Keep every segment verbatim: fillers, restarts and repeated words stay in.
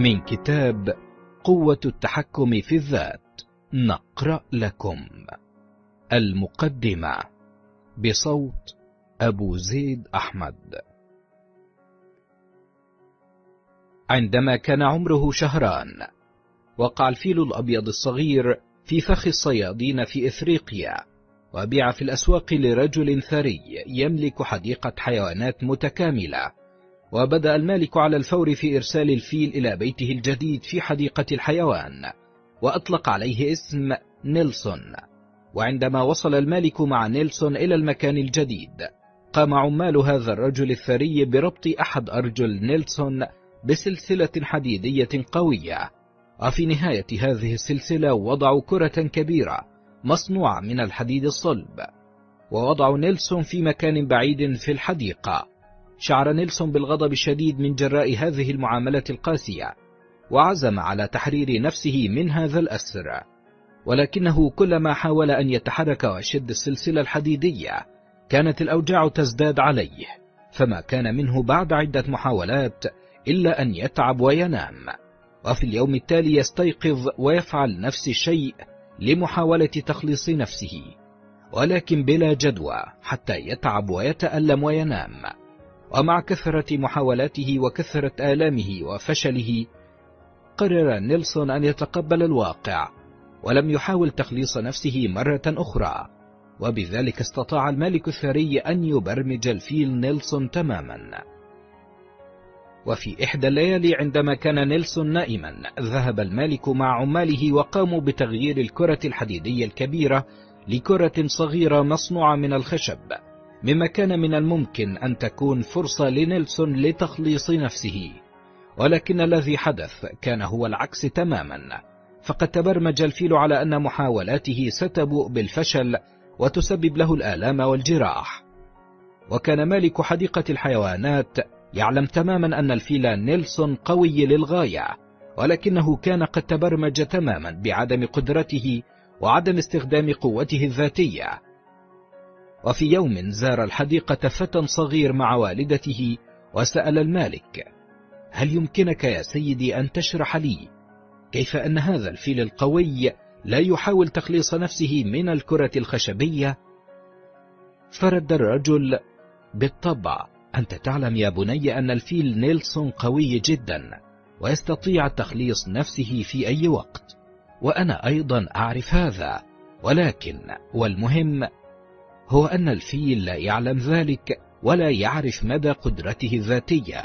من كتاب قوة التحكم في الذات نقرأ لكم المقدمة بصوت أبو زيد أحمد. عندما كان عمره شهران وقع الفيل الأبيض الصغير في فخ الصيادين في إفريقيا، وبيع في الأسواق لرجل ثري يملك حديقة حيوانات متكاملة. وبدأ المالك على الفور في إرسال الفيل إلى بيته الجديد في حديقة الحيوان، وأطلق عليه اسم نيلسون. وعندما وصل المالك مع نيلسون إلى المكان الجديد، قام عمال هذا الرجل الثري بربط أحد أرجل نيلسون بسلسلة حديدية قوية، وفي نهاية هذه السلسلة وضعوا كرة كبيرة مصنوعة من الحديد الصلب، ووضعوا نيلسون في مكان بعيد في الحديقة. شعر نيلسون بالغضب الشديد من جراء هذه المعاملة القاسية، وعزم على تحرير نفسه من هذا الأسر، ولكنه كلما حاول أن يتحرك ويشد السلسلة الحديدية كانت الأوجاع تزداد عليه، فما كان منه بعد عدة محاولات إلا أن يتعب وينام، وفي اليوم التالي يستيقظ ويفعل نفس الشيء لمحاولة تخليص نفسه، ولكن بلا جدوى، حتى يتعب ويتألم وينام. ومع كثرة محاولاته وكثرة آلامه وفشله، قرر نيلسون أن يتقبل الواقع، ولم يحاول تخليص نفسه مرة أخرى، وبذلك استطاع الملك الثري أن يبرمج الفيل نيلسون تماما. وفي إحدى الليالي عندما كان نيلسون نائما، ذهب المالك مع عماله وقاموا بتغيير الكرة الحديدية الكبيرة لكرة صغيرة مصنوعة من الخشب، مما كان من الممكن أن تكون فرصة لنيلسون لتخليص نفسه. ولكن الذي حدث كان هو العكس تماما، فقد تبرمج الفيل على أن محاولاته ستبوء بالفشل وتسبب له الآلام والجراح. وكان مالك حديقة الحيوانات يعلم تماما أن الفيل نيلسون قوي للغاية، ولكنه كان قد تبرمج تماما بعدم قدرته وعدم استخدام قوته الذاتية. وفي يوم زار الحديقة فتى صغير مع والدته، وسأل المالك: هل يمكنك يا سيدي أن تشرح لي كيف أن هذا الفيل القوي لا يحاول تخليص نفسه من الكرة الخشبية؟ فرد الرجل: بالطبع، أنت تعلم يا بني أن الفيل نيلسون قوي جدا ويستطيع تخليص نفسه في أي وقت، وأنا أيضا أعرف هذا، ولكن والمهم هو أن الفيل لا يعلم ذلك ولا يعرف مدى قدرته الذاتية.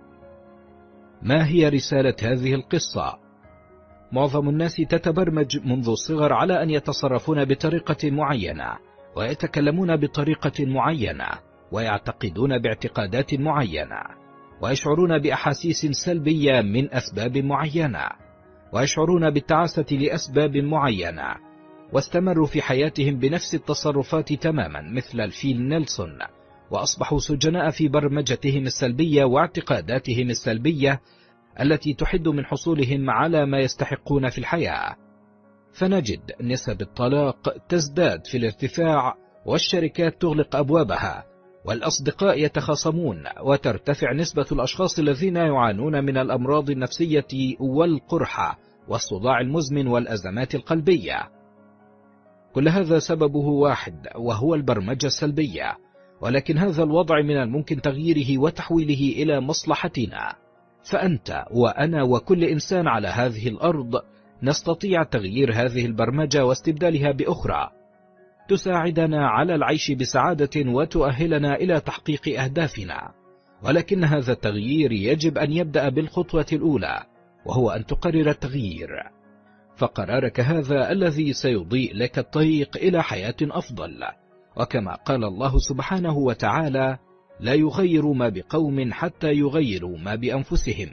ما هي رسالة هذه القصة؟ معظم الناس تتبرمج منذ الصغر على أن يتصرفون بطريقة معينة، ويتكلمون بطريقة معينة، ويعتقدون باعتقادات معينة، ويشعرون بأحاسيس سلبية من أسباب معينة، ويشعرون بالتعاسة لأسباب معينة، واستمروا في حياتهم بنفس التصرفات تماما مثل الفيل نيلسون، وأصبحوا سجناء في برمجتهم السلبية واعتقاداتهم السلبية التي تحد من حصولهم على ما يستحقون في الحياة. فنجد نسب الطلاق تزداد في الارتفاع، والشركات تغلق أبوابها، والأصدقاء يتخاصمون، وترتفع نسبة الأشخاص الذين يعانون من الأمراض النفسية والقرحة والصداع المزمن والأزمات القلبية. كل هذا سببه واحد، وهو البرمجة السلبية، ولكن هذا الوضع من الممكن تغييره وتحويله إلى مصلحتنا، فأنت وأنا وكل إنسان على هذه الأرض نستطيع تغيير هذه البرمجة واستبدالها بأخرى تساعدنا على العيش بسعادة وتؤهلنا إلى تحقيق أهدافنا. ولكن هذا التغيير يجب أن يبدأ بالخطوة الأولى، وهو أن تقرر التغيير، فقرارك هذا الذي سيضيء لك الطريق إلى حياة أفضل. وكما قال الله سبحانه وتعالى: لا يغير ما بقوم حتى يغيروا ما بأنفسهم.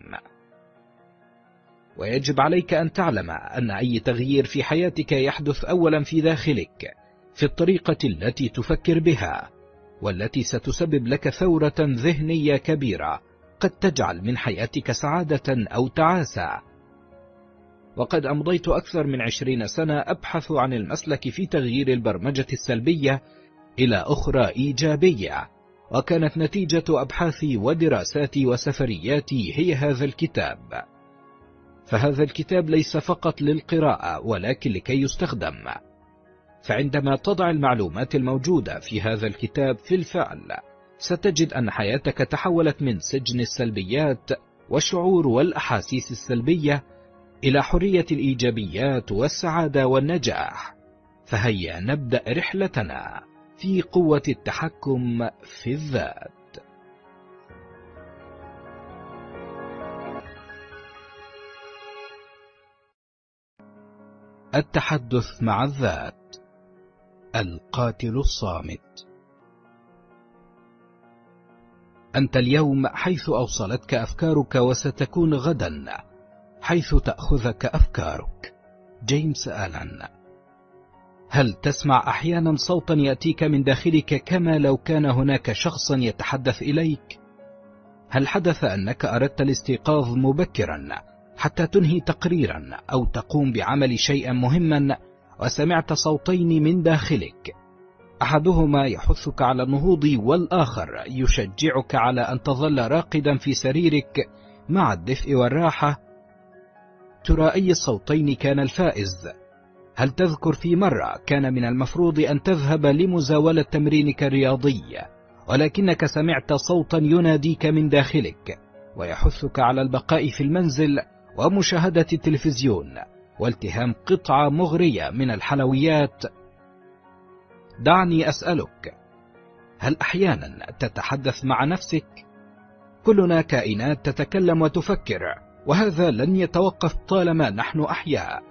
ويجب عليك أن تعلم أن أي تغيير في حياتك يحدث أولا في داخلك، في الطريقة التي تفكر بها، والتي ستسبب لك ثورة ذهنية كبيرة قد تجعل من حياتك سعادة أو تعاسة. وقد أمضيت أكثر من عشرين سنة أبحث عن المسلك في تغيير البرمجة السلبية إلى أخرى إيجابية، وكانت نتيجة أبحاثي ودراساتي وسفرياتي هي هذا الكتاب. فهذا الكتاب ليس فقط للقراءة ولكن لكي يستخدم. فعندما تضع المعلومات الموجودة في هذا الكتاب في الفعل، ستجد أن حياتك تحولت من سجن السلبيات والشعور والأحاسيس السلبية إلى حرية الإيجابيات والسعادة والنجاح. فهيا نبدأ رحلتنا في قوة التحكم في الذات. التحدث مع الذات. القاتل الصامت. أنت اليوم حيث أوصلتك أفكارك، وستكون غدا حيث تأخذك أفكارك. جيمس آلان. هل تسمع أحيانا صوتا يأتيك من داخلك كما لو كان هناك شخصا يتحدث إليك؟ هل حدث أنك أردت الاستيقاظ مبكرا حتى تنهي تقريرا أو تقوم بعمل شيئا مهما، وسمعت صوتين من داخلك، أحدهما يحثك على النهوض والآخر يشجعك على أن تظل راقدا في سريرك مع الدفء والراحة؟ ترى أي الصوتين كان الفائز؟ هل تذكر في مرة كان من المفروض أن تذهب لمزاولة تمرينك الرياضي، ولكنك سمعت صوتا يناديك من داخلك ويحثك على البقاء في المنزل ومشاهدة التلفزيون والتهام قطعة مغرية من الحلويات؟ دعني أسألك، هل أحيانا تتحدث مع نفسك؟ كلنا كائنات تتكلم وتفكر، وهذا لن يتوقف طالما نحن أحياء.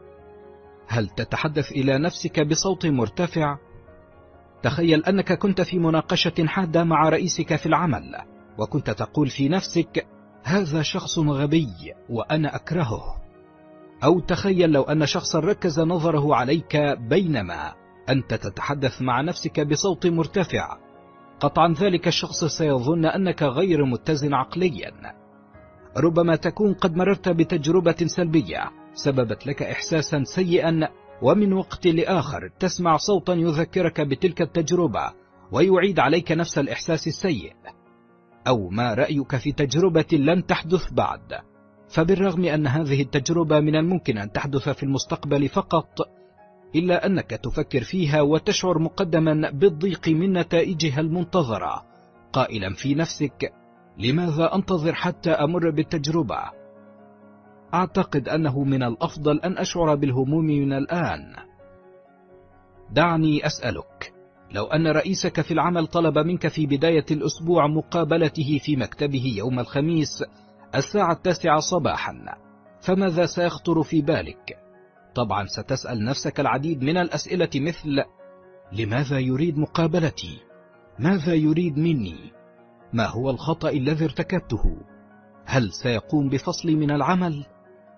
هل تتحدث إلى نفسك بصوت مرتفع؟ تخيل أنك كنت في مناقشة حادة مع رئيسك في العمل، وكنت تقول في نفسك: هذا شخص غبي وأنا أكرهه. أو تخيل لو أن شخصا ركز نظره عليك بينما أنت تتحدث مع نفسك بصوت مرتفع. قطعا ذلك الشخص سيظن أنك غير متزن عقليا. ربما تكون قد مررت بتجربة سلبية سببت لك إحساسا سيئا، ومن وقت لآخر تسمع صوتا يذكرك بتلك التجربة ويعيد عليك نفس الإحساس السيء. أو ما رأيك في تجربة لن تحدث بعد، فبالرغم أن هذه التجربة من الممكن أن تحدث في المستقبل فقط، إلا أنك تفكر فيها وتشعر مقدما بالضيق من نتائجها المنتظرة، قائلا في نفسك: لماذا أنتظر حتى أمر بالتجربة؟ أعتقد أنه من الأفضل أن أشعر بالهموم من الآن. دعني أسألك، لو أن رئيسك في العمل طلب منك في بداية الأسبوع مقابلته في مكتبه يوم الخميس الساعة التاسعة صباحا، فماذا سيخطر في بالك؟ طبعا ستسأل نفسك العديد من الأسئلة مثل: لماذا يريد مقابلتي؟ ماذا يريد مني؟ ما هو الخطأ الذي ارتكبته؟ هل سيقوم بفصلي من العمل؟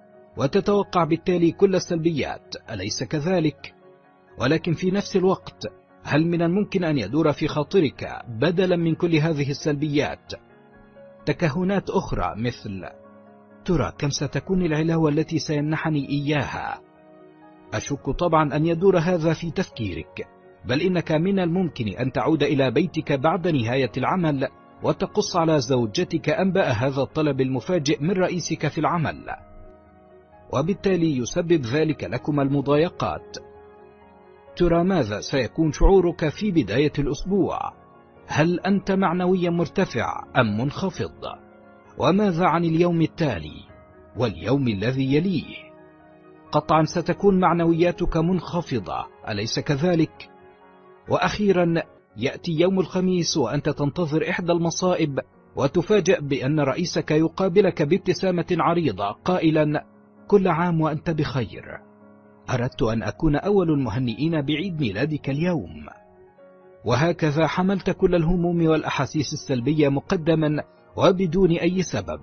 وتتوقع بالتالي كل السلبيات، أليس كذلك؟ ولكن في نفس الوقت، هل من الممكن أن يدور في خاطرك بدلا من كل هذه السلبيات تكهنات أخرى مثل: ترى كم ستكون العلاوة التي سيمنحني إياها؟ أشك طبعا أن يدور هذا في تفكيرك، بل إنك من الممكن أن تعود إلى بيتك بعد نهاية العمل وتقص على زوجتك أنباء هذا الطلب المفاجئ من رئيسك في العمل، وبالتالي يسبب ذلك لكم المضايقات. ترى ماذا سيكون شعورك في بداية الأسبوع؟ هل أنت معنويا مرتفع أم منخفض؟ وماذا عن اليوم التالي واليوم الذي يليه؟ قطعا ستكون معنوياتك منخفضة، أليس كذلك؟ وأخيرا يأتي يوم الخميس وأنت تنتظر إحدى المصائب وتفاجأ بأن رئيسك يقابلك بابتسامة عريضة قائلا: كل عام وأنت بخير، أردت أن أكون أول المهنئين بعيد ميلادك اليوم. وهكذا حملت كل الهموم والأحاسيس السلبية مقدما وبدون أي سبب.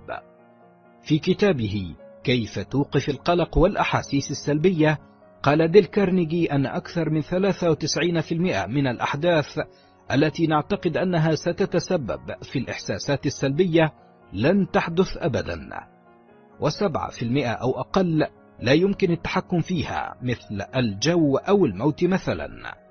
في كتابه كيف توقف القلق والأحاسيس السلبية، قال ديل كارنيجي أن أكثر من ثلاثة وتسعين بالمئة من الأحداث التي نعتقد أنها ستتسبب في الإحساسات السلبية لن تحدث أبدا، وسبعة بالمئة أو أقل لا يمكن التحكم فيها، مثل الجو أو الموت مثلا.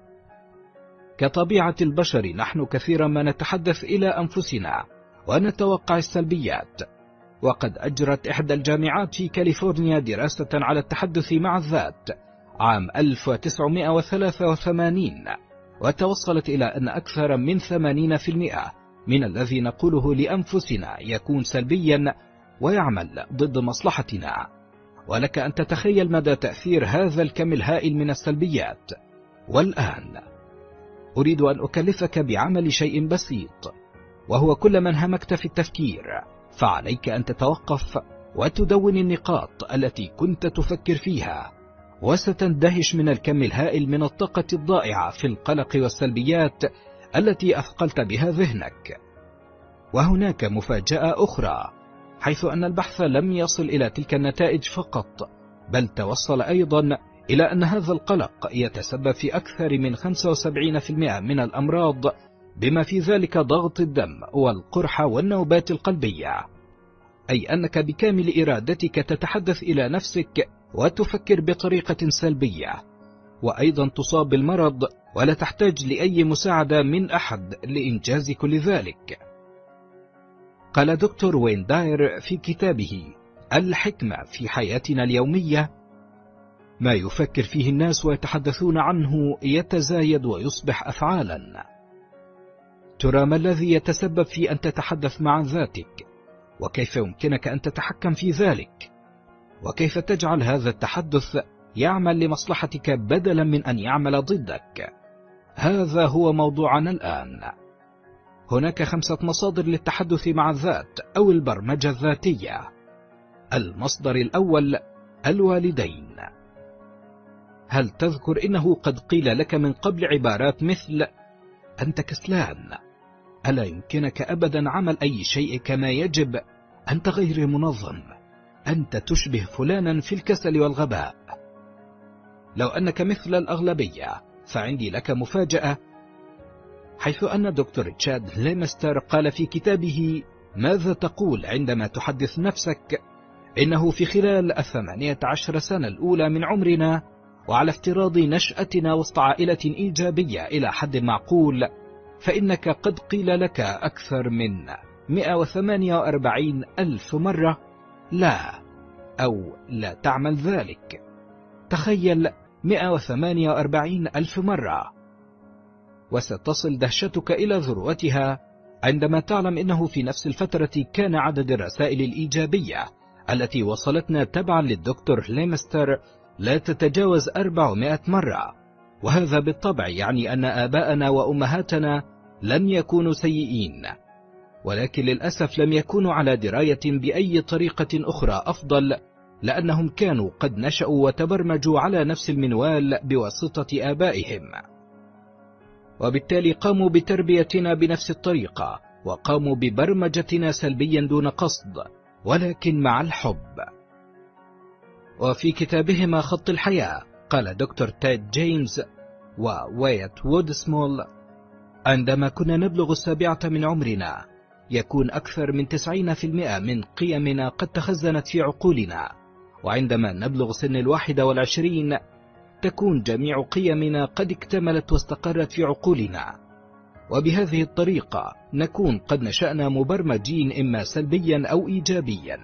كطبيعة البشر نحن كثيرا ما نتحدث إلى أنفسنا ونتوقع السلبيات، وقد أجرت إحدى الجامعات في كاليفورنيا دراسة على التحدث مع الذات عام ألف وتسعمائة وثلاثة وثمانين، وتوصلت إلى أن أكثر من ثمانين بالمئة من الذي نقوله لأنفسنا يكون سلبيا ويعمل ضد مصلحتنا. ولك أن تتخيل مدى تأثير هذا الكم الهائل من السلبيات. والآن أريد أن أكلفك بعمل شيء بسيط، وهو كل من همكت في التفكير فعليك أن تتوقف وتدون النقاط التي كنت تفكر فيها، وستندهش من الكم الهائل من الطاقة الضائعة في القلق والسلبيات التي أثقلت بها ذهنك. وهناك مفاجأة أخرى، حيث أن البحث لم يصل إلى تلك النتائج فقط، بل توصل أيضا إلى أن هذا القلق يتسبب في أكثر من خمسة وسبعين بالمئة من الأمراض، بما في ذلك ضغط الدم والقرحة والنوبات القلبية. أي أنك بكامل إرادتك تتحدث إلى نفسك وتفكر بطريقة سلبية، وأيضا تصاب بالمرض ولا تحتاج لأي مساعدة من أحد لإنجاز كل ذلك. قال دكتور وين داير في كتابه الحكمة في حياتنا اليومية: ما يفكر فيه الناس ويتحدثون عنه يتزايد ويصبح أفعالا. ترى ما الذي يتسبب في أن تتحدث مع ذاتك؟ وكيف يمكنك أن تتحكم في ذلك؟ وكيف تجعل هذا التحدث يعمل لمصلحتك بدلا من أن يعمل ضدك؟ هذا هو موضوعنا الآن. هناك خمسة مصادر للتحدث مع الذات أو البرمجة الذاتية. المصدر الأول: الوالدين. هل تذكر إنه قد قيل لك من قبل عبارات مثل: أنت كسلان، ألا يمكنك أبدا عمل أي شيء كما يجب، أنت غير منظم، أنت تشبه فلانا في الكسل والغباء؟ لو أنك مثل الأغلبية فعندي لك مفاجأة، حيث أن دكتور تشاد ليمستر قال في كتابه ماذا تقول عندما تحدث نفسك إنه في خلال الثمانية عشر سنة الأولى من عمرنا، وعلى افتراض نشأتنا وسط عائلة إيجابية إلى حد معقول، فإنك قد قيل لك أكثر من مئة وثمانية وأربعين ألف مرة لا، أو لا تعمل ذلك. تخيل، مئة وثمانية وأربعين ألف مرة. وستصل دهشتك إلى ذروتها عندما تعلم إنه في نفس الفترة كان عدد الرسائل الإيجابية التي وصلتنا تبعا للدكتور ليمستر لا تتجاوز أربعمائة مرة. وهذا بالطبع يعني أن آباءنا وأمهاتنا لم يكونوا سيئين، ولكن للأسف لم يكونوا على دراية بأي طريقة أخرى أفضل، لأنهم كانوا قد نشأوا وتبرمجوا على نفس المنوال بواسطة آبائهم، وبالتالي قاموا بتربيتنا بنفس الطريقة، وقاموا ببرمجتنا سلبيا دون قصد، ولكن مع الحب. وفي كتابهما خط الحياة قال دكتور تيد جيمس وويت وودسمول: عندما كنا نبلغ السابعة من عمرنا يكون أكثر من تسعين بالمئة من قيمنا قد تخزنت في عقولنا، وعندما نبلغ سن الواحدة والعشرين تكون جميع قيمنا قد اكتملت واستقرت في عقولنا. وبهذه الطريقة نكون قد نشأنا مبرمجين إما سلبيا أو إيجابيا.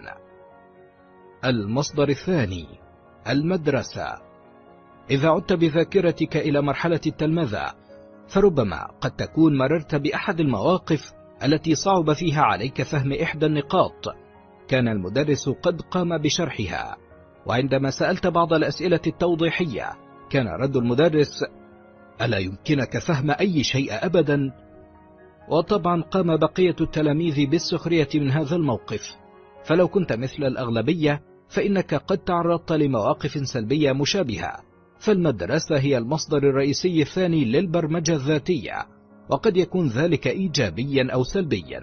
المصدر الثاني: المدرسة. إذا عدت بذاكرتك إلى مرحلة التلمذة فربما قد تكون مررت بأحد المواقف التي صعب فيها عليك فهم إحدى النقاط، كان المدرس قد قام بشرحها، وعندما سألت بعض الأسئلة التوضيحية كان رد المدرس: ألا يمكنك فهم أي شيء أبدا؟ وطبعا قام بقية التلاميذ بالسخرية من هذا الموقف. فلو كنت مثل الأغلبية فإنك قد تعرضت لمواقف سلبية مشابهة. فالمدرسة هي المصدر الرئيسي الثاني للبرمجة الذاتية، وقد يكون ذلك إيجابيا أو سلبيا.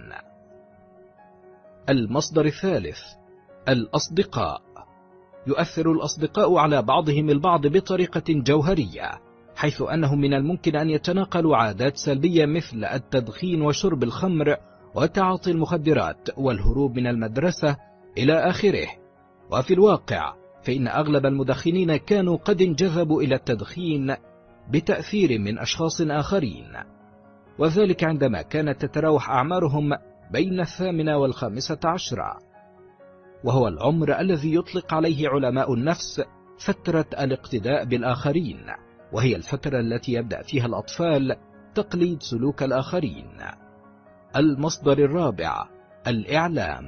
المصدر الثالث: الأصدقاء. يؤثر الأصدقاء على بعضهم البعض بطريقة جوهرية، حيث أنهم من الممكن أن يتناقلوا عادات سلبية مثل التدخين وشرب الخمر وتعاطي المخدرات والهروب من المدرسة إلى آخره. وفي الواقع فإن أغلب المدخنين كانوا قد انجذبوا إلى التدخين بتأثير من أشخاص آخرين، وذلك عندما كانت تتراوح أعمارهم بين الثامنة والخامسة عشرة. وهو العمر الذي يطلق عليه علماء النفس فترة الاقتداء بالآخرين، وهي الفترة التي يبدأ فيها الأطفال تقليد سلوك الآخرين. المصدر الرابع: الإعلام.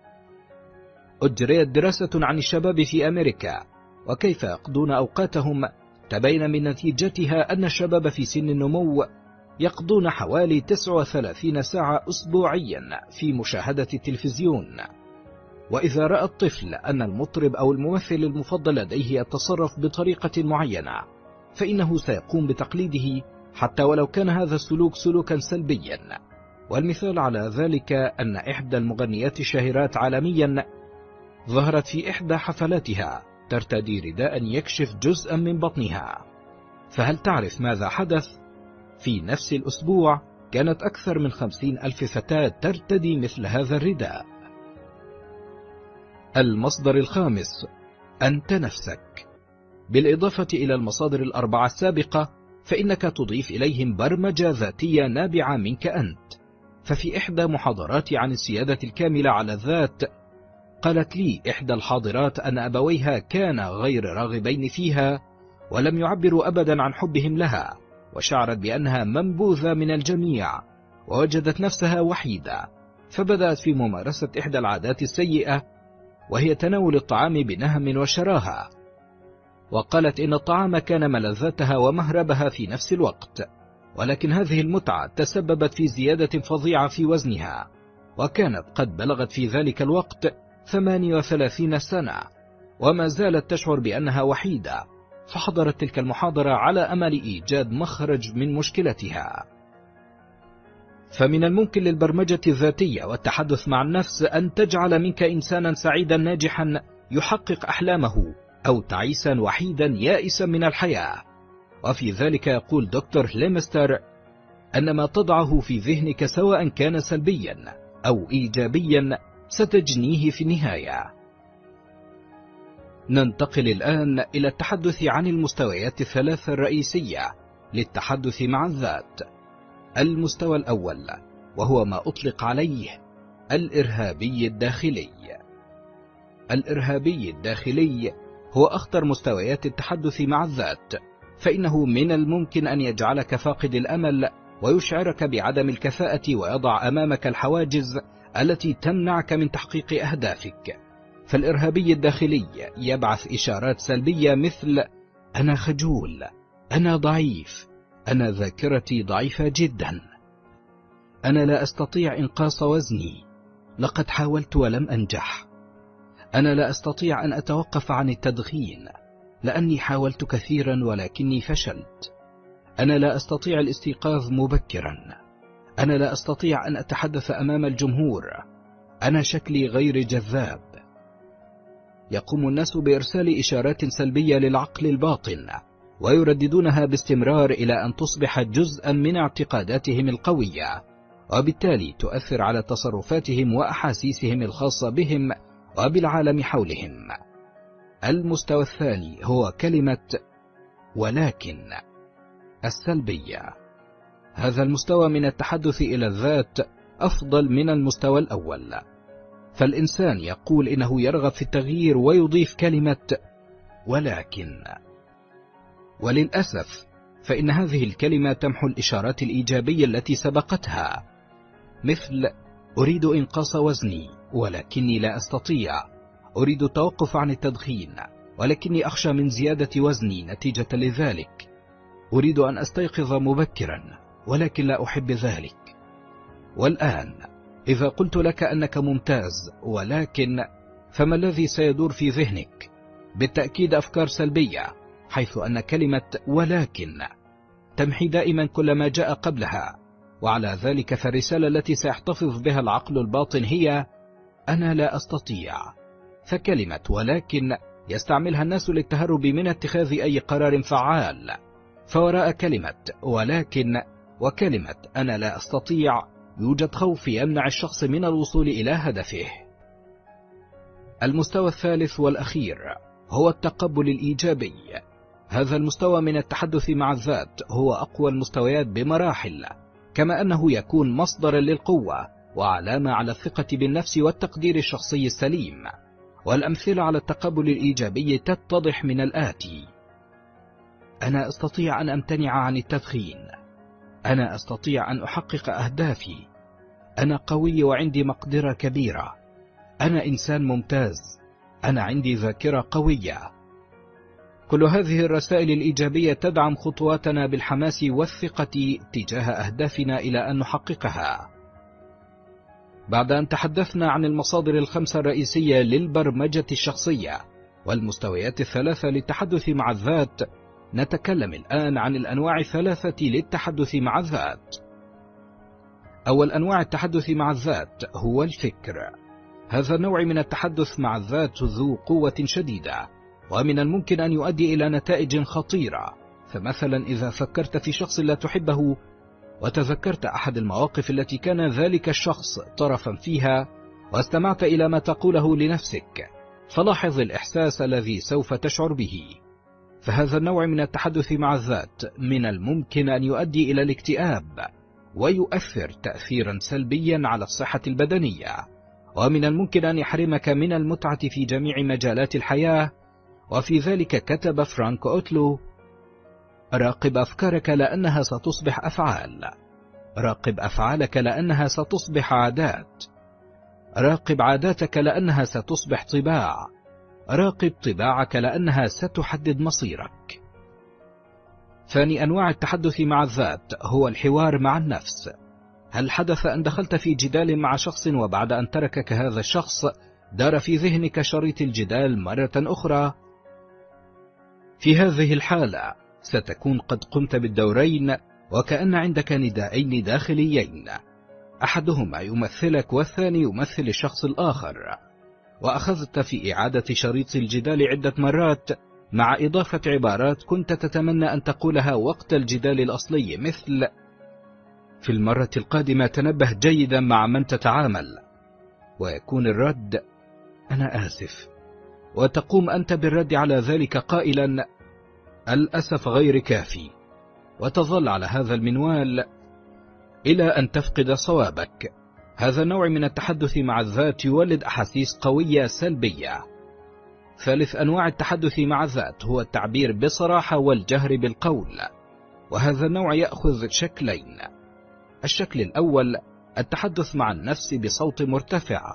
أجريت دراسة عن الشباب في أمريكا وكيف يقضون أوقاتهم، تبين من نتيجتها أن الشباب في سن النمو يقضون حوالي تسعة وثلاثين ساعة أسبوعيا في مشاهدة التلفزيون. وإذا رأى الطفل أن المطرب أو الممثل المفضل لديه يتصرف بطريقة معينة، فإنه سيقوم بتقليده حتى ولو كان هذا السلوك سلوكا سلبيا. والمثال على ذلك أن إحدى المغنيات الشهيرات عالميا ظهرت في إحدى حفلاتها ترتدي رداء يكشف جزءا من بطنها. فهل تعرف ماذا حدث؟ في نفس الأسبوع كانت أكثر من خمسين ألف فتاة ترتدي مثل هذا الرداء. المصدر الخامس: أنت نفسك. بالإضافة إلى المصادر الأربعة السابقة، فإنك تضيف إليهم برمجة ذاتية نابعة منك أنت. ففي إحدى محاضراتي عن السيادة الكاملة على الذات، قالت لي إحدى الحاضرات أن أبويها كانا غير راغبين فيها ولم يعبروا أبدا عن حبهم لها، وشعرت بأنها منبوذة من الجميع ووجدت نفسها وحيدة، فبدأت في ممارسة إحدى العادات السيئة، وهي تناول الطعام بنهم وشراهة. وقالت إن الطعام كان ملذتها ومهربها في نفس الوقت، ولكن هذه المتعة تسببت في زيادة فظيعة في وزنها، وكانت قد بلغت في ذلك الوقت ثمانية وثلاثين سنة وما زالت تشعر بأنها وحيدة. فحضرت تلك المحاضرة على أمل إيجاد مخرج من مشكلتها. فمن الممكن للبرمجة الذاتية والتحدث مع النفس أن تجعل منك إنسانا سعيدا ناجحا يحقق أحلامه، أو تعيسا وحيدا يائسا من الحياة. وفي ذلك يقول دكتور ليمستر أن ما تضعه في ذهنك سواء كان سلبيا أو إيجابيا ستجنيه في النهاية. ننتقل الآن إلى التحدث عن المستويات الثلاثة الرئيسية للتحدث مع الذات. المستوى الأول، وهو ما أطلق عليه الإرهابي الداخلي. الإرهابي الداخلي هو أخطر مستويات التحدث مع الذات، فإنه من الممكن أن يجعلك فاقد الأمل ويشعرك بعدم الكفاءة ويضع أمامك الحواجز التي تمنعك من تحقيق أهدافك. فالإرهابي الداخلي يبعث إشارات سلبية مثل أنا خجول، أنا ضعيف، أنا ذاكرتي ضعيفة جدا، أنا لا أستطيع إنقاص وزني، لقد حاولت ولم أنجح، أنا لا أستطيع أن أتوقف عن التدخين لأني حاولت كثيرا ولكني فشلت، أنا لا أستطيع الاستيقاظ مبكرا، أنا لا أستطيع أن أتحدث أمام الجمهور، أنا شكلي غير جذاب. يقوم الناس بإرسال إشارات سلبية للعقل الباطن ويرددونها باستمرار إلى أن تصبح جزءا من اعتقاداتهم القوية، وبالتالي تؤثر على تصرفاتهم وأحاسيسهم الخاصة بهم وبالعالم حولهم. المستوى الثاني هو كلمة ولكن السلبية. هذا المستوى من التحدث إلى الذات أفضل من المستوى الأول، فالإنسان يقول إنه يرغب في التغيير ويضيف كلمة ولكن. وللأسف فإن هذه الكلمة تمحو الإشارات الإيجابية التي سبقتها، مثل أريد إنقاص وزني ولكني لا أستطيع، أريد التوقف عن التدخين ولكني أخشى من زيادة وزني نتيجة لذلك، أريد أن أستيقظ مبكرا ولكن لا أحب ذلك. والآن إذا قلت لك أنك ممتاز ولكن، فما الذي سيدور في ذهنك؟ بالتأكيد أفكار سلبية، حيث أن كلمة ولكن تمحي دائما كل ما جاء قبلها. وعلى ذلك فالرسالة التي سيحتفظ بها العقل الباطن هي أنا لا أستطيع. فكلمة ولكن يستعملها الناس للتهرب من اتخاذ أي قرار فعال، فوراء كلمة ولكن وكلمة أنا لا أستطيع يوجد خوف يمنع الشخص من الوصول إلى هدفه. المستوى الثالث والأخير هو التقبل الإيجابي. هذا المستوى من التحدث مع الذات هو أقوى المستويات بمراحل، كما أنه يكون مصدرا للقوة وعلامة على الثقة بالنفس والتقدير الشخصي السليم. والأمثلة على التقبل الإيجابي تتضح من الآتي: أنا أستطيع أن أمتنع عن التدخين. أنا أستطيع أن أحقق أهدافي. أنا قوي وعندي مقدرة كبيرة. أنا إنسان ممتاز. أنا عندي ذاكرة قوية. كل هذه الرسائل الإيجابية تدعم خطواتنا بالحماس والثقة تجاه أهدافنا إلى أن نحققها. بعد أن تحدثنا عن المصادر الخمسة الرئيسية للبرمجة الشخصية والمستويات الثلاثة للتحدث مع الذات، نتكلم الآن عن الأنواع الثلاثة للتحدث مع الذات. أول أنواع التحدث مع الذات هو الفكر. هذا النوع من التحدث مع الذات ذو قوة شديدة، ومن الممكن أن يؤدي إلى نتائج خطيرة. فمثلا إذا فكرت في شخص لا تحبه وتذكرت أحد المواقف التي كان ذلك الشخص طرفا فيها واستمعت إلى ما تقوله لنفسك، فلاحظ الإحساس الذي سوف تشعر به. فهذا النوع من التحدث مع الذات من الممكن أن يؤدي إلى الاكتئاب ويؤثر تأثيرا سلبيا على الصحة البدنية، ومن الممكن أن يحرمك من المتعة في جميع مجالات الحياة. وفي ذلك كتب فرانك أوتلو: راقب أفكارك لأنها ستصبح أفعال. راقب أفعالك لأنها ستصبح عادات. راقب عاداتك لأنها ستصبح طباع. راقب طباعك لأنها ستحدد مصيرك. ثاني أنواع التحدث مع الذات هو الحوار مع النفس. هل حدث أن دخلت في جدال مع شخص وبعد أن تركك هذا الشخص دار في ذهنك شريط الجدال مرة أخرى؟ في هذه الحالة ستكون قد قمت بالدورين، وكأن عندك نداءين داخليين، أحدهما يمثلك والثاني يمثل الشخص الآخر، وأخذت في إعادة شريط الجدال عدة مرات مع إضافة عبارات كنت تتمنى أن تقولها وقت الجدال الأصلي، مثل: في المرة القادمة تنبه جيدا مع من تتعامل، ويكون الرد: أنا آسف، وتقوم أنت بالرد على ذلك قائلا: الأسف غير كافي، وتظل على هذا المنوال إلى أن تفقد صوابك. هذا النوع من التحدث مع الذات يولد أحاسيس قوية سلبية. ثالث أنواع التحدث مع الذات هو التعبير بصراحة والجهر بالقول، وهذا النوع يأخذ شكلين. الشكل الأول التحدث مع النفس بصوت مرتفع.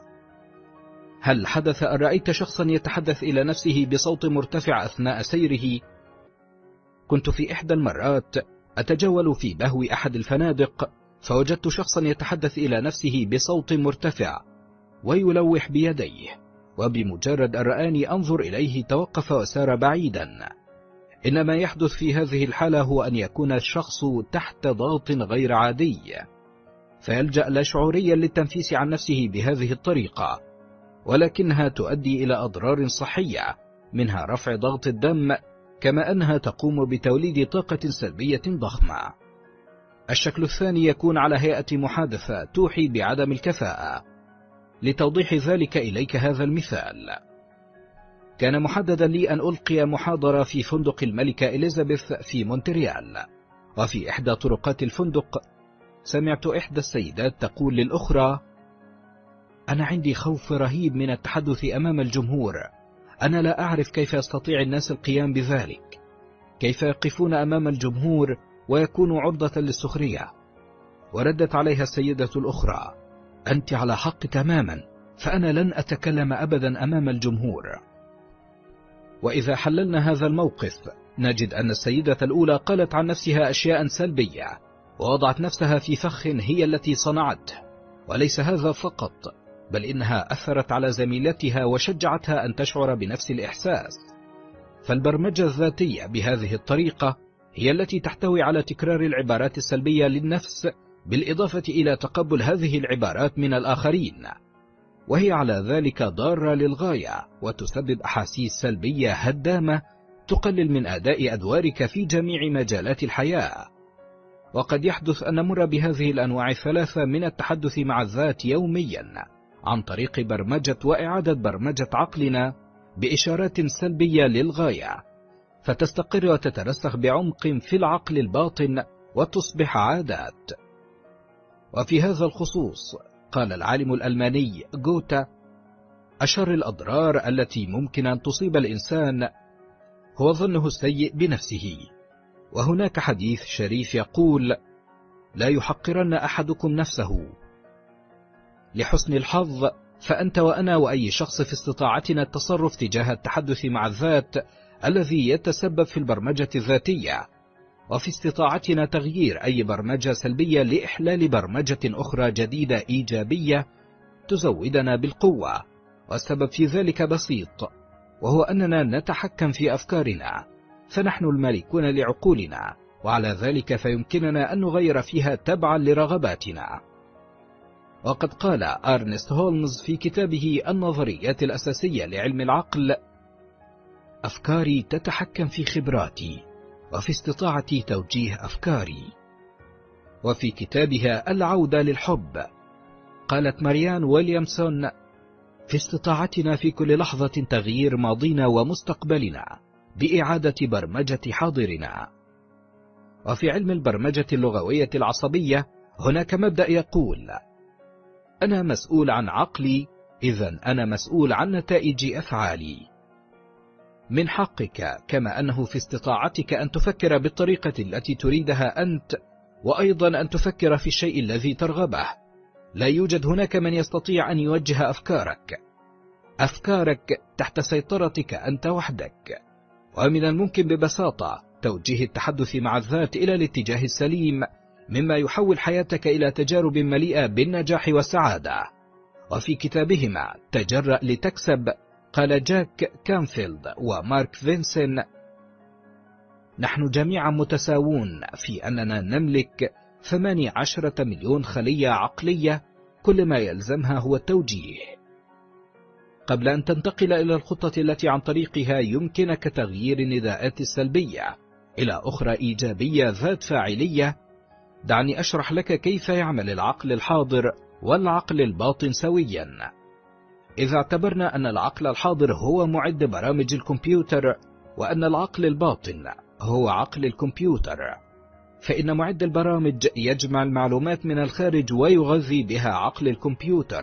هل حدث أن رأيت شخصا يتحدث إلى نفسه بصوت مرتفع أثناء سيره؟ كنت في إحدى المرات أتجول في بهو أحد الفنادق، فوجدت شخصا يتحدث إلى نفسه بصوت مرتفع ويلوح بيديه، وبمجرد أن رآني أنظر إليه توقف وسار بعيدا. إنما يحدث في هذه الحالة هو أن يكون الشخص تحت ضغط غير عادي، فيلجأ لا شعوريا للتنفيس عن نفسه بهذه الطريقة، ولكنها تؤدي إلى أضرار صحية، منها رفع ضغط الدم، كما أنها تقوم بتوليد طاقة سلبية ضخمة. الشكل الثاني يكون على هيئة محادثة توحي بعدم الكفاءة. لتوضيح ذلك إليك هذا المثال: كان محددا لي أن ألقي محاضرة في فندق الملكة إليزابيث في مونتريال، وفي إحدى طرقات الفندق سمعت إحدى السيدات تقول للأخرى: أنا عندي خوف رهيب من التحدث أمام الجمهور. أنا لا أعرف كيف يستطيع الناس القيام بذلك، كيف يقفون أمام الجمهور ويكونوا عرضة للسخرية. وردت عليها السيدة الأخرى: أنت على حق تماما، فأنا لن أتكلم أبدا أمام الجمهور. وإذا حللنا هذا الموقف نجد أن السيدة الأولى قالت عن نفسها أشياء سلبية ووضعت نفسها في فخ هي التي صنعته، وليس هذا فقط، بل إنها أثرت على زميلتها وشجعتها أن تشعر بنفس الإحساس. فالبرمجة الذاتية بهذه الطريقة هي التي تحتوي على تكرار العبارات السلبية للنفس بالإضافة إلى تقبل هذه العبارات من الآخرين، وهي على ذلك ضارة للغاية وتسبب أحاسيس سلبية هدامة تقلل من أداء أدوارك في جميع مجالات الحياة. وقد يحدث أن نمر بهذه الأنواع الثلاثة من التحدث مع الذات يوميا عن طريق برمجة وإعادة برمجة عقلنا بإشارات سلبية للغاية، فتستقر وتترسخ بعمق في العقل الباطن وتصبح عادات. وفي هذا الخصوص قال العالم الألماني غوتا: أشر الأضرار التي ممكن أن تصيب الإنسان هو ظنه السيء بنفسه. وهناك حديث شريف يقول: لا يحقرن أحدكم نفسه. لحسن الحظ فأنت وأنا وأي شخص في استطاعتنا التصرف تجاه التحدث مع الذات الذي يتسبب في البرمجة الذاتية، وفي استطاعتنا تغيير أي برمجة سلبية لإحلال برمجة أخرى جديدة إيجابية تزودنا بالقوة. والسبب في ذلك بسيط، وهو أننا نتحكم في أفكارنا، فنحن المالكون لعقولنا، وعلى ذلك فيمكننا أن نغير فيها تبعا لرغباتنا. وقد قال أرنست هولمز في كتابه النظريات الأساسية لعلم العقل: أفكاري تتحكم في خبراتي، وفي استطاعتي توجيه أفكاري. وفي كتابها العودة للحب قالت ماريان ويليامسون: في استطاعتنا في كل لحظة تغيير ماضينا ومستقبلنا بإعادة برمجة حاضرنا. وفي علم البرمجة اللغوية العصبية هناك مبدأ يقول: أنا مسؤول عن عقلي، إذن أنا مسؤول عن نتائج أفعالي. من حقك كما أنه في استطاعتك أن تفكر بالطريقة التي تريدها أنت، وأيضا أن تفكر في الشيء الذي ترغبه. لا يوجد هناك من يستطيع أن يوجه أفكارك. أفكارك تحت سيطرتك أنت وحدك، ومن الممكن ببساطة توجيه التحدث مع الذات إلى الاتجاه السليم، مما يحول حياتك إلى تجارب مليئة بالنجاح والسعادة. وفي كتابهما تجرأ لتكسب قال جاك كانفيلد ومارك فينسن: نحن جميعا متساوون في أننا نملك ثمانية عشر مليون خلية عقلية، كل ما يلزمها هو التوجيه. قبل أن تنتقل إلى الخطة التي عن طريقها يمكنك تغيير النداءات السلبية إلى أخرى إيجابية ذات فاعلية، دعني أشرح لك كيف يعمل العقل الحاضر والعقل الباطن سويا. إذا اعتبرنا أن العقل الحاضر هو معد برامج الكمبيوتر، وأن العقل الباطن هو عقل الكمبيوتر، فإن معد البرامج يجمع المعلومات من الخارج ويغذي بها عقل الكمبيوتر.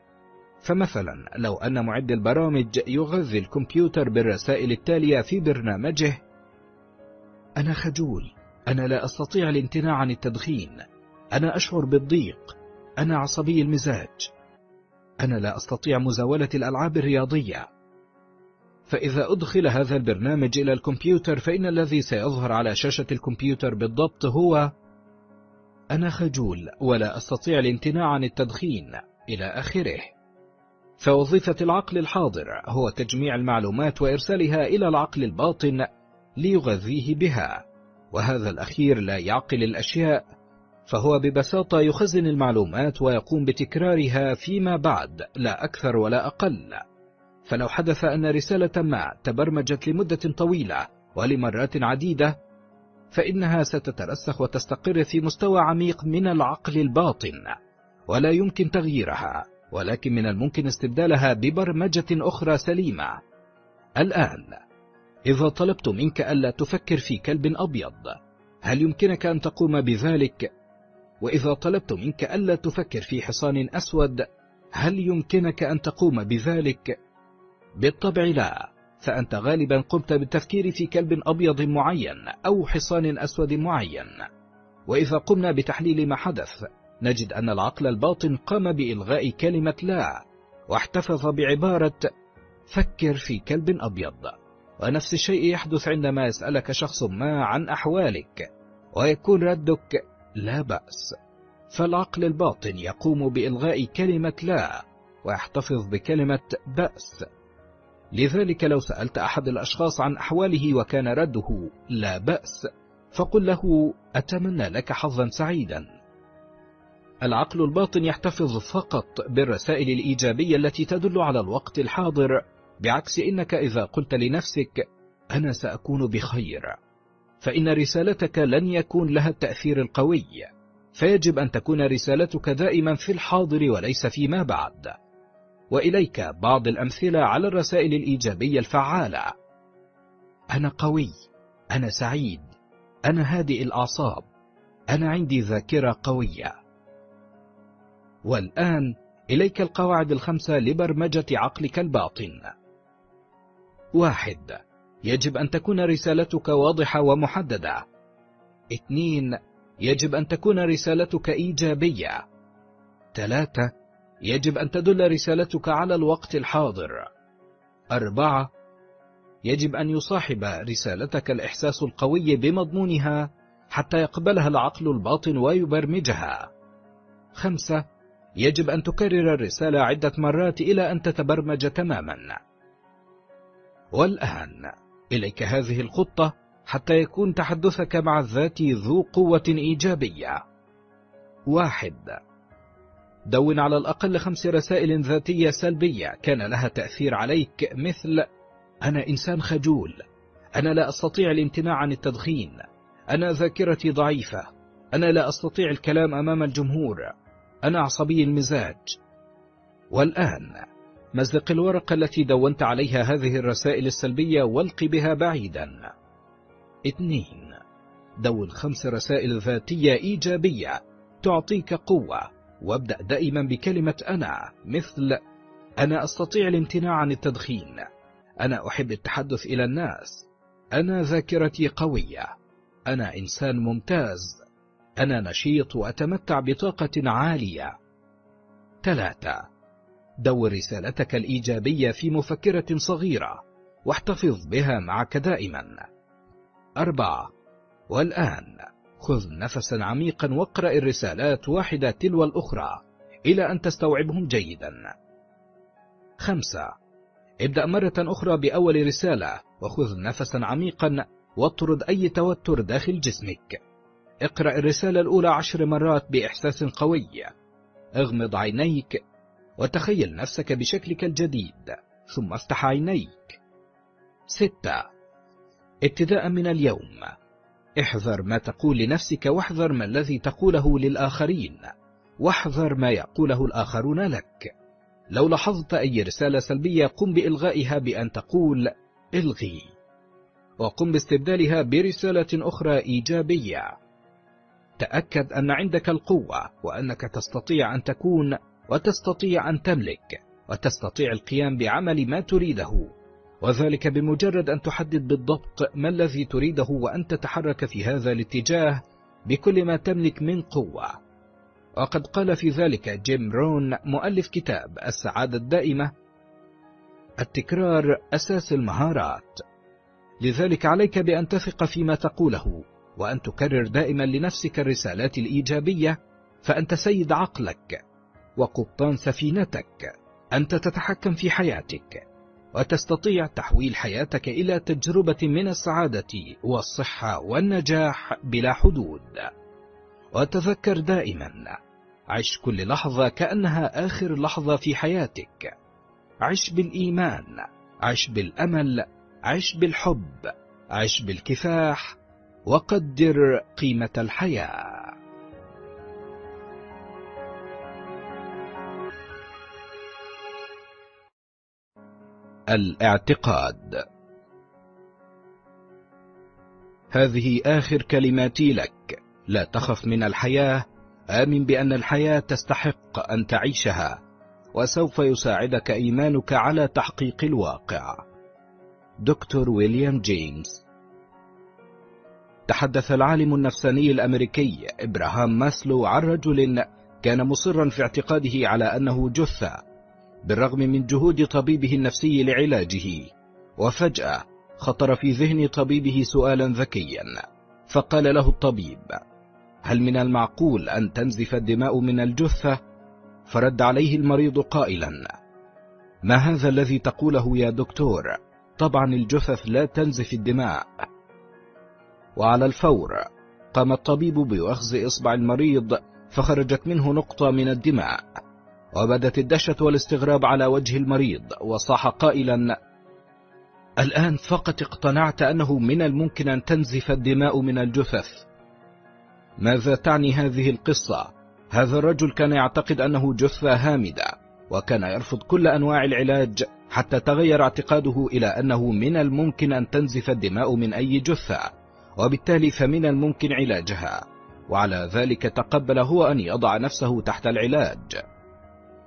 فمثلا لو أن معد البرامج يغذي الكمبيوتر بالرسائل التالية في برنامجه: أنا خجول، أنا لا أستطيع الامتناع عن التدخين، أنا أشعر بالضيق، أنا عصبي المزاج، أنا لا أستطيع مزاولة الألعاب الرياضية. فإذا أدخل هذا البرنامج إلى الكمبيوتر فإن الذي سيظهر على شاشة الكمبيوتر بالضبط هو: أنا خجول ولا أستطيع الامتناع عن التدخين، إلى آخره. فوظيفة العقل الحاضر هو تجميع المعلومات وإرسالها إلى العقل الباطن ليغذيه بها، وهذا الأخير لا يعقل الأشياء، فهو ببساطة يخزن المعلومات ويقوم بتكرارها فيما بعد، لا أكثر ولا أقل. فلو حدث أن رسالة ما تبرمجت لمدة طويلة ولمرات عديدة، فإنها ستترسخ وتستقر في مستوى عميق من العقل الباطن، ولا يمكن تغييرها، ولكن من الممكن استبدالها ببرمجة أخرى سليمة. الآن إذا طلبت منك ألا تفكر في كلب أبيض، هل يمكنك أن تقوم بذلك؟ وإذا طلبت منك ألا تفكر في حصان أسود، هل يمكنك أن تقوم بذلك؟ بالطبع لا، فأنت غالبا قمت بالتفكير في كلب أبيض معين أو حصان أسود معين. وإذا قمنا بتحليل ما حدث، نجد أن العقل الباطن قام بإلغاء كلمة لا، واحتفظ بعبارة فكر في كلب أبيض. ونفس الشيء يحدث عندما يسألك شخص ما عن أحوالك ويكون ردك لا بأس، فالعقل الباطن يقوم بإلغاء كلمة لا ويحتفظ بكلمة بأس. لذلك لو سألت أحد الأشخاص عن أحواله وكان رده لا بأس، فقل له أتمنى لك حظا سعيدا. العقل الباطن يحتفظ فقط بالرسائل الإيجابية التي تدل على الوقت الحاضر، بعكس إنك إذا قلت لنفسك أنا سأكون بخير، فإن رسالتك لن يكون لها التأثير القوي، فيجب أن تكون رسالتك دائما في الحاضر وليس فيما بعد. وإليك بعض الأمثلة على الرسائل الإيجابية الفعالة: أنا قوي، أنا سعيد، أنا هادئ الأعصاب، أنا عندي ذاكرة قوية. والآن إليك القواعد الخمسة لبرمجة عقلك الباطن. واحد. يجب أن تكون رسالتك واضحة ومحددة. اثنين. يجب أن تكون رسالتك إيجابية. ثلاثة. يجب أن تدل رسالتك على الوقت الحاضر. أربعة. يجب أن يصاحب رسالتك الإحساس القوي بمضمونها حتى يقبلها العقل الباطن ويبرمجها. خمسة. يجب أن تكرر الرسالة عدة مرات إلى أن تتبرمج تماما. والآن إليك هذه الخطة حتى يكون تحدثك مع الذات ذو قوة إيجابية. واحد. دون على الأقل خمس رسائل ذاتية سلبية كان لها تأثير عليك، مثل: أنا إنسان خجول، أنا لا أستطيع الامتناع عن التدخين، أنا ذاكرتي ضعيفة، أنا لا أستطيع الكلام أمام الجمهور، أنا عصبي المزاج. والآن مزق الورقة التي دونت عليها هذه الرسائل السلبية والق بها بعيدا. اثنين. دون خمس رسائل ذاتية إيجابية تعطيك قوة، وابدأ دائما بكلمة أنا، مثل: أنا أستطيع الامتناع عن التدخين، أنا أحب التحدث إلى الناس، أنا ذاكرتي قوية، أنا إنسان ممتاز، أنا نشيط وأتمتع بطاقة عالية. ثلاثة. دور رسالتك الإيجابية في مفكرة صغيرة واحتفظ بها معك دائما. أربعة. والآن خذ نفسا عميقا واقرأ الرسالات واحدة تلو الأخرى إلى أن تستوعبهم جيدا. خمسة. ابدأ مرة أخرى بأول رسالة وخذ نفسا عميقا واطرد أي توتر داخل جسمك. اقرأ الرسالة الأولى عشر مرات بإحساس قوي. اغمض عينيك وتخيل نفسك بشكلك الجديد، ثم افتح عينيك. ستة. ابتداء من اليوم احذر ما تقول لنفسك واحذر ما الذي تقوله للآخرين، واحذر ما يقوله الآخرون لك. لو لاحظت أي رسالة سلبية قم بإلغائها بأن تقول إلغي، وقم باستبدالها برسالة أخرى إيجابية. تأكد أن عندك القوة وأنك تستطيع أن تكون وتستطيع أن تملك وتستطيع القيام بعمل ما تريده، وذلك بمجرد أن تحدد بالضبط ما الذي تريده وأن تتحرك في هذا الاتجاه بكل ما تملك من قوة. وقد قال في ذلك جيم رون مؤلف كتاب السعادة الدائمة: التكرار أساس المهارات. لذلك عليك بأن تثق فيما تقوله وأن تكرر دائما لنفسك الرسالات الإيجابية، فأنت سيد عقلك وقبطان سفينتك. أنت تتحكم في حياتك وتستطيع تحويل حياتك إلى تجربة من السعادة والصحة والنجاح بلا حدود. وتذكر دائما: عش كل لحظة كأنها آخر لحظة في حياتك. عش بالإيمان، عش بالأمل، عش بالحب، عش بالكفاح، وقدر قيمة الحياة. الاعتقاد. هذه آخر كلماتي لك: لا تخف من الحياة، آمن بأن الحياة تستحق أن تعيشها، وسوف يساعدك إيمانك على تحقيق الواقع. دكتور ويليام جيمس. تحدث العالم النفساني الأمريكي إبراهام ماسلو عن رجل كان مصرا في اعتقاده على أنه جثة بالرغم من جهود طبيبه النفسي لعلاجه، وفجأة خطر في ذهن طبيبه سؤالا ذكيا، فقال له الطبيب: هل من المعقول أن تنزف الدماء من الجثة؟ فرد عليه المريض قائلا: ما هذا الذي تقوله يا دكتور؟ طبعا الجثث لا تنزف الدماء. وعلى الفور قام الطبيب بوخز إصبع المريض فخرجت منه نقطة من الدماء، وبدت الدهشة والاستغراب على وجه المريض، وصاح قائلا: الآن فقط اقتنعت أنه من الممكن أن تنزف الدماء من الجثث. ماذا تعني هذه القصة؟ هذا الرجل كان يعتقد أنه جثة هامدة، وكان يرفض كل أنواع العلاج حتى تغير اعتقاده إلى أنه من الممكن أن تنزف الدماء من أي جثة، وبالتالي فمن الممكن علاجها، وعلى ذلك تقبل هو أن يضع نفسه تحت العلاج.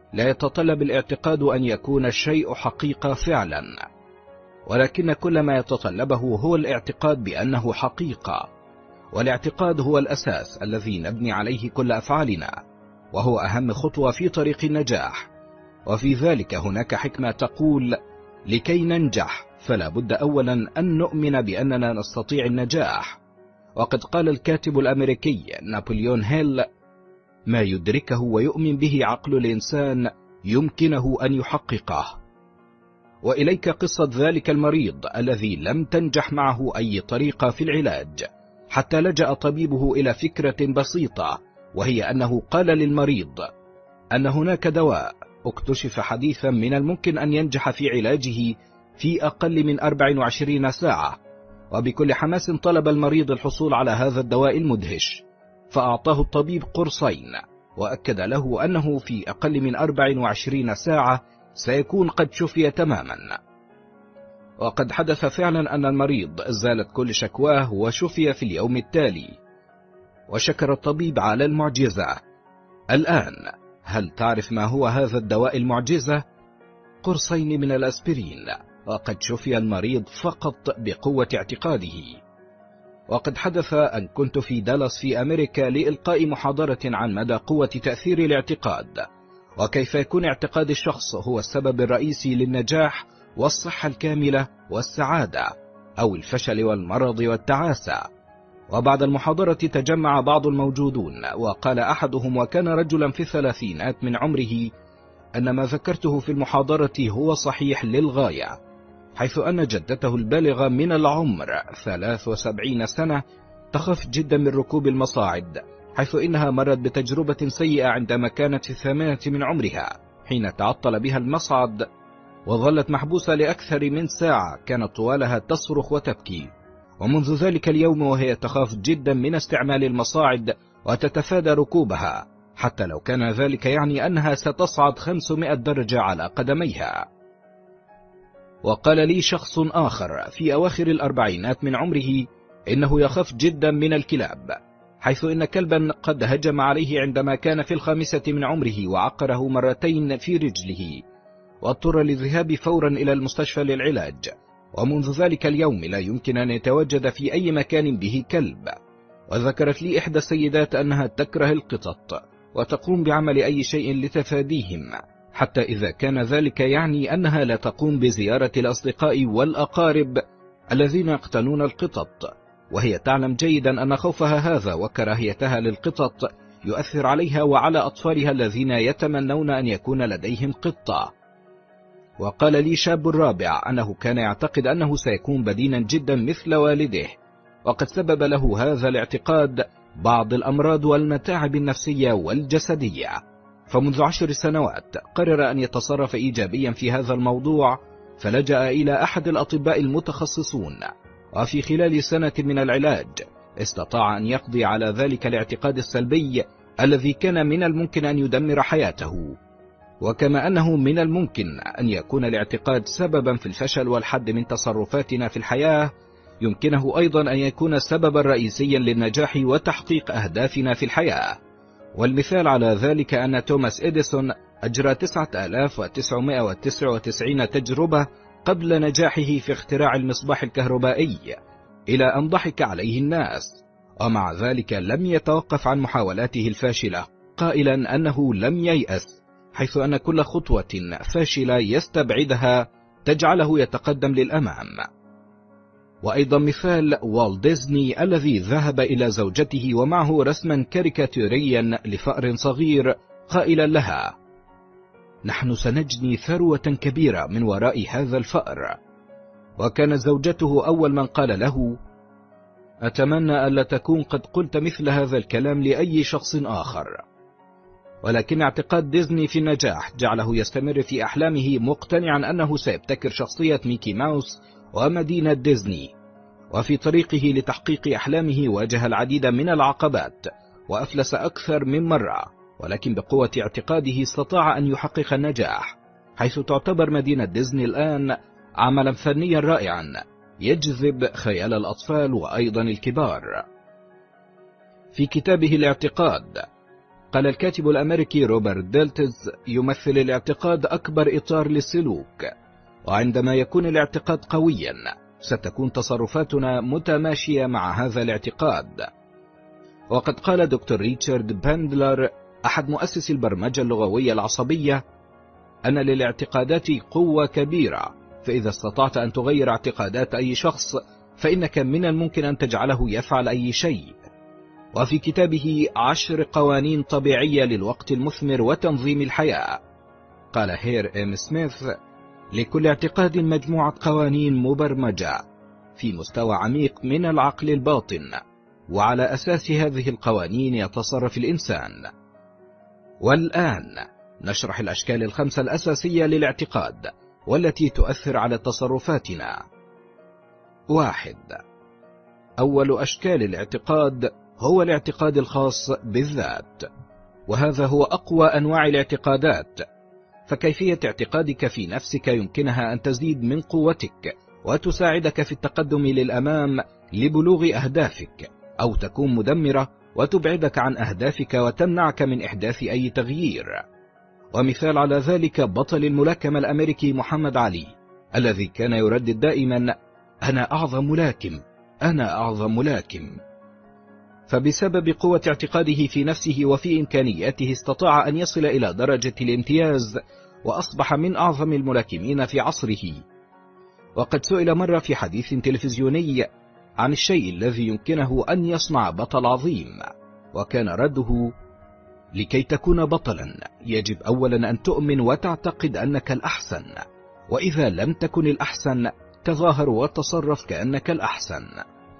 لا يتطلب الاعتقاد أن يكون الشيء حقيقة فعلا، ولكن كل ما يتطلبه هو الاعتقاد بأنه حقيقة، والاعتقاد هو الأساس الذي نبني عليه كل أفعالنا، وهو أهم خطوة في طريق النجاح. وفي ذلك هناك حكمة تقول: لكي ننجح فلا بد أولا أن نؤمن بأننا نستطيع النجاح. وقد قال الكاتب الأمريكي نابليون هيل: ما يدركه ويؤمن به عقل الإنسان يمكنه أن يحققه. وإليك قصة ذلك المريض الذي لم تنجح معه أي طريقة في العلاج، حتى لجأ طبيبه إلى فكرة بسيطة، وهي أنه قال للمريض أن هناك دواء اكتشف حديثا من الممكن أن ينجح في علاجه في أقل من أربع وعشرين ساعة. وبكل حماس طلب المريض الحصول على هذا الدواء المدهش، فأعطاه الطبيب قرصين، وأكد له أنه في أقل من أربع وعشرين ساعة سيكون قد شفي تماما. وقد حدث فعلا أن المريض زالت كل شكواه وشفي في اليوم التالي، وشكر الطبيب على المعجزة. الآن هل تعرف ما هو هذا الدواء المعجزة؟ قرصين من الأسبرين، وقد شفي المريض فقط بقوة اعتقاده. وقد حدث أن كنت في دالاس في أمريكا لإلقاء محاضرة عن مدى قوة تأثير الاعتقاد، وكيف يكون اعتقاد الشخص هو السبب الرئيسي للنجاح والصحة الكاملة والسعادة، أو الفشل والمرض والتعاسة. وبعد المحاضرة تجمع بعض الموجودون، وقال أحدهم وكان رجلا في الثلاثينات من عمره أن ما ذكرته في المحاضرة هو صحيح للغاية، حيث أن جدته البالغة من العمر ثلاث وسبعين سنة تخاف جدا من ركوب المصاعد، حيث إنها مرت بتجربة سيئة عندما كانت في الثامنة من عمرها حين تعطل بها المصعد، وظلت محبوسة لأكثر من ساعة كانت طوالها تصرخ وتبكي. ومنذ ذلك اليوم وهي تخاف جدا من استعمال المصاعد وتتفادى ركوبها، حتى لو كان ذلك يعني أنها ستصعد خمسمائة درجة على قدميها. وقال لي شخص آخر في أواخر الأربعينات من عمره إنه يخاف جدا من الكلاب، حيث إن كلبا قد هجم عليه عندما كان في الخامسة من عمره وعقره مرتين في رجله، واضطر للذهاب فورا إلى المستشفى للعلاج. ومنذ ذلك اليوم لا يمكن أن يتواجد في أي مكان به كلب. وذكرت لي إحدى السيدات أنها تكره القطط وتقوم بعمل أي شيء لتفاديهم، حتى إذا كان ذلك يعني أنها لا تقوم بزيارة الأصدقاء والأقارب الذين يقتنون القطط، وهي تعلم جيدا أن خوفها هذا وكراهيتها للقطط يؤثر عليها وعلى أطفالها الذين يتمنون أن يكون لديهم قطة. وقال لي شاب رابع أنه كان يعتقد أنه سيكون بدينا جدا مثل والده، وقد سبب له هذا الاعتقاد بعض الأمراض والمتاعب النفسية والجسدية. فمنذ عشر سنوات قرر أن يتصرف إيجابيا في هذا الموضوع، فلجأ إلى أحد الأطباء المتخصصون، وفي خلال سنة من العلاج استطاع أن يقضي على ذلك الاعتقاد السلبي الذي كان من الممكن أن يدمر حياته. وكما أنه من الممكن أن يكون الاعتقاد سببا في الفشل والحد من تصرفاتنا في الحياة، يمكنه أيضا أن يكون سببا رئيسيا للنجاح وتحقيق أهدافنا في الحياة. والمثال على ذلك أن توماس إديسون أجرى تسعة آلاف وتسعمائة وتسعة وتسعين تجربة قبل نجاحه في اختراع المصباح الكهربائي، إلى أن ضحك عليه الناس، ومع ذلك لم يتوقف عن محاولاته الفاشلة، قائلا أنه لم ييأس، حيث أن كل خطوة فاشلة يستبعدها تجعله يتقدم للأمام. وأيضا مثال والت ديزني الذي ذهب إلى زوجته ومعه رسما كاريكاتوريا لفأر صغير قائلا لها: نحن سنجني ثروة كبيرة من وراء هذا الفأر. وكانت زوجته أول من قال له: أتمنى ألا تكون قد قلت مثل هذا الكلام لأي شخص آخر. ولكن اعتقاد ديزني في النجاح جعله يستمر في أحلامه، مقتنعا أنه سيبتكر شخصية ميكي ماوس ومدينة ديزني. وفي طريقه لتحقيق أحلامه واجه العديد من العقبات وأفلس أكثر من مرة، ولكن بقوة اعتقاده استطاع أن يحقق النجاح، حيث تعتبر مدينة ديزني الآن عملا فنيا رائعا يجذب خيال الأطفال وأيضا الكبار. في كتابه الاعتقاد وقال الكاتب الأمريكي روبرت ديلتز: يمثل الاعتقاد أكبر إطار للسلوك، وعندما يكون الاعتقاد قويا ستكون تصرفاتنا متماشية مع هذا الاعتقاد. وقد قال دكتور ريتشارد باندلر أحد مؤسسي البرمجة اللغوية العصبية أن للاعتقادات قوة كبيرة، فإذا استطعت أن تغير اعتقادات أي شخص فإنك من الممكن أن تجعله يفعل أي شيء. وفي كتابه عشر قوانين طبيعية للوقت المثمر وتنظيم الحياة قال هير إم سميث: لكل اعتقاد مجموعة قوانين مبرمجة في مستوى عميق من العقل الباطن، وعلى أساس هذه القوانين يتصرف الإنسان. والآن نشرح الأشكال الخمسة الأساسية للاعتقاد والتي تؤثر على تصرفاتنا. واحد. أول أشكال الاعتقاد هو الاعتقاد الخاص بالذات، وهذا هو أقوى أنواع الاعتقادات، فكيفية اعتقادك في نفسك يمكنها أن تزيد من قوتك وتساعدك في التقدم للأمام لبلوغ أهدافك، أو تكون مدمرة وتبعدك عن أهدافك وتمنعك من إحداث أي تغيير. ومثال على ذلك بطل الملاكمة الأمريكي محمد علي، الذي كان يردد دائما: أنا أعظم ملاكم، أنا أعظم ملاكم. فبسبب قوة اعتقاده في نفسه وفي إمكانياته استطاع أن يصل إلى درجة الامتياز، وأصبح من أعظم الملاكمين في عصره. وقد سئل مرة في حديث تلفزيوني عن الشيء الذي يمكنه أن يصنع بطل عظيم، وكان رده: لكي تكون بطلا يجب أولا أن تؤمن وتعتقد أنك الأحسن، وإذا لم تكن الأحسن تظاهر وتصرف كأنك الأحسن.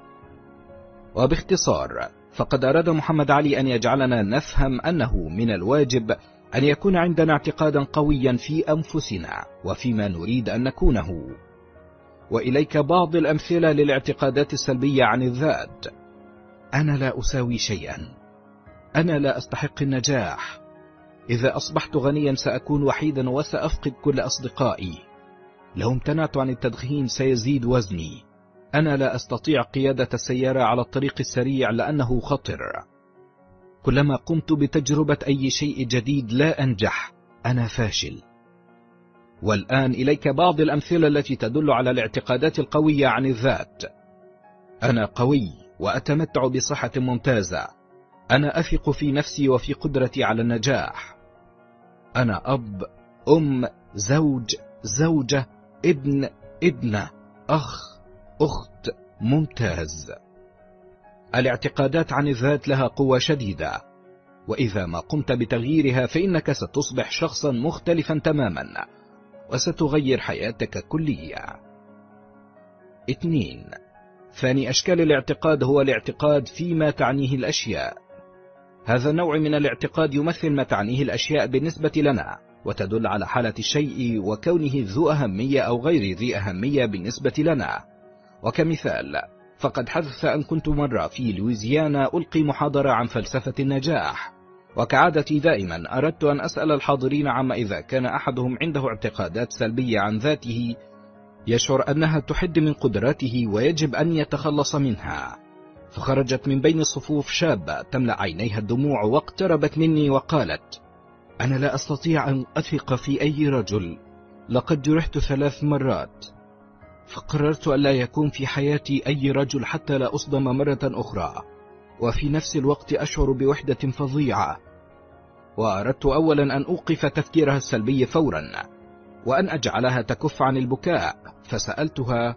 وباختصار فقد أراد محمد علي أن يجعلنا نفهم أنه من الواجب أن يكون عندنا اعتقادا قويا في أنفسنا وفيما نريد أن نكونه. وإليك بعض الأمثلة للاعتقادات السلبية عن الذات: أنا لا أساوي شيئا، أنا لا أستحق النجاح، إذا أصبحت غنيا سأكون وحيدا وسأفقد كل أصدقائي، لو امتنعت عن التدخين سيزيد وزني، أنا لا أستطيع قيادة السيارة على الطريق السريع لأنه خطر، كلما قمت بتجربة أي شيء جديد لا أنجح، أنا فاشل. والآن إليك بعض الأمثلة التي تدل على الاعتقادات القوية عن الذات: أنا قوي وأتمتع بصحة ممتازة، أنا أثق في نفسي وفي قدرتي على النجاح، أنا أب، أم، زوج، زوجة، ابن، ابنة، أخ، أخت، ممتاز. الاعتقادات عن الذات لها قوة شديدة، وإذا ما قمت بتغييرها فإنك ستصبح شخصا مختلفا تماما وستغير حياتك كليا. اثنين. ثاني أشكال الاعتقاد هو الاعتقاد فيما تعنيه الأشياء. هذا النوع من الاعتقاد يمثل ما تعنيه الأشياء بالنسبة لنا، وتدل على حالة الشيء وكونه ذو أهمية أو غير ذي أهمية بالنسبة لنا. وكمثال، فقد حدث أن كنت مرة في لويزيانا ألقي محاضرة عن فلسفة النجاح، وكعادتي دائما أردت أن أسأل الحاضرين عما إذا كان أحدهم عنده اعتقادات سلبية عن ذاته يشعر أنها تحد من قدراته ويجب أن يتخلص منها. فخرجت من بين الصفوف شابة تملأ عينيها الدموع واقتربت مني وقالت: أنا لا أستطيع أن أثق في أي رجل، لقد جرحت ثلاث مرات، فقررت أن لا يكون في حياتي أي رجل حتى لا أصدم مرة أخرى، وفي نفس الوقت أشعر بوحدة فظيعة. وأردت أولا أن أوقف تفكيرها السلبي فورا وأن أجعلها تكف عن البكاء، فسألتها: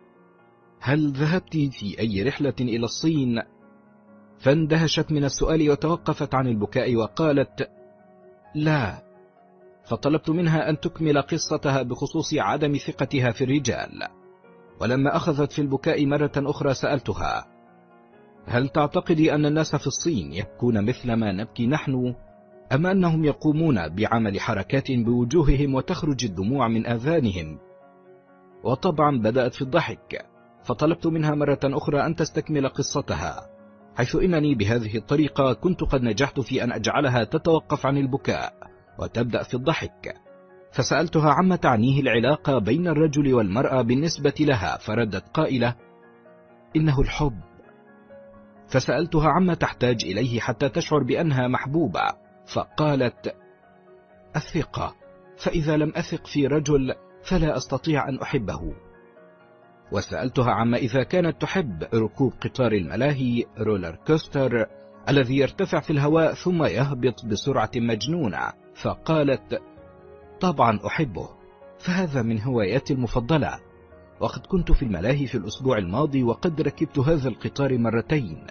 هل ذهبت في أي رحلة إلى الصين؟ فاندهشت من السؤال وتوقفت عن البكاء وقالت: لا. فطلبت منها أن تكمل قصتها بخصوص عدم ثقتها في الرجال. ولما أخذت في البكاء مرة أخرى سألتها: هل تعتقدي أن الناس في الصين يبكون مثل ما نبكي نحن، أم أنهم يقومون بعمل حركات بوجوههم وتخرج الدموع من آذانهم؟ وطبعا بدأت في الضحك، فطلبت منها مرة أخرى أن تستكمل قصتها، حيث إنني بهذه الطريقة كنت قد نجحت في أن أجعلها تتوقف عن البكاء وتبدأ في الضحك. فسألتها عما تعنيه العلاقة بين الرجل والمرأة بالنسبة لها، فردت قائلة: إنه الحب. فسألتها عما تحتاج إليه حتى تشعر بأنها محبوبة، فقالت: الثقة، فإذا لم أثق في رجل فلا أستطيع أن أحبه. وسألتها عما إذا كانت تحب ركوب قطار الملاهي رولر كوستر الذي يرتفع في الهواء ثم يهبط بسرعة مجنونة، فقالت: طبعا أحبه، فهذا من هواياتي المفضلة، وقد كنت في الملاهي في الأسبوع الماضي وقد ركبت هذا القطار مرتين.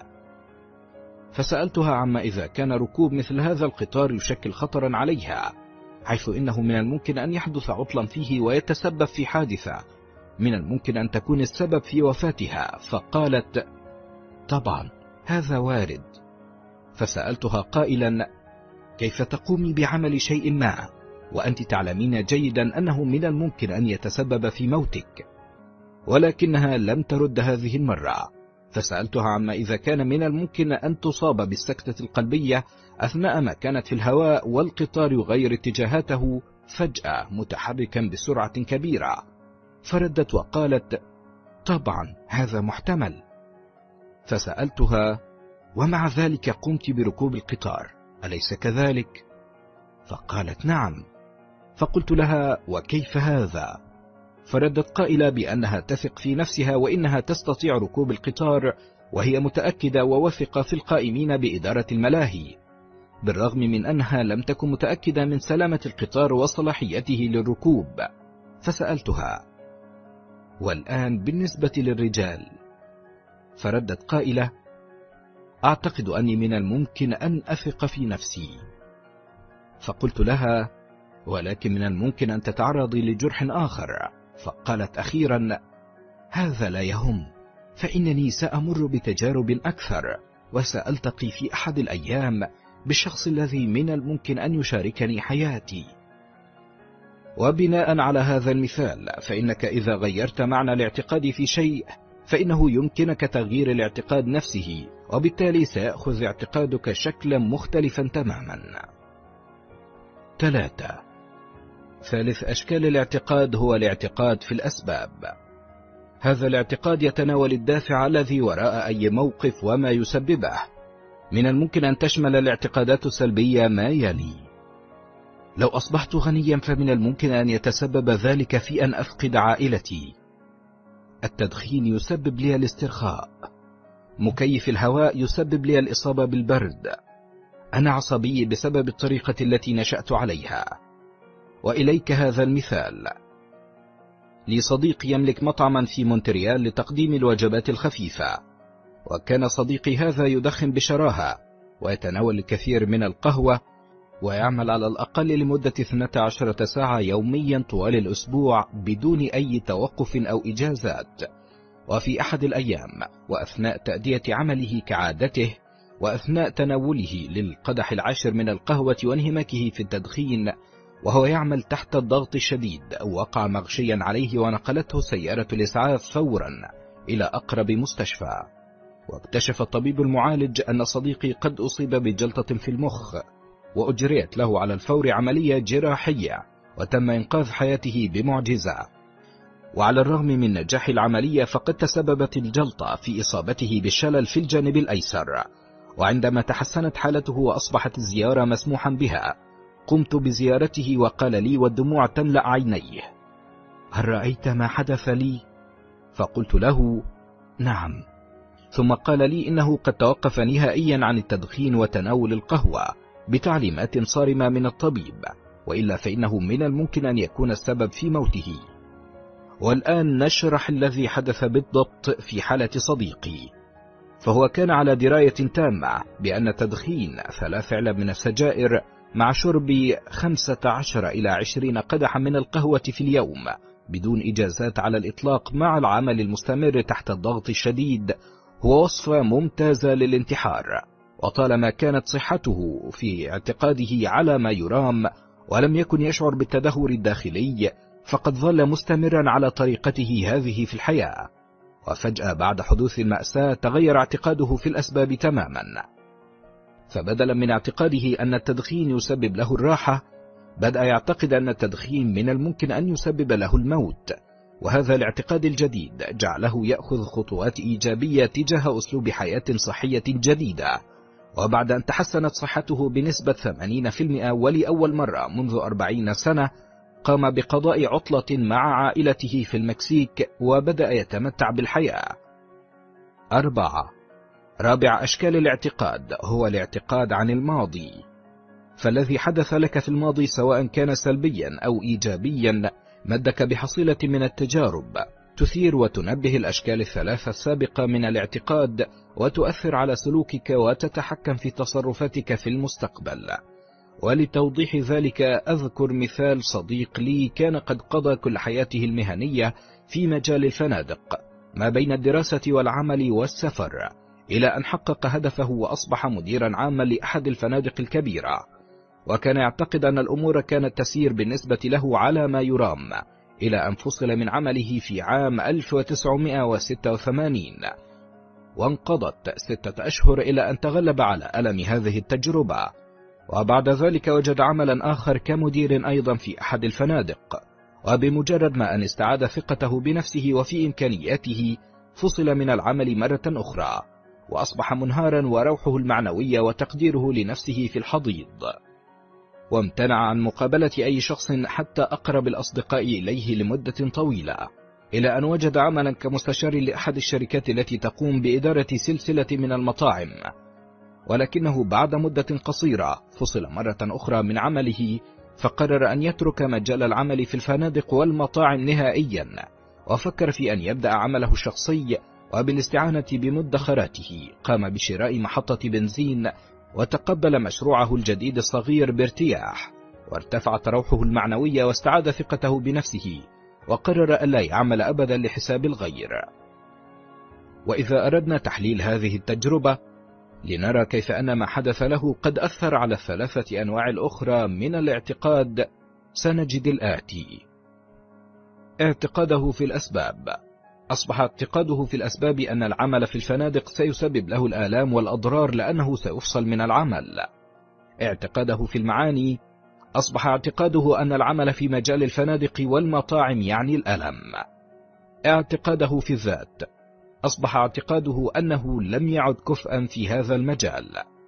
فسألتها عما إذا كان ركوب مثل هذا القطار يشكل خطرا عليها، حيث إنه من الممكن أن يحدث عطلا فيه ويتسبب في حادثة من الممكن أن تكون السبب في وفاتها، فقالت: طبعا هذا وارد. فسألتها قائلا: كيف تقومي بعمل شيء ما وأنت تعلمين جيدا أنه من الممكن أن يتسبب في موتك؟ ولكنها لم ترد هذه المرة. فسألتها عما إذا كان من الممكن أن تصاب بالسكتة القلبية أثناء ما كانت في الهواء والقطار يغير اتجاهاته فجأة متحركا بسرعة كبيرة، فردت وقالت: طبعا هذا محتمل. فسألتها: ومع ذلك قمت بركوب القطار، أليس كذلك؟ فقالت: نعم. فقلت لها: وكيف هذا؟ فردت قائلة بأنها تثق في نفسها وإنها تستطيع ركوب القطار، وهي متأكدة ووثقة في القائمين بإدارة الملاهي، بالرغم من أنها لم تكن متأكدة من سلامة القطار وصلاحيته للركوب. فسألتها: والآن بالنسبة للرجال؟ فردت قائلة: أعتقد أني من الممكن أن أثق في نفسي. فقلت لها: ولكن من الممكن أن تتعرضي لجرح آخر. فقالت أخيرا: هذا لا يهم، فإنني سأمر بتجارب أكثر، وسألتقي في أحد الأيام بالشخص الذي من الممكن أن يشاركني حياتي. وبناء على هذا المثال، فإنك إذا غيرت معنى الاعتقاد في شيء فإنه يمكنك تغيير الاعتقاد نفسه، وبالتالي سيأخذ اعتقادك شكلا مختلفا تماما. ثلاثة. ثالث أشكال الاعتقاد هو الاعتقاد في الأسباب. هذا الاعتقاد يتناول الدافع الذي وراء أي موقف وما يسببه. من الممكن أن تشمل الاعتقادات السلبية ما يلي: لو أصبحت غنيا فمن الممكن أن يتسبب ذلك في أن أفقد عائلتي. التدخين يسبب لي الاسترخاء. مكيف الهواء يسبب لي الإصابة بالبرد. أنا عصبي بسبب الطريقة التي نشأت عليها. وإليك هذا المثال: لي صديق يملك مطعما في مونتريال لتقديم الوجبات الخفيفة، وكان صديقي هذا يدخن بشراهة ويتناول الكثير من القهوة، ويعمل على الأقل لمدة اثنتي عشرة ساعة يوميا طوال الأسبوع بدون أي توقف أو إجازات. وفي أحد الأيام وأثناء تأدية عمله كعادته، وأثناء تناوله للقدح العاشر من القهوة وانهماكه في التدخين وهو يعمل تحت الضغط الشديد، وقع مغشيا عليه ونقلته سيارة الإسعاف فورا إلى أقرب مستشفى. واكتشف الطبيب المعالج أن صديقي قد أصيب بجلطة في المخ، وأجريت له على الفور عملية جراحية وتم إنقاذ حياته بمعجزة. وعلى الرغم من نجاح العملية فقد تسببت الجلطة في إصابته بالشلل في الجانب الأيسر. وعندما تحسنت حالته وأصبحت الزيارة مسموحا بها، قمت بزيارته وقال لي والدموع تملأ عينيه: هل رأيت ما حدث لي؟ فقلت له: نعم. ثم قال لي إنه قد توقف نهائيا عن التدخين وتناول القهوة بتعليمات صارمة من الطبيب، وإلا فإنه من الممكن أن يكون السبب في موته. والآن نشرح الذي حدث بالضبط في حالة صديقي. فهو كان على دراية تامة بأن تدخين ثلاث علب من السجائر مع شرب خمسة عشر إلى عشرين قدحا من القهوة في اليوم بدون إجازات على الإطلاق مع العمل المستمر تحت الضغط الشديد هو وصفة ممتازة للانتحار. وطالما كانت صحته في اعتقاده على ما يرام ولم يكن يشعر بالتدهور الداخلي، فقد ظل مستمرا على طريقته هذه في الحياة. وفجأة بعد حدوث المأساة تغير اعتقاده في الأسباب تماما، فبدلا من اعتقاده أن التدخين يسبب له الراحة، بدأ يعتقد أن التدخين من الممكن أن يسبب له الموت. وهذا الاعتقاد الجديد جعله يأخذ خطوات إيجابية تجاه أسلوب حياة صحية جديدة، وبعد أن تحسنت صحته بنسبة ثمانين بالمئة ولأول مرة منذ أربعين سنة، قام بقضاء عطلة مع عائلته في المكسيك وبدأ يتمتع بالحياة. أربعة. رابع أشكال الاعتقاد هو الاعتقاد عن الماضي. فالذي حدث لك في الماضي سواء كان سلبيا أو إيجابيا مدك بحصيلة من التجارب تثير وتنبه الأشكال الثلاثة السابقة من الاعتقاد وتؤثر على سلوكك وتتحكم في تصرفاتك في المستقبل. ولتوضيح ذلك أذكر مثال صديق لي كان قد قضى كل حياته المهنية في مجال الفنادق ما بين الدراسة والعمل والسفر، إلى أن حقق هدفه وأصبح مديرا عاما لأحد الفنادق الكبيرة، وكان يعتقد أن الأمور كانت تسير بالنسبة له على ما يرام، إلى أن فصل من عمله في عام ألف وتسعمائة وستة وثمانين، وانقضت ستة أشهر إلى أن تغلب على ألم هذه التجربة، وبعد ذلك وجد عملا آخر كمدير أيضا في أحد الفنادق، وبمجرد ما أن استعاد ثقته بنفسه وفي إمكانياته فصل من العمل مرة أخرى، وأصبح منهارا وروحه المعنوية وتقديره لنفسه في الحضيض، وامتنع عن مقابلة أي شخص حتى أقرب الأصدقاء إليه لمدة طويلة، إلى أن وجد عملا كمستشار لأحد الشركات التي تقوم بإدارة سلسلة من المطاعم، ولكنه بعد مدة قصيرة فصل مرة أخرى من عمله، فقرر أن يترك مجال العمل في الفنادق والمطاعم نهائيا، وفكر في أن يبدأ عمله الشخصي، وبالاستعانة بمدخراته قام بشراء محطة بنزين، وتقبل مشروعه الجديد الصغير بارتياح، وارتفعت روحه المعنوية واستعاد ثقته بنفسه، وقرر ألا يعمل أبدا لحساب الغير. وإذا أردنا تحليل هذه التجربة لنرى كيف أن ما حدث له قد أثر على الثلاثة أنواع الأخرى من الاعتقاد، سنجد الآتي: اعتقاده في الأسباب. أصبح اعتقاده في الأسباب أن العمل في الفنادق سيسبب له الآلام والأضرار لأنه سيفصل من العمل. اعتقاده في المعاني. أصبح اعتقاده أن العمل في مجال الفنادق والمطاعم يعني الألم. اعتقاده في الذات. أصبح اعتقاده أنه لم يعد كفءا في هذا المجال.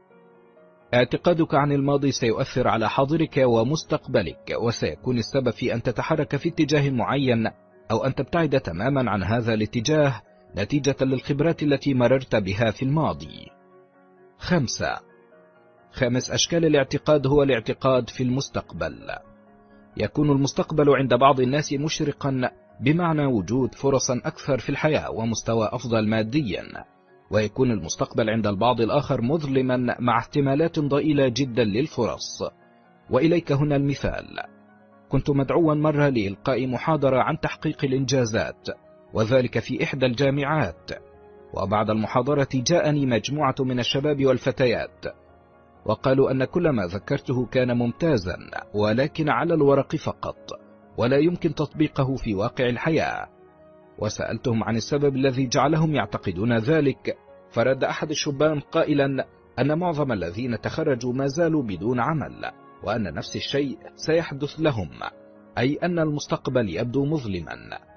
اعتقادك عن الماضي سيؤثر على حاضرك ومستقبلك، وسيكون السبب في أن تتحرك في اتجاه معين أو أن تبتعد تماما عن هذا الاتجاه نتيجة للخبرات التي مررت بها في الماضي. خمسة. خامس أشكال الاعتقاد هو الاعتقاد في المستقبل. يكون المستقبل عند بعض الناس مشرقا، بمعنى وجود فرصا أكثر في الحياة ومستوى أفضل ماديا، ويكون المستقبل عند البعض الآخر مظلما مع احتمالات ضئيلة جدا للفرص. وإليك هنا المثال: كنت مدعوا مرة لإلقاء محاضرة عن تحقيق الإنجازات، وذلك في إحدى الجامعات، وبعد المحاضرة جاءني مجموعة من الشباب والفتيات، وقالوا أن كل ما ذكرته كان ممتازا، ولكن على الورق فقط، ولا يمكن تطبيقه في واقع الحياة. وسألتهم عن السبب الذي جعلهم يعتقدون ذلك، فرد أحد الشبان قائلا أن معظم الذين تخرجوا ما زالوا بدون عمل، وأن نفس الشيء سيحدث لهم، أي أن المستقبل يبدو مظلما.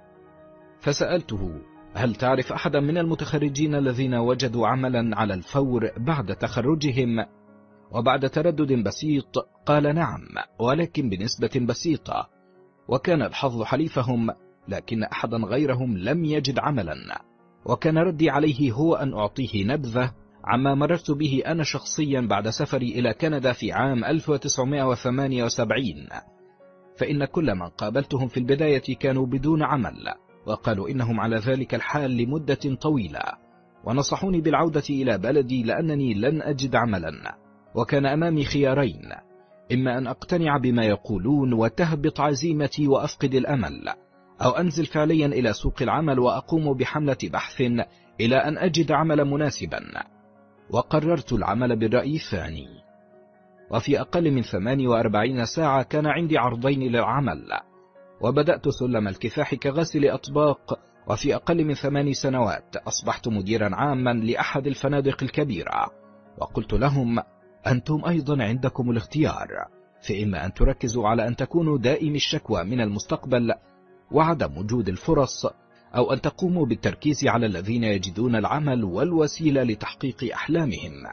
فسألته: هل تعرف أحدا من المتخرجين الذين وجدوا عملا على الفور بعد تخرجهم؟ وبعد تردد بسيط قال: نعم، ولكن بنسبة بسيطة، وكان الحظ حليفهم، لكن أحدا غيرهم لم يجد عملا. وكان ردي عليه هو أن أعطيه نبذة عما مررت به أنا شخصيا بعد سفري إلى كندا في عام ألف وتسعمائة وثمانية وسبعين، فإن كل من قابلتهم في البداية كانوا بدون عمل، وقالوا إنهم على ذلك الحال لمدة طويلة، ونصحوني بالعودة إلى بلدي لأنني لن أجد عملا، وكان أمامي خيارين: إما أن أقتنع بما يقولون وتهبط عزيمتي وأفقد الأمل، أو أنزل فعليا إلى سوق العمل وأقوم بحملة بحث إلى أن أجد عملا مناسبا. وقررت العمل بالرأي الثاني. وفي أقل من ثمان وأربعين ساعة كان عندي عرضين للعمل، وبدأت سلم الكفاح كغسل أطباق، وفي أقل من ثمان سنوات أصبحت مديرا عاما لأحد الفنادق الكبيرة. وقلت لهم: أنتم أيضا عندكم الاختيار، فإما أن تركزوا على أن تكونوا دائم الشكوى من المستقبل وعدم وجود الفرص، أو أن تقوموا بالتركيز على الذين يجدون العمل والوسيلة لتحقيق أحلامهم،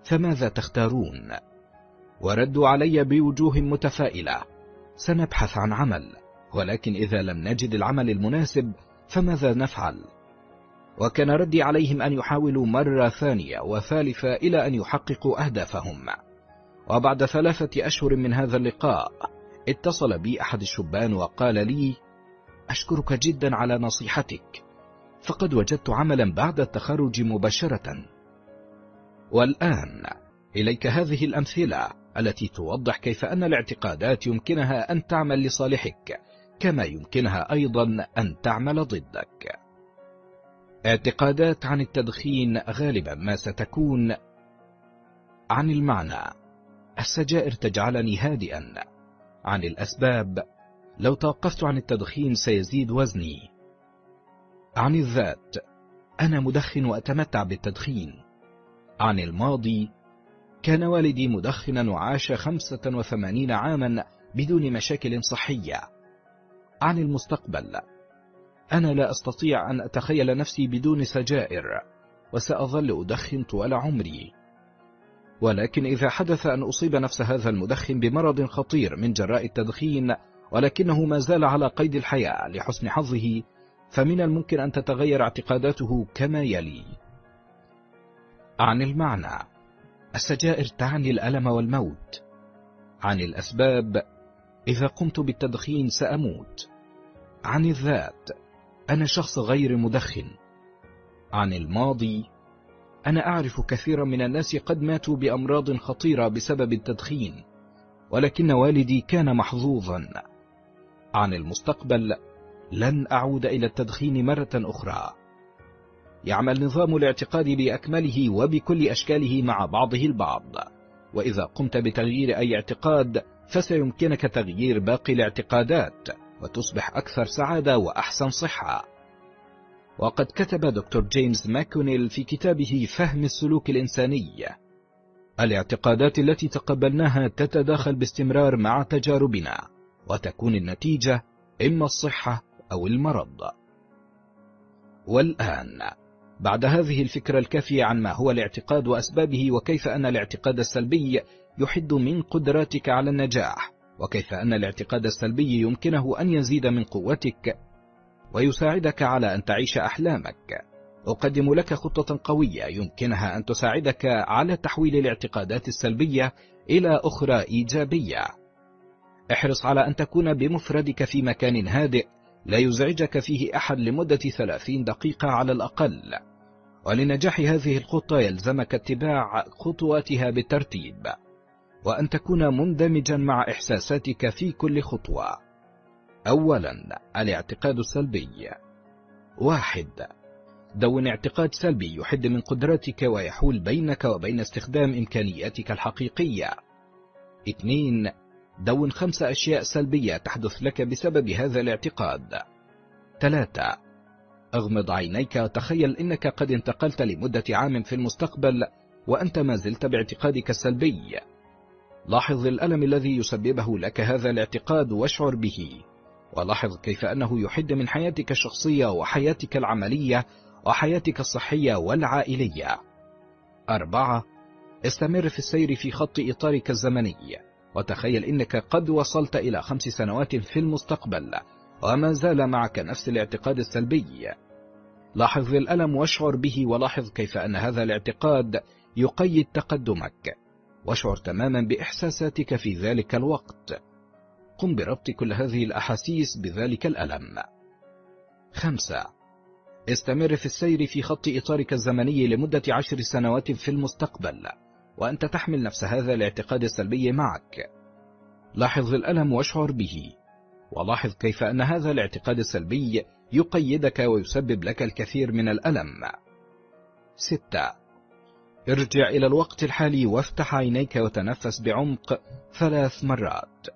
فماذا تختارون؟ وردوا علي بوجوه متفائلة: سنبحث عن عمل، ولكن إذا لم نجد العمل المناسب فماذا نفعل؟ وكان ردي عليهم أن يحاولوا مرة ثانية وثالثة إلى أن يحققوا أهدافهم. وبعد ثلاثة أشهر من هذا اللقاء اتصل بي أحد الشبان وقال لي: أشكرك جدا على نصيحتك، فقد وجدت عملا بعد التخرج مباشرة. والآن إليك هذه الأمثلة التي توضح كيف أن الاعتقادات يمكنها أن تعمل لصالحك، كما يمكنها أيضا أن تعمل ضدك. اعتقادات عن التدخين غالبا ما ستكون عن المعنى: السجائر تجعلني هادئا. عن الأسباب: لو توقفت عن التدخين سيزيد وزني. عن الذات: أنا مدخن وأتمتع بالتدخين. عن الماضي: كان والدي مدخنا وعاش خمسة وثمانين عاما بدون مشاكل صحية. عن المستقبل: أنا لا أستطيع أن أتخيل نفسي بدون سجائر، وسأظل أدخن طوال عمري. ولكن إذا حدث أن أصيب نفس هذا المدخن بمرض خطير من جراء التدخين، ولكنه ما زال على قيد الحياة لحسن حظه، فمن الممكن أن تتغير اعتقاداته كما يلي. عن المعنى: السجائر تعني الألم والموت. عن الأسباب: إذا قمت بالتدخين سأموت. عن الذات: أنا شخص غير مدخن. عن الماضي: أنا أعرف كثيرا من الناس قد ماتوا بأمراض خطيرة بسبب التدخين، ولكن والدي كان محظوظا. عن المستقبل: لن أعود إلى التدخين مرة أخرى. يعمل نظام الاعتقاد بأكمله وبكل أشكاله مع بعضه البعض، وإذا قمت بتغيير أي اعتقاد فسيمكنك تغيير باقي الاعتقادات، وتصبح أكثر سعادة وأحسن صحة. وقد كتب دكتور جيمس ماكونيل في كتابه فهم السلوك الإنساني: الاعتقادات التي تقبلناها تتداخل باستمرار مع تجاربنا، وتكون النتيجة إما الصحة أو المرض. والآن بعد هذه الفكرة الكافية عن ما هو الاعتقاد وأسبابه، وكيف أن الاعتقاد السلبي يحد من قدراتك على النجاح، وكيف أن الاعتقاد السلبي يمكنه أن يزيد من قوتك ويساعدك على أن تعيش أحلامك، أقدم لك خطة قوية يمكنها أن تساعدك على تحويل الاعتقادات السلبية إلى أخرى إيجابية. احرص على أن تكون بمفردك في مكان هادئ لا يزعجك فيه أحد لمدة ثلاثين دقيقة على الأقل، ولنجاح هذه الخطة يلزمك اتباع خطواتها بالترتيب، وأن تكون مندمجا مع إحساساتك في كل خطوة. أولا، الاعتقاد السلبي. واحد، دون اعتقاد سلبي يحد من قدراتك ويحول بينك وبين استخدام إمكانياتك الحقيقية. اثنين، دون خمس أشياء سلبية تحدث لك بسبب هذا الاعتقاد. ثلاثة، اغمض عينيك وتخيل إنك قد انتقلت لمدة عام في المستقبل وأنت ما زلت باعتقادك السلبي. لاحظ الألم الذي يسببه لك هذا الاعتقاد واشعر به، ولاحظ كيف أنه يحد من حياتك الشخصية وحياتك العملية وحياتك الصحية والعائلية. أربعة، استمر في السير في خط إطارك الزمني، وتخيل إنك قد وصلت إلى خمس سنوات في المستقبل وما زال معك نفس الاعتقاد السلبي. لاحظ الألم واشعر به، ولاحظ كيف أن هذا الاعتقاد يقيد تقدمك، واشعر تماما بإحساساتك في ذلك الوقت. قم بربط كل هذه الأحاسيس بذلك الألم. خمسة، استمر في السير في خط إطارك الزمني لمدة عشر سنوات في المستقبل وأنت تحمل نفس هذا الاعتقاد السلبي معك. لاحظ الألم واشعر به، ولاحظ كيف أن هذا الاعتقاد السلبي يقيدك ويسبب لك الكثير من الألم. ستة، ارجع إلى الوقت الحالي وافتح عينيك وتنفس بعمق ثلاث مرات.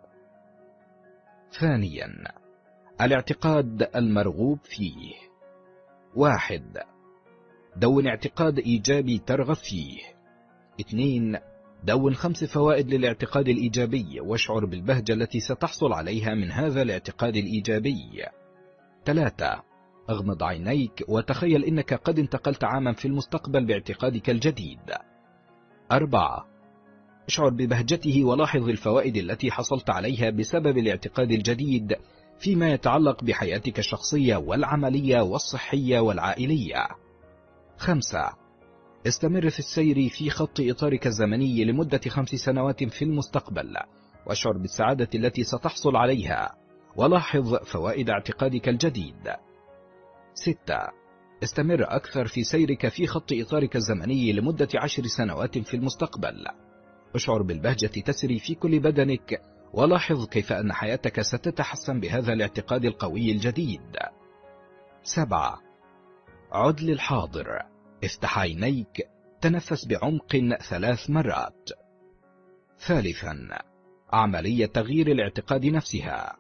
ثانيا، الاعتقاد المرغوب فيه. واحد، دون اعتقاد إيجابي ترغب فيه. اثنين، دون خمس فوائد للاعتقاد الإيجابي واشعر بالبهجة التي ستحصل عليها من هذا الاعتقاد الإيجابي. ثلاثة، اغمض عينيك وتخيل إنك قد انتقلت عاما في المستقبل باعتقادك الجديد. أربعة. اشعر ببهجته ولاحظ الفوائد التي حصلت عليها بسبب الاعتقاد الجديد فيما يتعلق بحياتك الشخصية والعملية والصحية والعائلية. خمسة. استمر في السير في خط إطارك الزمني لمدة خمس سنوات في المستقبل، واشعر بالسعادة التي ستحصل عليها، ولاحظ فوائد اعتقادك الجديد. ستة. استمر أكثر في سيرك في خط إطارك الزمني لمدة عشر سنوات في المستقبل، اشعر بالبهجة تسري في كل بدنك، ولاحظ كيف أن حياتك ستتحسن بهذا الاعتقاد القوي الجديد. سبعة. عد للحاضر، افتح عينيك، تنفس بعمق ثلاث مرات. ثالثا. عملية تغيير الاعتقاد نفسها.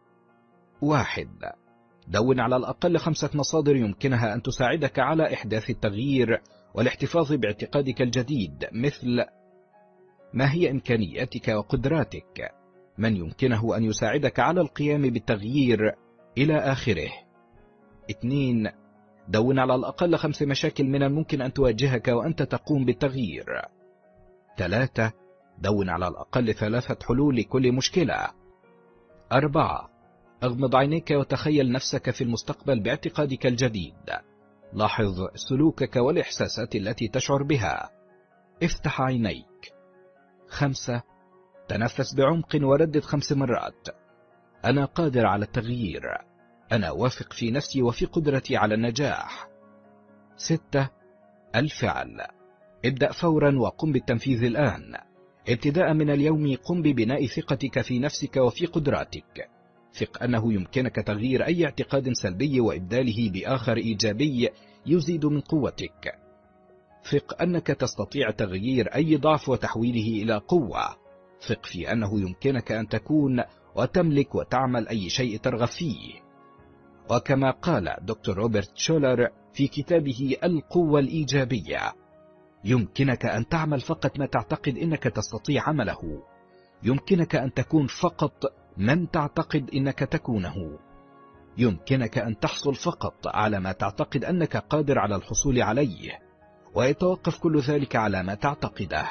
واحد. دون على الأقل خمسة مصادر يمكنها أن تساعدك على إحداث التغيير والاحتفاظ باعتقادك الجديد، مثل: ما هي إمكانياتك وقدراتك؟ من يمكنه أن يساعدك على القيام بالتغيير؟ إلى آخره. اثنين. دون على الأقل خمس مشاكل من الممكن أن تواجهك وأنت تقوم بالتغيير. ثلاثة. دون على الأقل ثلاثة حلول لكل مشكلة. أربعة. اغمض عينيك وتخيل نفسك في المستقبل باعتقادك الجديد. لاحظ سلوكك والإحساسات التي تشعر بها. افتح عينيك. خمسة. تنفس بعمق وردد خمس مرات: أنا قادر على التغيير، أنا واثق في نفسي وفي قدرتي على النجاح. ستة. الفعل. ابدأ فورا وقم بالتنفيذ الآن. ابتداء من اليوم قم ببناء ثقتك في نفسك وفي قدراتك. ثق أنه يمكنك تغيير أي اعتقاد سلبي وإبداله بآخر إيجابي يزيد من قوتك. ثق أنك تستطيع تغيير أي ضعف وتحويله إلى قوة. ثق في أنه يمكنك أن تكون وتملك وتعمل أي شيء ترغب فيه. وكما قال دكتور روبرت شولر في كتابه القوة الإيجابية: يمكنك أن تعمل فقط ما تعتقد أنك تستطيع عمله. يمكنك أن تكون فقط من تعتقد أنك تكونه. يمكنك أن تحصل فقط على ما تعتقد أنك قادر على الحصول عليه، ويتوقف كل ذلك على ما تعتقده.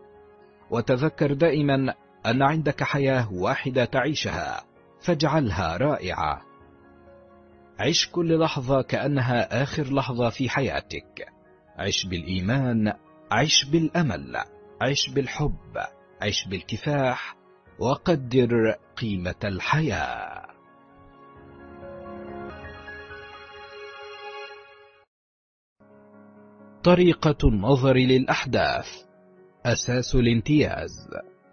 وتذكر دائما أن عندك حياة واحدة تعيشها، فاجعلها رائعة. عش كل لحظة كأنها آخر لحظة في حياتك. عش بالإيمان، عش بالأمل، عش بالحب، عش بالكفاح، وقدر قيمة الحياة. طريقة النظر للأحداث، أساس الامتياز.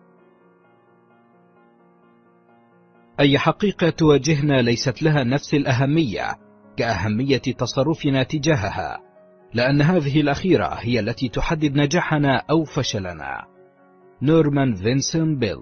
أي حقيقة تواجهنا ليست لها نفس الأهمية كأهمية تصرفنا تجاهها، لأن هذه الأخيرة هي التي تحدد نجاحنا أو فشلنا. نورمان فينسن بيل.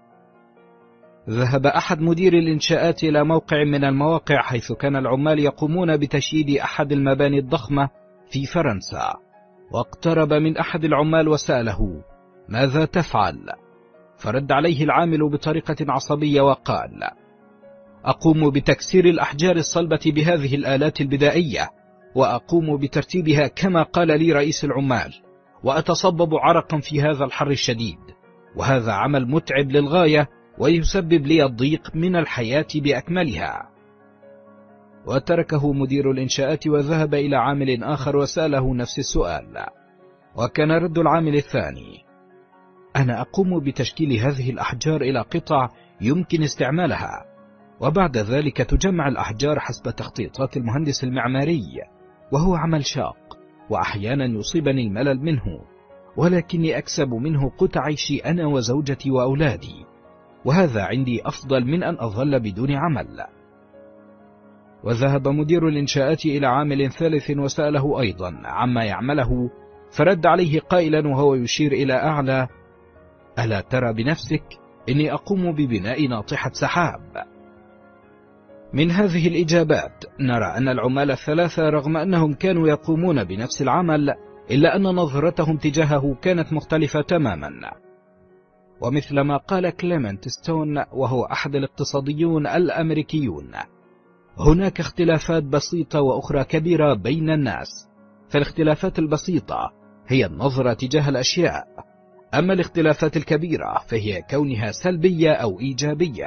ذهب أحد مدير الإنشاءات إلى موقع من المواقع حيث كان العمال يقومون بتشييد أحد المباني الضخمة في فرنسا، واقترب من أحد العمال وسأله: ماذا تفعل؟ فرد عليه العامل بطريقة عصبية وقال: أقوم بتكسير الأحجار الصلبة بهذه الآلات البدائية، وأقوم بترتيبها كما قال لي رئيس العمال، وأتصبب عرقا في هذا الحر الشديد، وهذا عمل متعب للغاية ويسبب لي الضيق من الحياة بأكملها. وتركه مدير الإنشاءات وذهب إلى عامل آخر وسأله نفس السؤال، وكان رد العامل الثاني: أنا أقوم بتشكيل هذه الأحجار إلى قطع يمكن استعمالها، وبعد ذلك تجمع الأحجار حسب تخطيطات المهندس المعماري، وهو عمل شاق وأحيانا يصيبني الملل منه، ولكني أكسب منه قوت عيشي أنا وزوجتي وأولادي، وهذا عندي أفضل من أن أظل بدون عمل. وذهب مدير الإنشاءات إلى عامل ثالث وسأله أيضا عما يعمله، فرد عليه قائلا وهو يشير إلى أعلى: ألا ترى بنفسك إني أقوم ببناء ناطحة سحاب؟ من هذه الإجابات نرى أن العمال الثلاثة رغم أنهم كانوا يقومون بنفس العمل إلا أن نظرتهم تجاهه كانت مختلفة تماما. ومثل ما قال كليمنت ستون وهو أحد الاقتصاديون الأمريكيون: هناك اختلافات بسيطة وأخرى كبيرة بين الناس، فالاختلافات البسيطة هي النظرة تجاه الأشياء، أما الاختلافات الكبيرة فهي كونها سلبية أو إيجابية.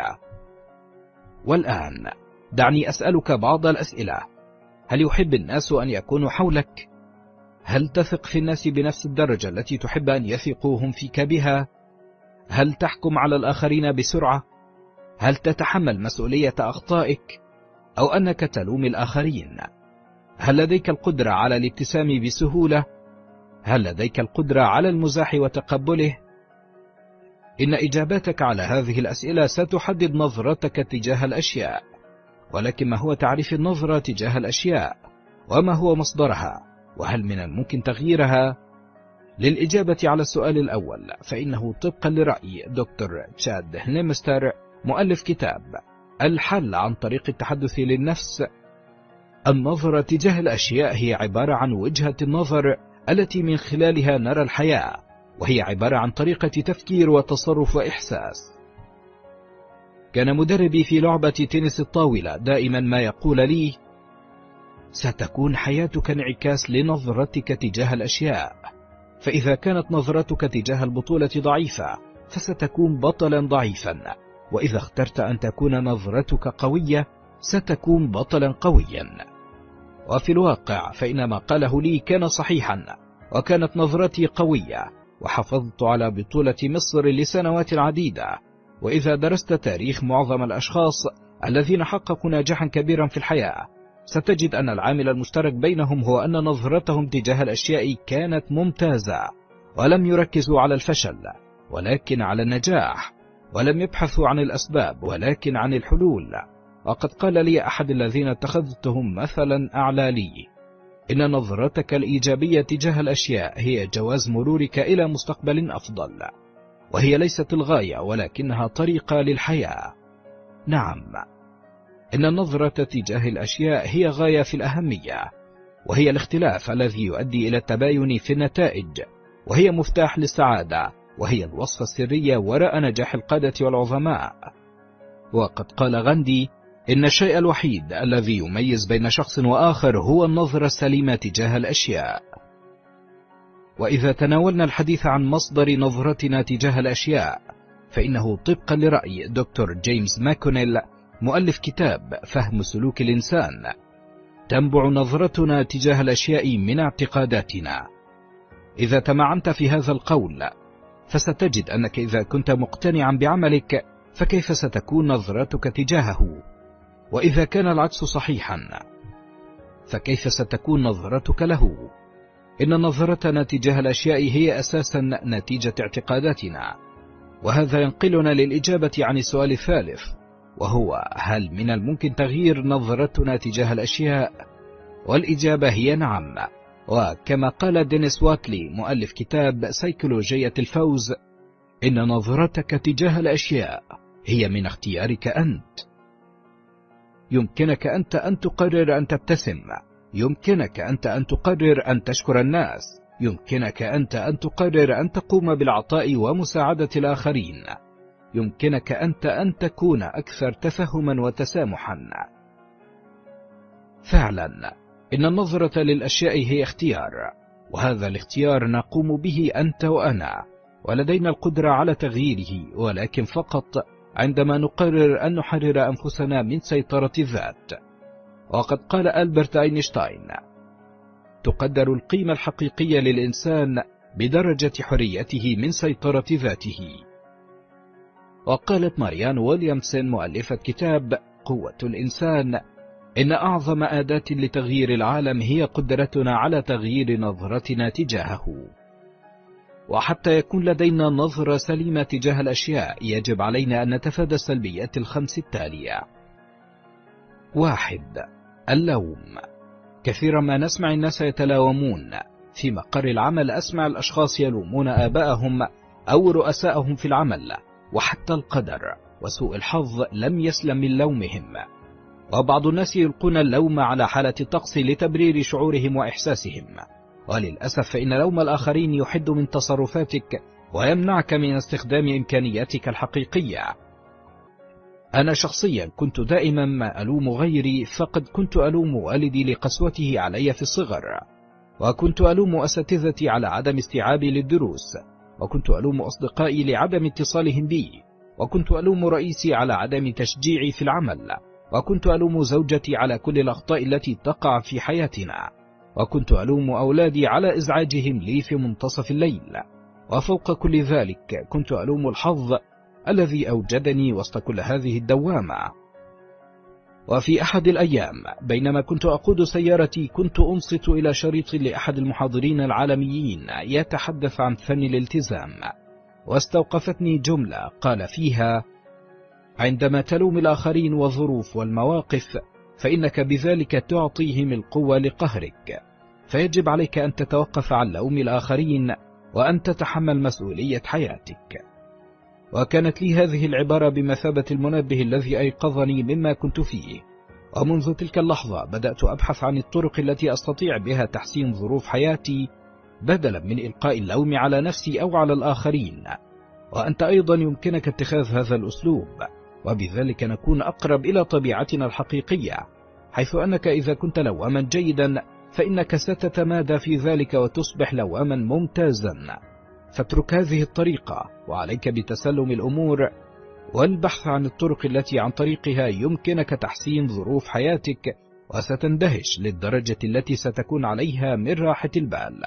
والآن دعني أسألك بعض الأسئلة. هل يحب الناس أن يكونوا حولك؟ هل تثق في الناس بنفس الدرجة التي تحب أن يثقوا هم فيك بها؟ هل تحكم على الآخرين بسرعة؟ هل تتحمل مسؤولية أخطائك؟ أو أنك تلوم الآخرين؟ هل لديك القدرة على الابتسام بسهولة؟ هل لديك القدرة على المزاح وتقبله؟ إن إجاباتك على هذه الأسئلة ستحدد نظرتك تجاه الأشياء. ولكن ما هو تعريف النظرة تجاه الأشياء؟ وما هو مصدرها؟ وهل من الممكن تغييرها؟ للإجابة على السؤال الأول فإنه طبقا لرأي دكتور تشاد هنيمستر مؤلف كتاب الحل عن طريق التحدث للنفس، النظرة تجاه الأشياء هي عبارة عن وجهة النظر التي من خلالها نرى الحياة، وهي عبارة عن طريقة تفكير وتصرف وإحساس. كان مدربي في لعبة تنس الطاولة دائما ما يقول لي: ستكون حياتك انعكاس لنظرتك تجاه الأشياء، فإذا كانت نظرتك تجاه البطولة ضعيفة فستكون بطلا ضعيفا، وإذا اخترت أن تكون نظرتك قوية ستكون بطلا قويا. وفي الواقع فإن ما قاله لي كان صحيحا، وكانت نظرتي قوية، وحافظت على بطولة مصر لسنوات عديدة. وإذا درست تاريخ معظم الأشخاص الذين حققوا نجاحا كبيرا في الحياة ستجد أن العامل المشترك بينهم هو أن نظرتهم تجاه الأشياء كانت ممتازة، ولم يركزوا على الفشل ولكن على النجاح، ولم يبحثوا عن الأسباب ولكن عن الحلول. وقد قال لي أحد الذين اتخذتهم مثلا أعلى لي: إن نظرتك الإيجابية تجاه الأشياء هي جواز مرورك إلى مستقبل أفضل، وهي ليست الغاية ولكنها طريقة للحياة. نعم، إن النظرة تجاه الأشياء هي غاية في الأهمية، وهي الاختلاف الذي يؤدي إلى التباين في النتائج، وهي مفتاح للسعادة، وهي الوصفة السرية وراء نجاح القادة والعظماء. وقد قال غاندي: إن الشيء الوحيد الذي يميز بين شخص وآخر هو النظرة السليمة تجاه الأشياء. وإذا تناولنا الحديث عن مصدر نظرتنا تجاه الأشياء فإنه طبقا لرأي دكتور جيمس ماكونيل مؤلف كتاب فهم سلوك الإنسان، تنبع نظرتنا تجاه الأشياء من اعتقاداتنا. إذا تمعنت في هذا القول فستجد أنك إذا كنت مقتنعا بعملك فكيف ستكون نظرتك تجاهه؟ وإذا كان العكس صحيحا فكيف ستكون نظرتك له؟ إن نظرتنا تجاه الأشياء هي أساسا نتيجة اعتقاداتنا. وهذا ينقلنا للإجابة عن السؤال الثالث، وهو: هل من الممكن تغيير نظرتنا تجاه الأشياء؟ والإجابة هي نعم. وكما قال دينيس واتلي مؤلف كتاب سيكولوجية الفوز: إن نظرتك تجاه الأشياء هي من اختيارك أنت. يمكنك أنت أن تقرر أن تبتسم، يمكنك أنت أن تقرر أن تشكر الناس، يمكنك أنت أن تقرر أن تقوم بالعطاء ومساعدة الآخرين، يمكنك أنت أن تكون أكثر تفهما وتسامحا. فعلا إن النظرة للأشياء هي اختيار، وهذا الاختيار نقوم به أنت وأنا، ولدينا القدرة على تغييره، ولكن فقط عندما نقرر أن نحرر أنفسنا من سيطرة الذات. وقد قال ألبرت أينشتاين: تقدر القيمة الحقيقية للإنسان بدرجة حريته من سيطرة ذاته. وقالت ماريان ويليامسون مؤلفة كتاب قوة الإنسان: إن أعظم أداة لتغيير العالم هي قدرتنا على تغيير نظرتنا تجاهه. وحتى يكون لدينا نظرة سليمة تجاه الأشياء يجب علينا أن نتفادى السلبيات الخمس التالية. واحد: اللوم. كثيرا ما نسمع الناس يتلاومون. في مقر العمل أسمع الأشخاص يلومون آباءهم أو رؤساءهم في العمل، وحتى القدر وسوء الحظ لم يسلم من لومهم. وبعض الناس يلقون اللوم على حالة الطقس لتبرير شعورهم وإحساسهم، وللأسف فإن لوم الآخرين يحد من تصرفاتك ويمنعك من استخدام إمكانياتك الحقيقية. أنا شخصيا كنت دائما ما ألوم غيري، فقد كنت ألوم والدي لقسوته علي في الصغر، وكنت ألوم أساتذتي على عدم استيعابي للدروس، وكنت ألوم أصدقائي لعدم اتصالهم بي، وكنت ألوم رئيسي على عدم تشجيعي في العمل، وكنت ألوم زوجتي على كل الأخطاء التي تقع في حياتنا، وكنت ألوم أولادي على إزعاجهم لي في منتصف الليل، وفوق كل ذلك كنت ألوم الحظ الذي أوجدني وسط كل هذه الدوامة. وفي أحد الأيام بينما كنت أقود سيارتي كنت أنصت إلى شريط لأحد المحاضرين العالميين يتحدث عن فن الالتزام، واستوقفتني جملة قال فيها: عندما تلوم الآخرين والظروف والمواقف فإنك بذلك تعطيهم القوة لقهرك، فيجب عليك أن تتوقف عن لوم الآخرين وأن تتحمل مسؤولية حياتك. وكانت لي هذه العبارة بمثابة المنبه الذي أيقظني مما كنت فيه، ومنذ تلك اللحظة بدأت أبحث عن الطرق التي أستطيع بها تحسين ظروف حياتي بدلا من إلقاء اللوم على نفسي أو على الآخرين. وأنت أيضا يمكنك اتخاذ هذا الأسلوب، وبذلك نكون أقرب إلى طبيعتنا الحقيقية، حيث أنك إذا كنت لواما جيدا فإنك ستتمادى في ذلك وتصبح لواما ممتازا. فاترك هذه الطريقة وعليك بتسلم الأمور والبحث عن الطرق التي عن طريقها يمكنك تحسين ظروف حياتك، وستندهش للدرجة التي ستكون عليها من راحة البال.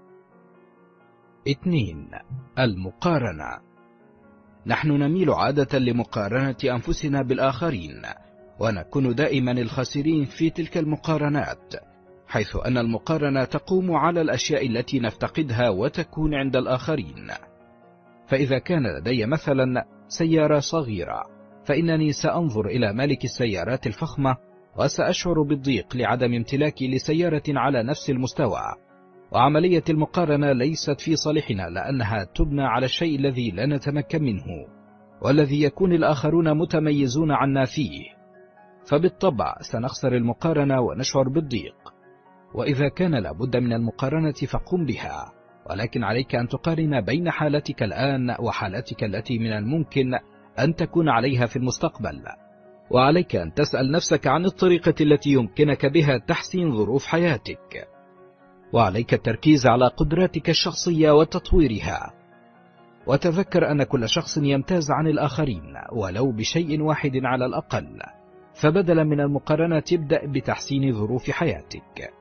اثنين. المقارنة. نحن نميل عادة لمقارنة أنفسنا بالآخرين، ونكون دائما الخاسرين في تلك المقارنات، حيث أن المقارنة تقوم على الأشياء التي نفتقدها وتكون عند الآخرين. فإذا كان لدي مثلا سيارة صغيرة فإنني سأنظر إلى مالك السيارات الفخمة وسأشعر بالضيق لعدم امتلاكي لسيارة على نفس المستوى. وعملية المقارنة ليست في صالحنا، لأنها تبنى على الشيء الذي لا نتمكن منه والذي يكون الآخرون متميزون عنا فيه، فبالطبع سنخسر المقارنة ونشعر بالضيق. وإذا كان لابد من المقارنة فقم بها، ولكن عليك أن تقارن بين حالتك الآن وحالتك التي من الممكن أن تكون عليها في المستقبل، وعليك أن تسأل نفسك عن الطريقة التي يمكنك بها تحسين ظروف حياتك، وعليك التركيز على قدراتك الشخصية وتطويرها. وتذكر أن كل شخص يمتاز عن الآخرين ولو بشيء واحد على الأقل، فبدلا من المقارنة تبدأ بتحسين ظروف حياتك.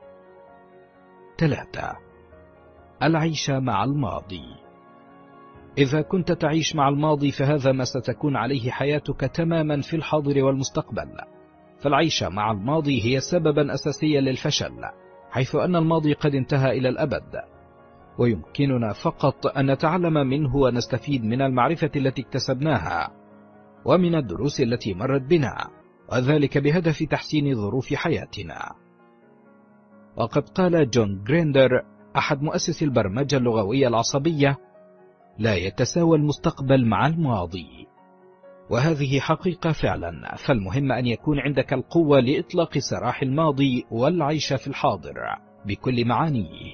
ثلاثة. العيش مع الماضي. إذا كنت تعيش مع الماضي فهذا ما ستكون عليه حياتك تماما في الحاضر والمستقبل، فالعيش مع الماضي هي سببا أساسيا للفشل، حيث أن الماضي قد انتهى إلى الأبد، ويمكننا فقط أن نتعلم منه ونستفيد من المعرفة التي اكتسبناها ومن الدروس التي مرت بنا، وذلك بهدف تحسين ظروف حياتنا. وقد قال جون جريندر أحد مؤسسي البرمجة اللغوية العصبية: لا يتساوى المستقبل مع الماضي. وهذه حقيقة فعلا، فالمهم أن يكون عندك القوة لإطلاق سراح الماضي والعيش في الحاضر بكل معانيه.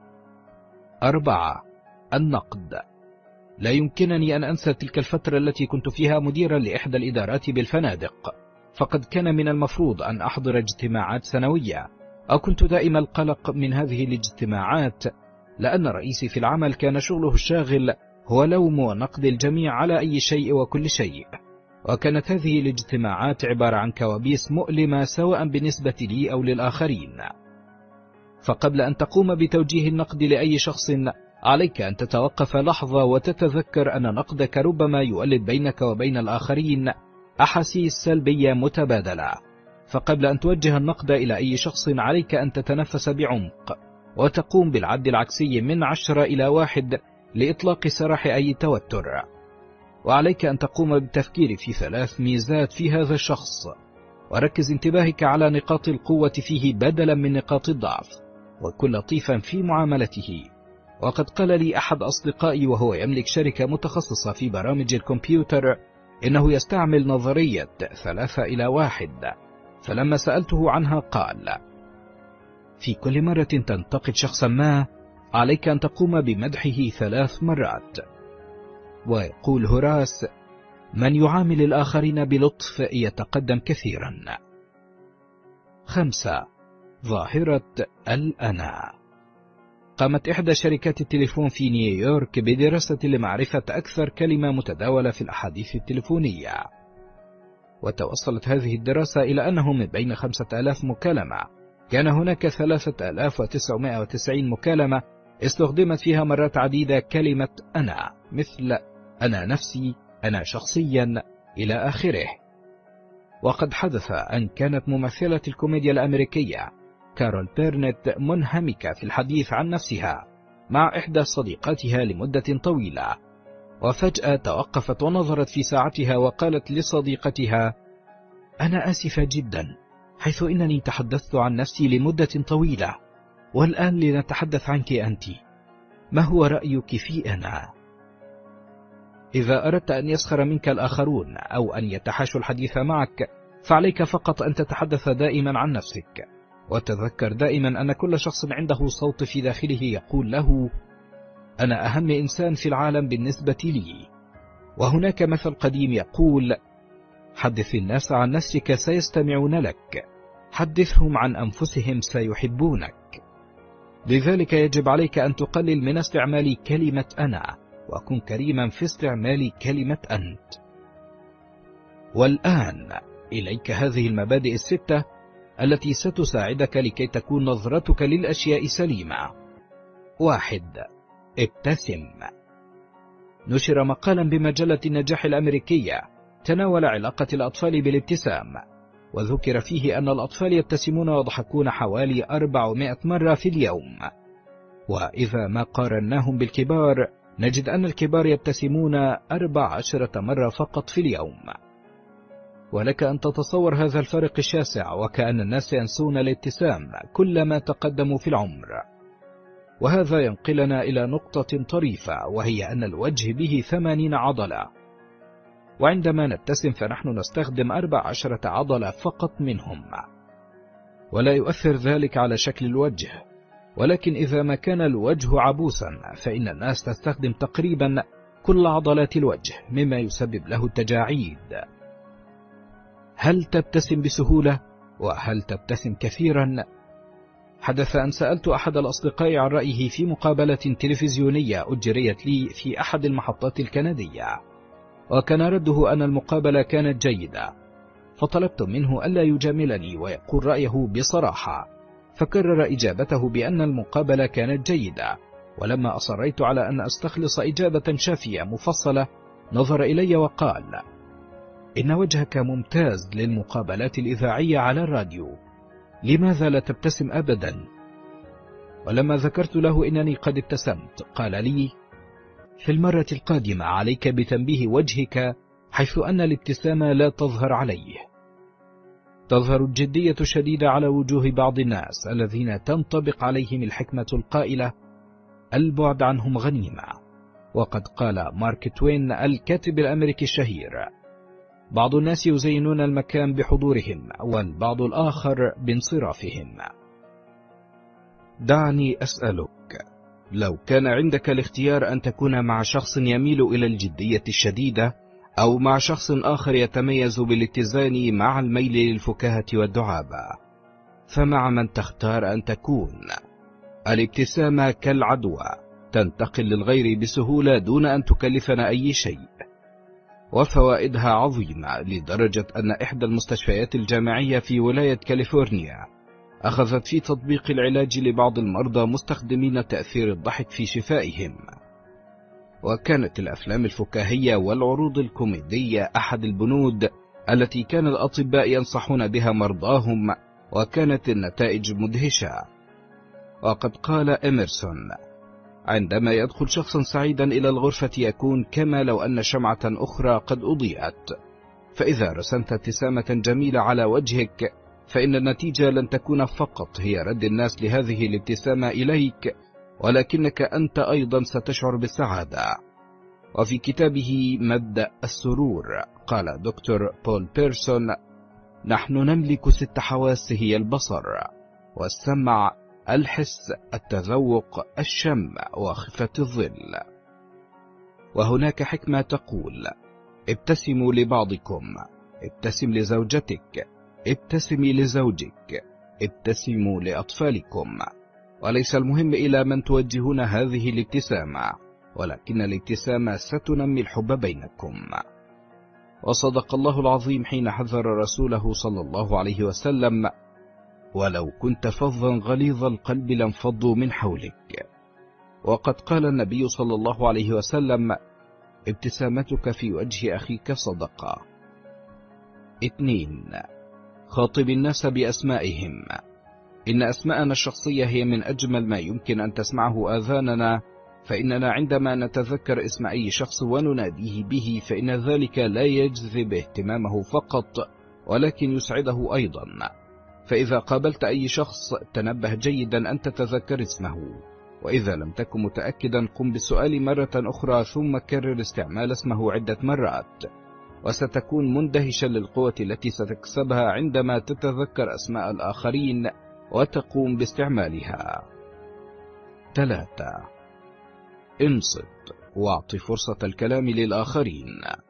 أربعة. النقد. لا يمكنني أن أنسى تلك الفترة التي كنت فيها مديرا لإحدى الإدارات بالفنادق، فقد كان من المفروض أن أحضر اجتماعات سنوية، أو كنت دائم القلق من هذه الاجتماعات، لأن رئيسي في العمل كان شغله الشاغل هو لوم ونقد الجميع على أي شيء وكل شيء، وكانت هذه الاجتماعات عبارة عن كوابيس مؤلمة سواء بالنسبة لي أو للآخرين. فقبل أن تقوم بتوجيه النقد لأي شخص عليك أن تتوقف لحظة وتتذكر أن نقدك ربما يولد بينك وبين الآخرين أحاسيس سلبية متبادلة. فقبل أن توجه النقد إلى أي شخص عليك أن تتنفس بعمق وتقوم بالعد العكسي من عشرة إلى واحد لإطلاق سراح أي توتر. وعليك أن تقوم بالتفكير في ثلاث ميزات في هذا الشخص، وركز انتباهك على نقاط القوة فيه بدلا من نقاط الضعف، وكن لطيفا في معاملته. وقد قال لي أحد أصدقائي وهو يملك شركة متخصصة في برامج الكمبيوتر إنه يستعمل نظرية ثلاثة إلى واحد، فلما سألته عنها قال: في كل مرة تنتقد شخصا ما عليك أن تقوم بمدحه ثلاث مرات. ويقول هوراس: من يعامل الآخرين بلطف يتقدم كثيرا. خمسة. ظاهرة الأنا. قامت إحدى شركات التليفون في نيويورك بدراسة لمعرفة أكثر كلمة متداولة في الأحاديث التليفونية، وتوصلت هذه الدراسة إلى أنه من بين خمسة آلاف مكالمة كان هناك ثلاثة آلاف وتسعمائة وتسعين مكالمة استخدمت فيها مرات عديدة كلمة أنا، مثل أنا نفسي، أنا شخصيا، إلى آخره. وقد حدث أن كانت ممثلة الكوميديا الأمريكية كارول بيرنت منهمكة في الحديث عن نفسها مع إحدى صديقاتها لمدة طويلة، وفجأة توقفت ونظرت في ساعتها وقالت لصديقتها: أنا آسفة جدا، حيث إنني تحدثت عن نفسي لمدة طويلة، والآن لنتحدث عنك أنت. ما هو رأيك في أنا؟ إذا أردت أن يسخر منك الآخرون أو أن يتحاشوا الحديث معك، فعليك فقط أن تتحدث دائما عن نفسك، وتذكر دائما أن كل شخص عنده صوت في داخله يقول له: أنا أهم إنسان في العالم بالنسبة لي. وهناك مثل قديم يقول: حدث الناس عن نفسك سيستمعون لك، حدثهم عن أنفسهم سيحبونك. لذلك يجب عليك أن تقلل من استعمال كلمة أنا، وكن كريما في استعمال كلمة أنت. والآن إليك هذه المبادئ الستة التي ستساعدك لكي تكون نظرتك للأشياء سليمة. واحد. ابتسم. نشر مقالا بمجلة النجاح الأمريكية تناول علاقة الأطفال بالابتسام، وذكر فيه أن الأطفال يبتسمون ويضحكون حوالي أربعمائة مرة في اليوم، وإذا ما قارناهم بالكبار نجد أن الكبار يبتسمون أربع عشرة مرة فقط في اليوم. ولك أن تتصور هذا الفرق الشاسع، وكأن الناس ينسون الابتسام كلما تقدموا في العمر. وهذا ينقلنا إلى نقطة طريفة، وهي أن الوجه به ثمانين عضلة، وعندما نبتسم فنحن نستخدم أربع عشرة عضلة فقط منهم، ولا يؤثر ذلك على شكل الوجه. ولكن إذا ما كان الوجه عبوسا فإن الناس تستخدم تقريبا كل عضلات الوجه، مما يسبب له التجاعيد. هل تبتسم بسهولة؟ وهل تبتسم كثيرا؟ حدث أن سألت أحد الأصدقاء عن رأيه في مقابلة تلفزيونية أجريت لي في أحد المحطات الكندية، وكان رده أن المقابلة كانت جيدة، فطلبت منه ألا يجاملني ويقول رأيه بصراحة، فكرر إجابته بأن المقابلة كانت جيدة. ولما أصريت على أن أستخلص إجابة شافية مفصلة نظر إلي وقال: إن وجهك ممتاز للمقابلات الإذاعية على الراديو، لماذا لا تبتسم أبدا؟ ولما ذكرت له إنني قد ابتسمت قال لي: في المرة القادمة عليك بتنبيه وجهك، حيث أن الابتسامة لا تظهر عليه. تظهر الجدية الشديدة على وجوه بعض الناس الذين تنطبق عليهم الحكمة القائلة: البعد عنهم غنيمة. وقد قال مارك توين الكاتب الأمريكي الشهير: بعض الناس يزينون المكان بحضورهم، والبعض الآخر بانصرافهم. دعني أسألك، لو كان عندك الاختيار أن تكون مع شخص يميل إلى الجدية الشديدة، أو مع شخص آخر يتميز بالاتزان مع الميل للفكاهة والدعابة، فمع من تختار أن تكون؟ الابتسامة كالعدوى، تنتقل للغير بسهولة دون أن تكلفنا أي شيء، وفوائدها عظيمة لدرجة أن إحدى المستشفيات الجامعية في ولاية كاليفورنيا أخذت في تطبيق العلاج لبعض المرضى مستخدمين تأثير الضحك في شفائهم. وكانت الأفلام الفكاهية والعروض الكوميدية أحد البنود التي كان الأطباء ينصحون بها مرضاهم، وكانت النتائج مدهشة. وقد قال إميرسون: عندما يدخل شخص سعيدا إلى الغرفة يكون كما لو أن شمعة أخرى قد أضيئت، فإذا رسمت ابتسامة جميلة على وجهك فإن النتيجة لن تكون فقط هي رد الناس لهذه الابتسامة إليك، ولكنك أنت أيضا ستشعر بالسعادة. وفي كتابه مبدأ السرور قال دكتور بول بيرسون: نحن نملك ست حواس، هي البصر والسمع، الحس، التذوق، الشم، وخفة الظل. وهناك حكمة تقول: ابتسموا لبعضكم، ابتسم لزوجتك، ابتسمي لزوجك، ابتسموا لأطفالكم. وليس المهم إلى من توجهون هذه الابتسامة، ولكن الابتسامة ستنمي الحب بينكم. وصدق الله العظيم حين حذر رسوله صلى الله عليه وسلم: ولو كنت فظا غليظ القلب لانفضوا من حولك. وقد قال النبي صلى الله عليه وسلم: ابتسامتك في وجه أخيك صدقة. اثنين. خاطب الناس بأسمائهم. إن أسماءنا الشخصية هي من أجمل ما يمكن أن تسمعه آذاننا، فإننا عندما نتذكر اسم أي شخص ونناديه به فإن ذلك لا يجذب اهتمامه فقط، ولكن يسعده أيضا. فإذا قابلت أي شخص تنبه جيدا أن تتذكر اسمه، وإذا لم تكن متأكدا قم بالسؤال مرة أخرى ثم كرر استعمال اسمه عدة مرات، وستكون مندهشا للقوة التي ستكسبها عندما تتذكر أسماء الآخرين وتقوم باستعمالها. ثلاثة. انصت واعط فرصة الكلام للآخرين.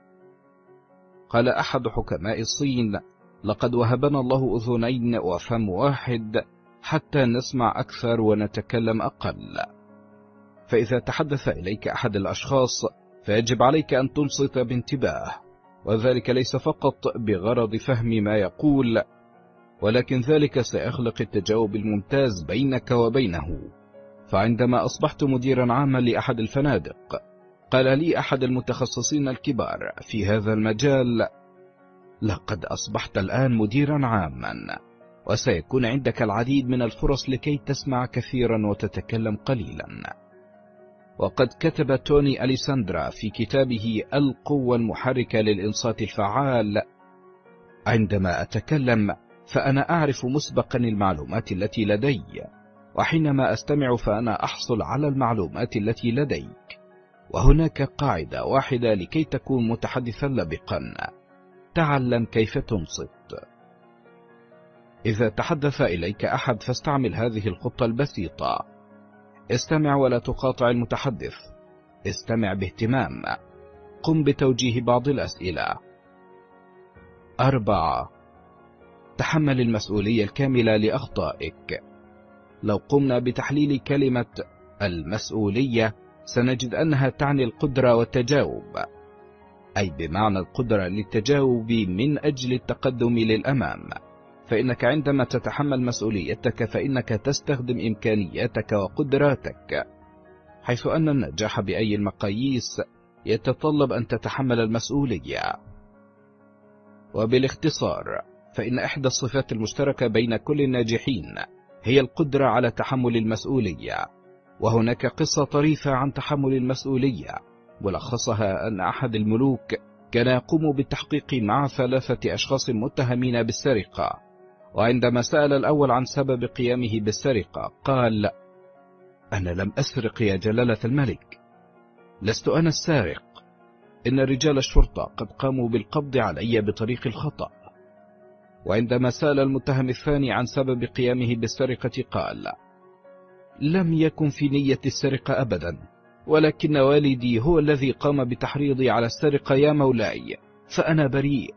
قال أحد حكماء الصين: لقد وهبنا الله أذنين وفم واحد حتى نسمع أكثر ونتكلم أقل. فإذا تحدث إليك أحد الأشخاص فيجب عليك أن تنصت بانتباه، وذلك ليس فقط بغرض فهم ما يقول، ولكن ذلك سيخلق التجاوب الممتاز بينك وبينه. فعندما أصبحت مديرا عاما لأحد الفنادق قال لي أحد المتخصصين الكبار في هذا المجال: لقد أصبحت الآن مديرا عاما، وسيكون عندك العديد من الفرص لكي تسمع كثيرا وتتكلم قليلا. وقد كتب توني أليساندرا في كتابه القوة المحركة للإنصات الفعال: عندما أتكلم فأنا أعرف مسبقا المعلومات التي لدي، وحينما أستمع فأنا أحصل على المعلومات التي لديك. وهناك قاعدة واحدة لكي تكون متحدثا لبقا: تعلم كيف تنصت. إذا تحدث إليك أحد فاستعمل هذه الخطة البسيطة: استمع ولا تقاطع المتحدث، استمع باهتمام، قم بتوجيه بعض الأسئلة. أربعة. تحمل المسؤولية الكاملة لأخطائك. لو قمنا بتحليل كلمة المسؤولية سنجد أنها تعني القدرة والتجاوب، أي بمعنى القدرة للتجاوب من أجل التقدم للأمام. فإنك عندما تتحمل مسؤوليتك فإنك تستخدم إمكانياتك وقدراتك، حيث أن النجاح بأي المقاييس يتطلب أن تتحمل المسؤولية. وبالاختصار فإن إحدى الصفات المشتركة بين كل الناجحين هي القدرة على تحمل المسؤولية. وهناك قصة طريفة عن تحمل المسؤولية، ملخصها أن أحد الملوك كان يقوم بالتحقيق مع ثلاثة أشخاص متهمين بالسرقة، وعندما سأل الأول عن سبب قيامه بالسرقة قال: أنا لم أسرق يا جلالة الملك، لست أنا السارق، إن رجال الشرطة قد قاموا بالقبض علي بطريق الخطأ. وعندما سأل المتهم الثاني عن سبب قيامه بالسرقة قال: لم يكن في نية السرقة أبدا، ولكن والدي هو الذي قام بتحريضي على السرقة يا مولاي، فأنا بريء.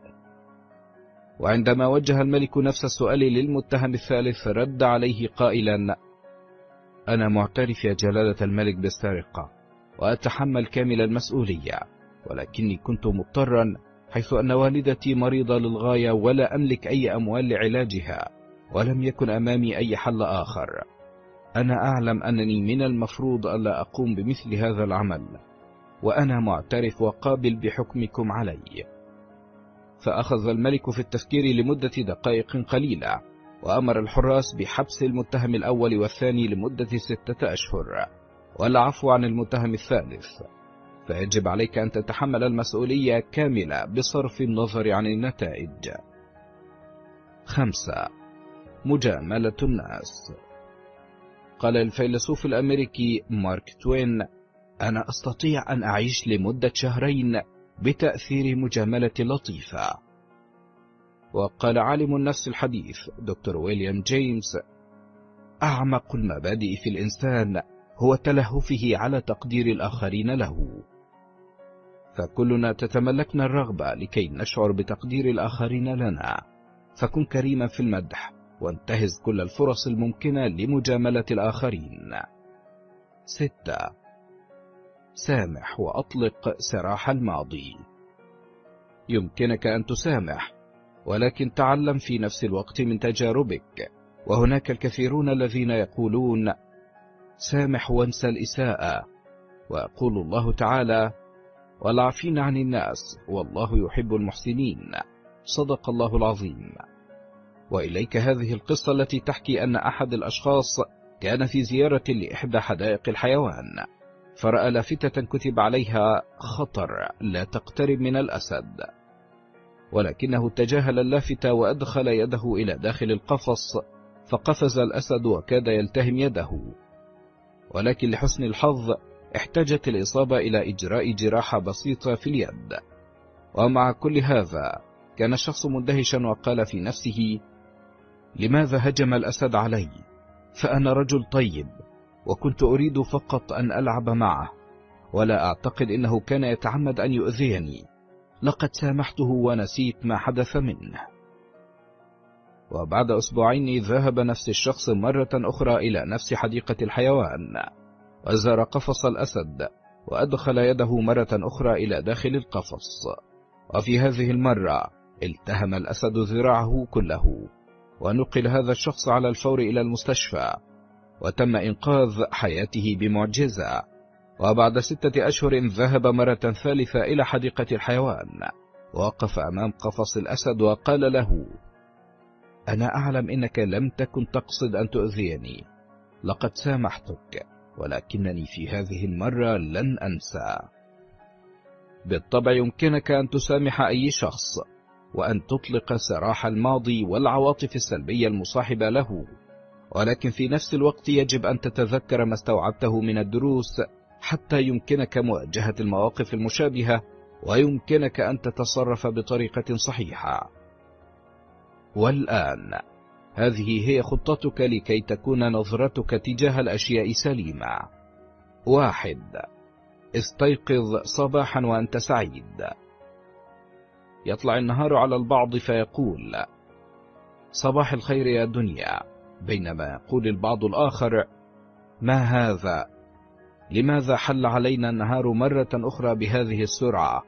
وعندما وجه الملك نفس السؤال للمتهم الثالث رد عليه قائلا: أنا معترف يا جلالة الملك بالسرقة وأتحمل كامل المسؤولية، ولكني كنت مضطرا حيث أن والدتي مريضة للغاية ولا أملك أي أموال لعلاجها، ولم يكن أمامي أي حل آخر. أنا أعلم أنني من المفروض ألا أقوم بمثل هذا العمل، وأنا معترف وقابل بحكمكم علي. فأخذ الملك في التفكير لمدة دقائق قليلة، وأمر الحراس بحبس المتهم الأول والثاني لمدة ستة أشهر، والعفو عن المتهم الثالث. فيجب عليك أن تتحمل المسؤولية كاملة بصرف النظر عن النتائج. خمسة. مجاملة الناس. قال الفيلسوف الأمريكي مارك توين: أنا أستطيع أن أعيش لمدة شهرين بتأثير مجاملة لطيفة. وقال عالم النفس الحديث دكتور ويليام جيمس: أعمق المبادئ في الإنسان هو تلهفه على تقدير الآخرين له. فكلنا تتملكنا الرغبة لكي نشعر بتقدير الآخرين لنا، فكن كريما في المدح وانتهز كل الفرص الممكنة لمجاملة الآخرين. ستة. سامح وأطلق سراح الماضي. يمكنك أن تسامح، ولكن تعلم في نفس الوقت من تجاربك. وهناك الكثيرون الذين يقولون سامح وانسى الإساءة، ويقول الله تعالى والعافين عن الناس والله يحب المحسنين. صدق الله العظيم. وإليك هذه القصة التي تحكي أن أحد الأشخاص كان في زيارة لإحدى حدائق الحيوان، فرأى لافتة كتب عليها خطر لا تقترب من الأسد، ولكنه تجاهل اللافتة وأدخل يده إلى داخل القفص، فقفز الأسد وكاد يلتهم يده، ولكن لحسن الحظ احتاجت الإصابة إلى إجراء جراحة بسيطة في اليد. ومع كل هذا كان الشخص مندهشا وقال في نفسه لماذا هجم الأسد علي؟ فأنا رجل طيب وكنت أريد فقط أن ألعب معه، ولا أعتقد أنه كان يتعمد أن يؤذيني. لقد سامحته ونسيت ما حدث منه. وبعد أسبوعين ذهب نفس الشخص مرة أخرى إلى نفس حديقة الحيوان، وزار قفص الأسد وأدخل يده مرة أخرى إلى داخل القفص، وفي هذه المرة التهم الأسد ذراعه كله، ونقل هذا الشخص على الفور إلى المستشفى، وتم إنقاذ حياته بمعجزة. وبعد ستة أشهر ذهب مرة ثالثة إلى حديقة الحيوان، ووقف أمام قفص الأسد وقال له أنا أعلم إنك لم تكن تقصد أن تؤذيني، لقد سامحتك، ولكنني في هذه المرة لن أنسى. بالطبع يمكنك أن تسامح أي شخص، وأن تطلق سراح الماضي والعواطف السلبية المصاحبة له، ولكن في نفس الوقت يجب أن تتذكر ما استوعبته من الدروس حتى يمكنك مواجهة المواقف المشابهة، ويمكنك أن تتصرف بطريقة صحيحة. والآن هذه هي خطتك لكي تكون نظرتك تجاه الأشياء سليمة. واحد. استيقظ صباحا وأنت سعيد. يطلع النهار على البعض فيقول صباح الخير يا دنيا، بينما يقول البعض الآخر ما هذا؟ لماذا حل علينا النهار مرة أخرى بهذه السرعة؟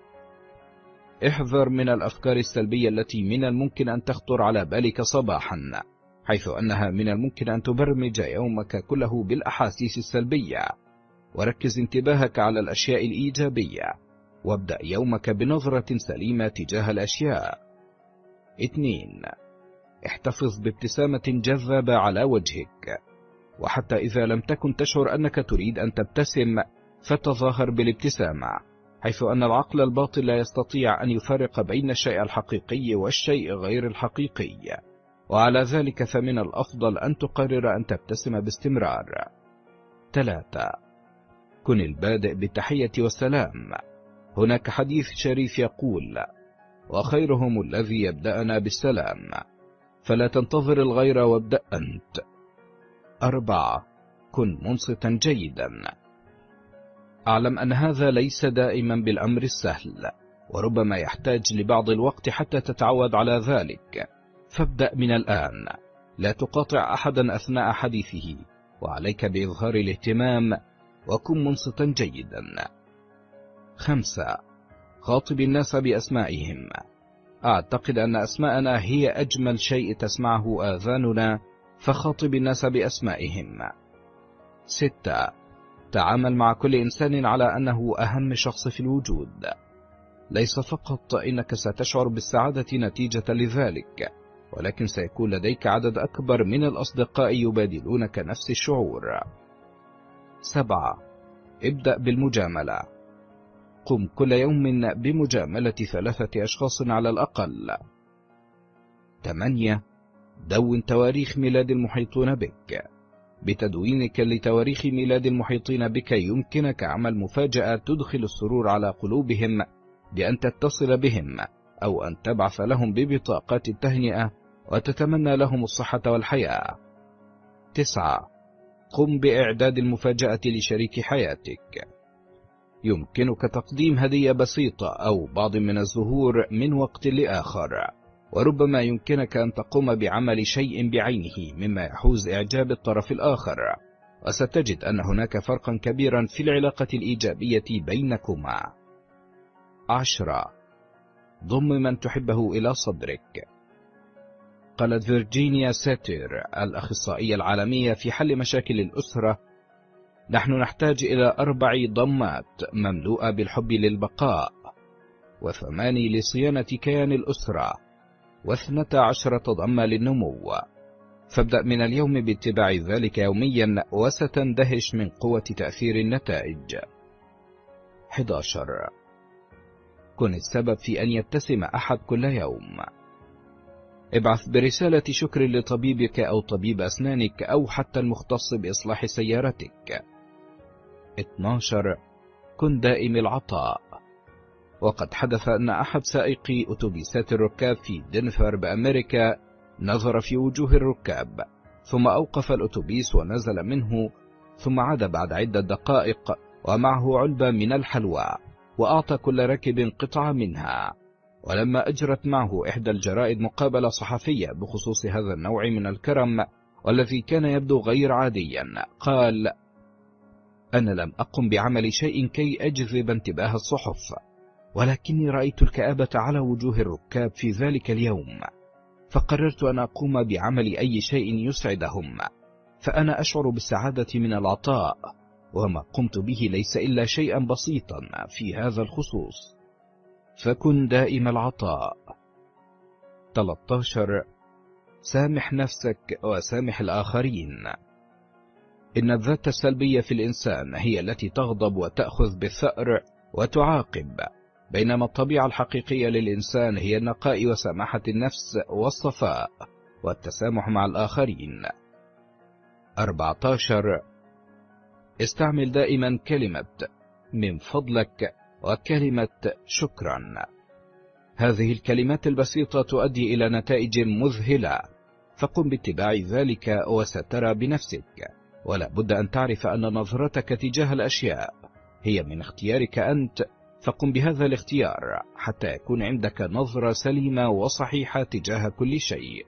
احذر من الأفكار السلبية التي من الممكن أن تخطر على بالك صباحا، حيث أنها من الممكن أن تبرمج يومك كله بالأحاسيس السلبية. وركز انتباهك على الأشياء الإيجابية، وابدأ يومك بنظرة سليمة تجاه الأشياء. اثنين. احتفظ بابتسامة جذابة على وجهك، وحتى إذا لم تكن تشعر أنك تريد أن تبتسم فتظاهر بالابتسامة، حيث أن العقل الباطن لا يستطيع أن يفرق بين الشيء الحقيقي والشيء غير الحقيقي، وعلى ذلك فمن الأفضل أن تقرر أن تبتسم باستمرار. ثلاثة. كن البادئ بالتحية والسلام. هناك حديث شريف يقول وخيرهم الذي يبدأنا بالسلام، فلا تنتظر الغير وابدأ أنت. أربعة. كن منصتا جيدا. أعلم أن هذا ليس دائما بالأمر السهل، وربما يحتاج لبعض الوقت حتى تتعود على ذلك، فابدأ من الآن. لا تقاطع أحدا أثناء حديثه، وعليك بإظهار الاهتمام، وكن منصتا جيدا. خمسة. خاطب الناس بأسمائهم. أعتقد أن أسماءنا هي أجمل شيء تسمعه آذاننا، فخاطب الناس بأسمائهم. ستة. تعامل مع كل إنسان على أنه أهم شخص في الوجود. ليس فقط إنك ستشعر بالسعادة نتيجة لذلك، ولكن سيكون لديك عدد أكبر من الأصدقاء يبادلونك نفس الشعور. سبعة. ابدأ بالمجاملة. قم كل يوم بمجاملة ثلاثة أشخاص على الأقل. ثمانية. دون تواريخ ميلاد المحيطون بك. بتدوينك لتواريخ ميلاد المحيطين بك يمكنك عمل مفاجأة تدخل السرور على قلوبهم بأن تتصل بهم، أو أن تبعث لهم ببطاقات التهنئة وتتمنى لهم الصحة والحياة. تسعة. قم بإعداد المفاجأة لشريك حياتك. يمكنك تقديم هدية بسيطة أو بعض من الزهور من وقت لآخر، وربما يمكنك أن تقوم بعمل شيء بعينه مما يحوز إعجاب الطرف الآخر، وستجد أن هناك فرقا كبيرا في العلاقة الإيجابية بينكما. عشرة. ضم من تحبه إلى صدرك. قالت فيرجينيا ساتير الأخصائية العالمية في حل مشاكل الأسرة: نحن نحتاج إلى أربع ضمات مملوءة بالحب للبقاء، وثماني لصيانة كيان الأسرة، واثنتا عشرة ضمة للنمو. فابدأ من اليوم باتباع ذلك يوميا وستندهش من قوة تأثير النتائج. أحد عشر. كن السبب في أن يبتسم أحد كل يوم. ابعث برسالة شكر لطبيبك أو طبيب أسنانك أو حتى المختص بإصلاح سيارتك. اثني عشر. كن دائم العطاء. وقد حدث أن أحد سائقي أتوبيسات الركاب في دنفر بأمريكا نظر في وجوه الركاب، ثم أوقف الأتوبيس ونزل منه، ثم عاد بعد عدة دقائق ومعه علبة من الحلوى، وأعطى كل راكب قطعة منها. ولما أجرت معه إحدى الجرائد مقابلة صحفية بخصوص هذا النوع من الكرم والذي كان يبدو غير عاديا، قال: أنا لم أقم بعمل شيء كي أجذب انتباه الصحف، ولكني رأيت الكآبة على وجوه الركاب في ذلك اليوم، فقررت أن أقوم بعمل أي شيء يسعدهم، فأنا أشعر بالسعادة من العطاء، وما قمت به ليس إلا شيئا بسيطا في هذا الخصوص. فكن دائم العطاء. ثلاثة عشر. سامح نفسك وسامح الآخرين. إن الذات السلبية في الإنسان هي التي تغضب وتأخذ بالثأر وتعاقب، بينما الطبيعة الحقيقية للإنسان هي النقاء وسماحة النفس والصفاء والتسامح مع الآخرين. أربعة عشر. استعمل دائما كلمة من فضلك وكلمة شكرا. هذه الكلمات البسيطة تؤدي إلى نتائج مذهلة، فقم باتباع ذلك وسترى بنفسك. ولا بد أن تعرف أن نظرتك تجاه الأشياء هي من اختيارك أنت، فقم بهذا الاختيار حتى يكون عندك نظرة سليمة وصحيحة تجاه كل شيء.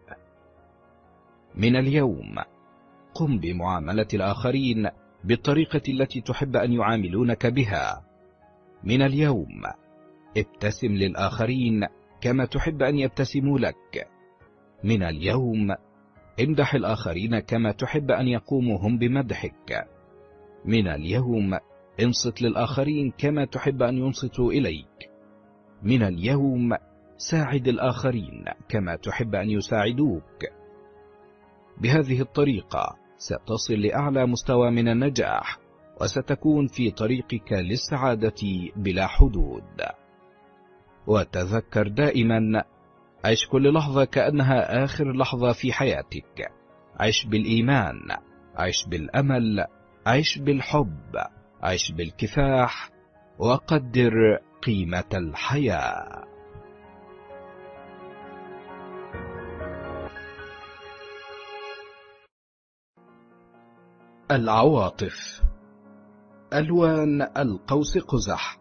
من اليوم قم بمعاملة الآخرين بالطريقة التي تحب أن يعاملونك بها. من اليوم ابتسم للآخرين كما تحب أن يبتسموا لك. من اليوم امدح الآخرين كما تحب أن يقوموا هم بمدحك. من اليوم انصت للآخرين كما تحب أن ينصتوا إليك. من اليوم ساعد الآخرين كما تحب أن يساعدوك. بهذه الطريقة ستصل لأعلى مستوى من النجاح، وستكون في طريقك للسعادة بلا حدود. وتذكر دائما: عش كل لحظة كأنها آخر لحظة في حياتك. عش بالإيمان، عش بالأمل، عش بالحب، عش بالكفاح، وقدر قيمة الحياة. العواطف. ألوان القوس قزح.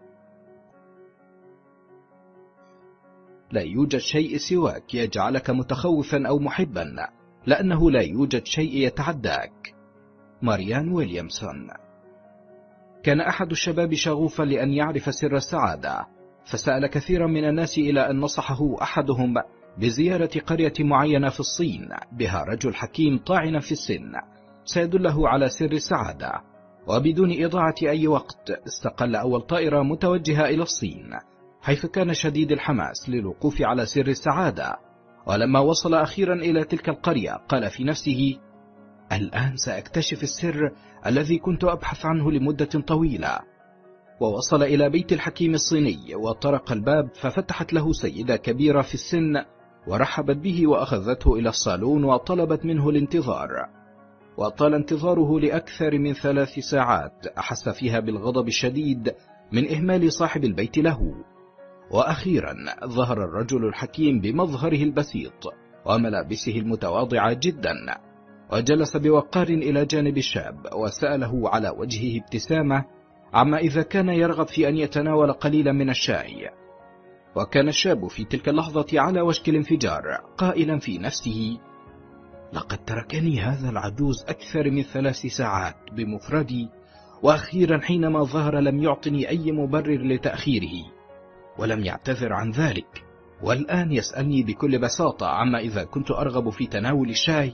لا يوجد شيء سواك يجعلك متخوفا أو محبا، لأنه لا يوجد شيء يتعداك. ماريان ويليامسون. كان أحد الشباب شغوفا لأن يعرف سر السعادة، فسأل كثيرا من الناس إلى أن نصحه أحدهم بزيارة قرية معينة في الصين بها رجل حكيم طاعن في السن سيدله على سر السعادة. وبدون إضاعة أي وقت استقل أول طائرة متوجهة إلى الصين، حيث كان شديد الحماس للوقوف على سر السعادة. ولما وصل أخيرا إلى تلك القرية قال في نفسه: الآن سأكتشف السر الذي كنت أبحث عنه لمدة طويلة. ووصل إلى بيت الحكيم الصيني وطرق الباب، ففتحت له سيدة كبيرة في السن ورحبت به وأخذته إلى الصالون وطلبت منه الانتظار. وطال انتظاره لأكثر من ثلاث ساعات أحس فيها بالغضب الشديد من إهمال صاحب البيت له. وأخيرا ظهر الرجل الحكيم بمظهره البسيط وملابسه المتواضعة جدا، وجلس بوقار إلى جانب الشاب وسأله على وجهه ابتسامة عما إذا كان يرغب في أن يتناول قليلا من الشاي. وكان الشاب في تلك اللحظة على وشك الانفجار، قائلا في نفسه: لقد تركني هذا العجوز أكثر من ثلاث ساعات بمفردي، وأخيرا حينما ظهر لم يعطني أي مبرر لتأخيره، ولم يعتذر عن ذلك، والآن يسألني بكل بساطة عما إذا كنت أرغب في تناول الشاي.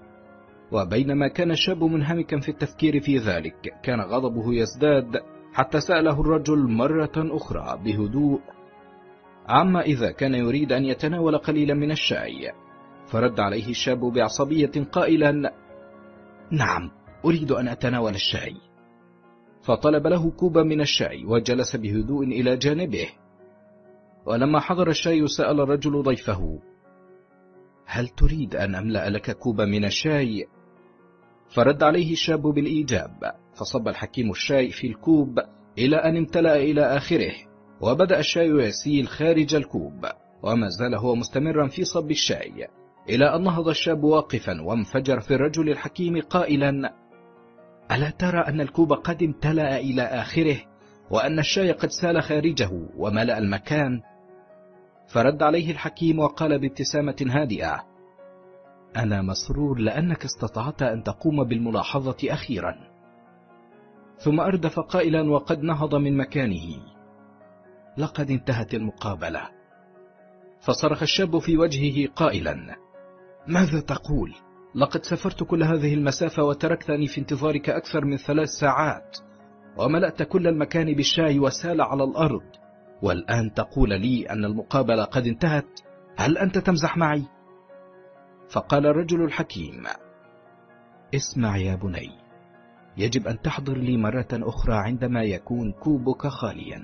وبينما كان الشاب منهمكا في التفكير في ذلك، كان غضبه يزداد، حتى سأله الرجل مرة أخرى بهدوء عما إذا كان يريد أن يتناول قليلا من الشاي. فرد عليه الشاب بعصبية قائلا: نعم، أريد أن أتناول الشاي. فطلب له كوبا من الشاي وجلس بهدوء إلى جانبه. ولما حضر الشاي سأل الرجل ضيفه: هل تريد أن أملأ لك كوبا من الشاي؟ فرد عليه الشاب بالإيجاب، فصب الحكيم الشاي في الكوب إلى أن امتلأ إلى آخره، وبدأ الشاي يسيل خارج الكوب، وما زال هو مستمرا في صب الشاي، إلى أن نهض الشاب واقفا وانفجر في الرجل الحكيم قائلا: ألا ترى أن الكوب قد امتلأ إلى آخره، وأن الشاي قد سال خارجه وملأ المكان؟ فرد عليه الحكيم وقال بابتسامة هادئة: أنا مسرور لأنك استطعت أن تقوم بالملاحظة أخيرا. ثم أردف قائلا وقد نهض من مكانه: لقد انتهت المقابلة. فصرخ الشاب في وجهه قائلا: ماذا تقول؟ لقد سافرت كل هذه المسافة وتركتني في انتظارك أكثر من ثلاث ساعات، وملأت كل المكان بالشاي وسال على الأرض، والآن تقول لي أن المقابلة قد انتهت؟ هل أنت تمزح معي؟ فقال الرجل الحكيم: اسمع يا بني، يجب أن تحضر لي مرة أخرى عندما يكون كوبك خاليا.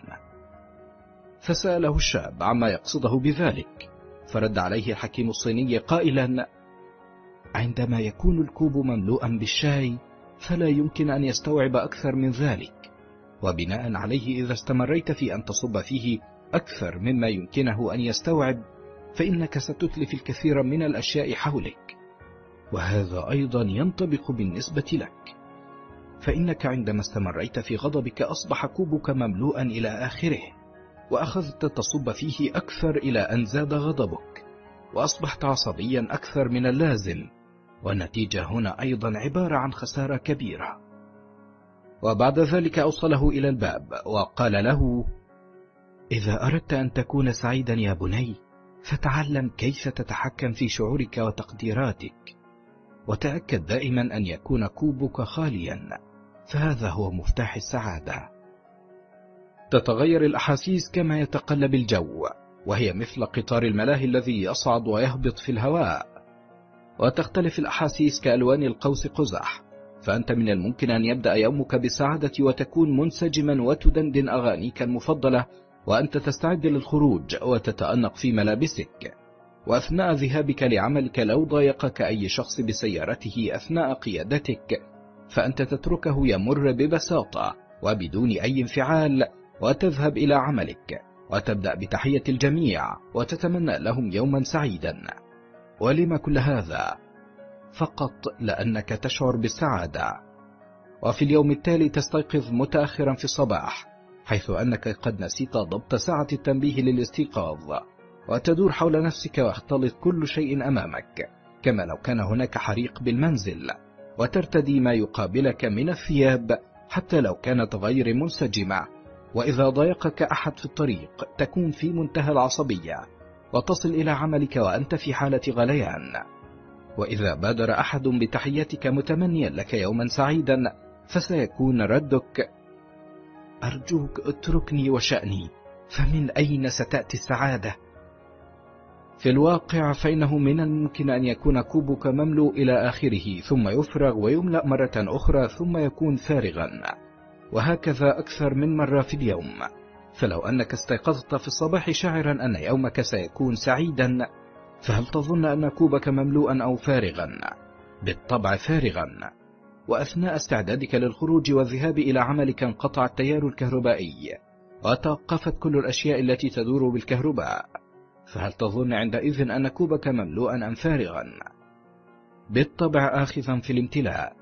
فسأله الشاب عما يقصده بذلك، فرد عليه الحكيم الصيني قائلا: عندما يكون الكوب مملوءا بالشاي فلا يمكن أن يستوعب أكثر من ذلك، وبناء عليه إذا استمريت في أن تصب فيه أكثر مما يمكنه أن يستوعب فإنك ستتلف الكثير من الأشياء حولك، وهذا أيضا ينطبق بالنسبة لك، فإنك عندما استمريت في غضبك أصبح كوبك مملوءا إلى آخره، وأخذت تصب فيه أكثر إلى أن زاد غضبك، وأصبحت عصبيا أكثر من اللازم، والنتيجة هنا أيضا عبارة عن خسارة كبيرة. وبعد ذلك أوصله إلى الباب وقال له: إذا أردت أن تكون سعيدا يا بني فتعلم كيف تتحكم في شعورك وتقديراتك، وتأكد دائما أن يكون كوبك خاليا، فهذا هو مفتاح السعادة. تتغير الأحاسيس كما يتقلب الجو، وهي مثل قطار الملاهي الذي يصعد ويهبط في الهواء، وتختلف الأحاسيس كألوان القوس قزح، فأنت من الممكن أن يبدأ يومك بالسعادة وتكون منسجما وتدندن أغانيك المفضلة وأنت تستعد للخروج وتتأنق في ملابسك، وأثناء ذهابك لعملك لو ضايقك أي شخص بسيارته أثناء قيادتك فأنت تتركه يمر ببساطة وبدون أي انفعال وتذهب إلى عملك وتبدأ بتحية الجميع وتتمنى لهم يوما سعيدا. ولما كل هذا؟ فقط لأنك تشعر بالسعادة. وفي اليوم التالي تستيقظ متأخرا في الصباح، حيث أنك قد نسيت ضبط ساعة التنبيه للاستيقاظ، وتدور حول نفسك ويختلط كل شيء أمامك كما لو كان هناك حريق بالمنزل، وترتدي ما يقابلك من الثياب حتى لو كانت غير منسجمة، وإذا ضايقك أحد في الطريق تكون في منتهى العصبية وتصل إلى عملك وأنت في حالة غليان، وإذا بادر أحد بتحياتك متمنيا لك يوما سعيدا فسيكون ردك: أرجوك اتركني وشأني، فمن أين ستأتي السعادة؟ في الواقع فإنه من الممكن أن يكون كوبك مملوء إلى آخره ثم يفرغ ويملأ مرة أخرى ثم يكون فارغا، وهكذا أكثر من مرة في اليوم. فلو أنك استيقظت في الصباح شاعرا أن يومك سيكون سعيدا، فهل تظن أن كوبك مملوءا أو فارغا؟ بالطبع فارغا. وأثناء استعدادك للخروج والذهاب إلى عملك انقطع التيار الكهربائي وتوقفت كل الأشياء التي تدور بالكهرباء، فهل تظن عندئذ أن كوبك مملوءا أم فارغا؟ بالطبع آخذا في الامتلاء.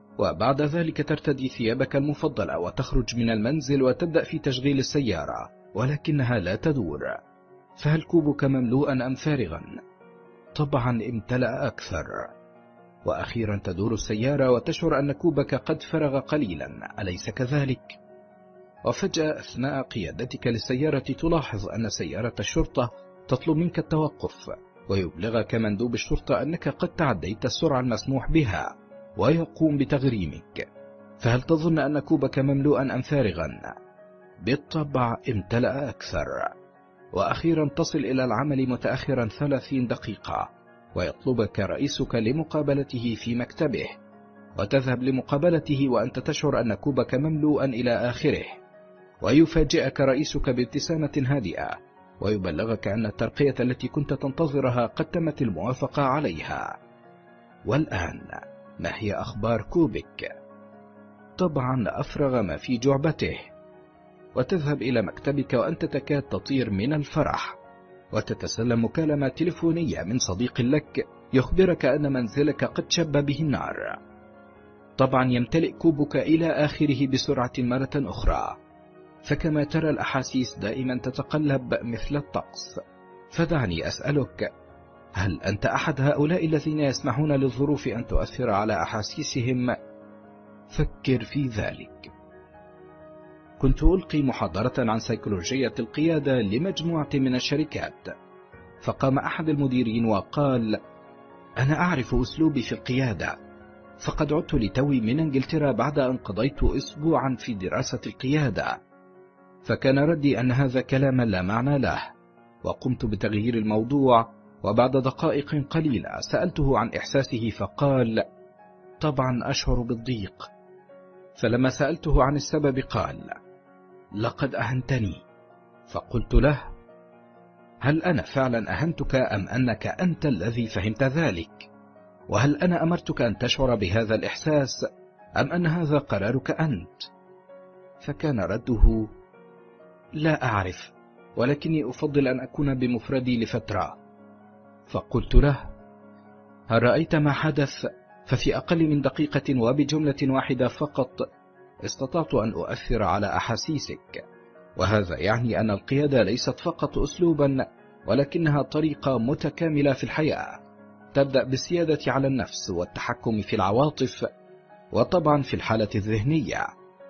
وبعد ذلك ترتدي ثيابك المفضلة وتخرج من المنزل وتبدأ في تشغيل السيارة ولكنها لا تدور. فهل كوبك مملوءا أم فارغا؟ طبعا امتلأ أكثر. وأخيرا تدور السيارة وتشعر أن كوبك قد فرغ قليلا، أليس كذلك؟ وفجأة أثناء قيادتك للسيارة تلاحظ أن سيارة الشرطة تطلب منك التوقف، ويبلغك مندوب الشرطة أنك قد تعديت السرعة المسموح بها، ويقوم بتغريمك. فهل تظن أن كوبك مملوءا أم فارغا؟ بالطبع امتلأ أكثر. وأخيرا تصل إلى العمل متأخرا ثلاثين دقيقة، ويطلبك رئيسك لمقابلته في مكتبه، وتذهب لمقابلته وأنت تشعر أن كوبك مملوءا إلى آخره. ويفاجئك رئيسك بابتسامة هادئة، ويبلغك أن الترقية التي كنت تنتظرها قد تمت الموافقة عليها. والآن ما هي أخبار كوبك؟ طبعا أفرغ ما في جعبته. وتذهب إلى مكتبك وأنت تكاد تطير من الفرح، وتتسلم مكالمة تليفونية من صديق لك يخبرك أن منزلك قد شب به النار. طبعا يمتلئ كوبك إلى آخره بسرعة مرة أخرى، فكما ترى الأحاسيس دائما تتقلب مثل الطقس. فدعني أسألك، هل أنت أحد هؤلاء الذين يسمحون للظروف أن تؤثر على أحاسيسهم؟ فكر في ذلك. كنت ألقي محاضرة عن سيكولوجية القيادة لمجموعة من الشركات، فقام أحد المديرين وقال: أنا أعرف أسلوبي في القيادة، فقد عدت لتوي من إنجلترا بعد أن قضيت أسبوعا في دراسة القيادة. فكان ردي أن هذا كلام لا معنى له، وقمت بتغيير الموضوع، وبعد دقائق قليلة سألته عن إحساسه فقال: طبعا أشعر بالضيق. فلما سألته عن السبب قال: لقد أهنتني. فقلت له: هل أنا فعلا أهنتك أم أنك أنت الذي فهمت ذلك؟ وهل أنا أمرتك أن تشعر بهذا الإحساس أم أن هذا قرارك أنت؟ فكان رده: لا أعرف، ولكني أفضل أن أكون بمفردي لفترة. فقلت له: هل رأيت ما حدث؟ ففي أقل من دقيقة وبجملة واحدة فقط استطعت أن أؤثر على أحاسيسك، وهذا يعني أن القيادة ليست فقط أسلوبا، ولكنها طريقة متكاملة في الحياة، تبدأ بالسيادة على النفس والتحكم في العواطف، وطبعا في الحالة الذهنية.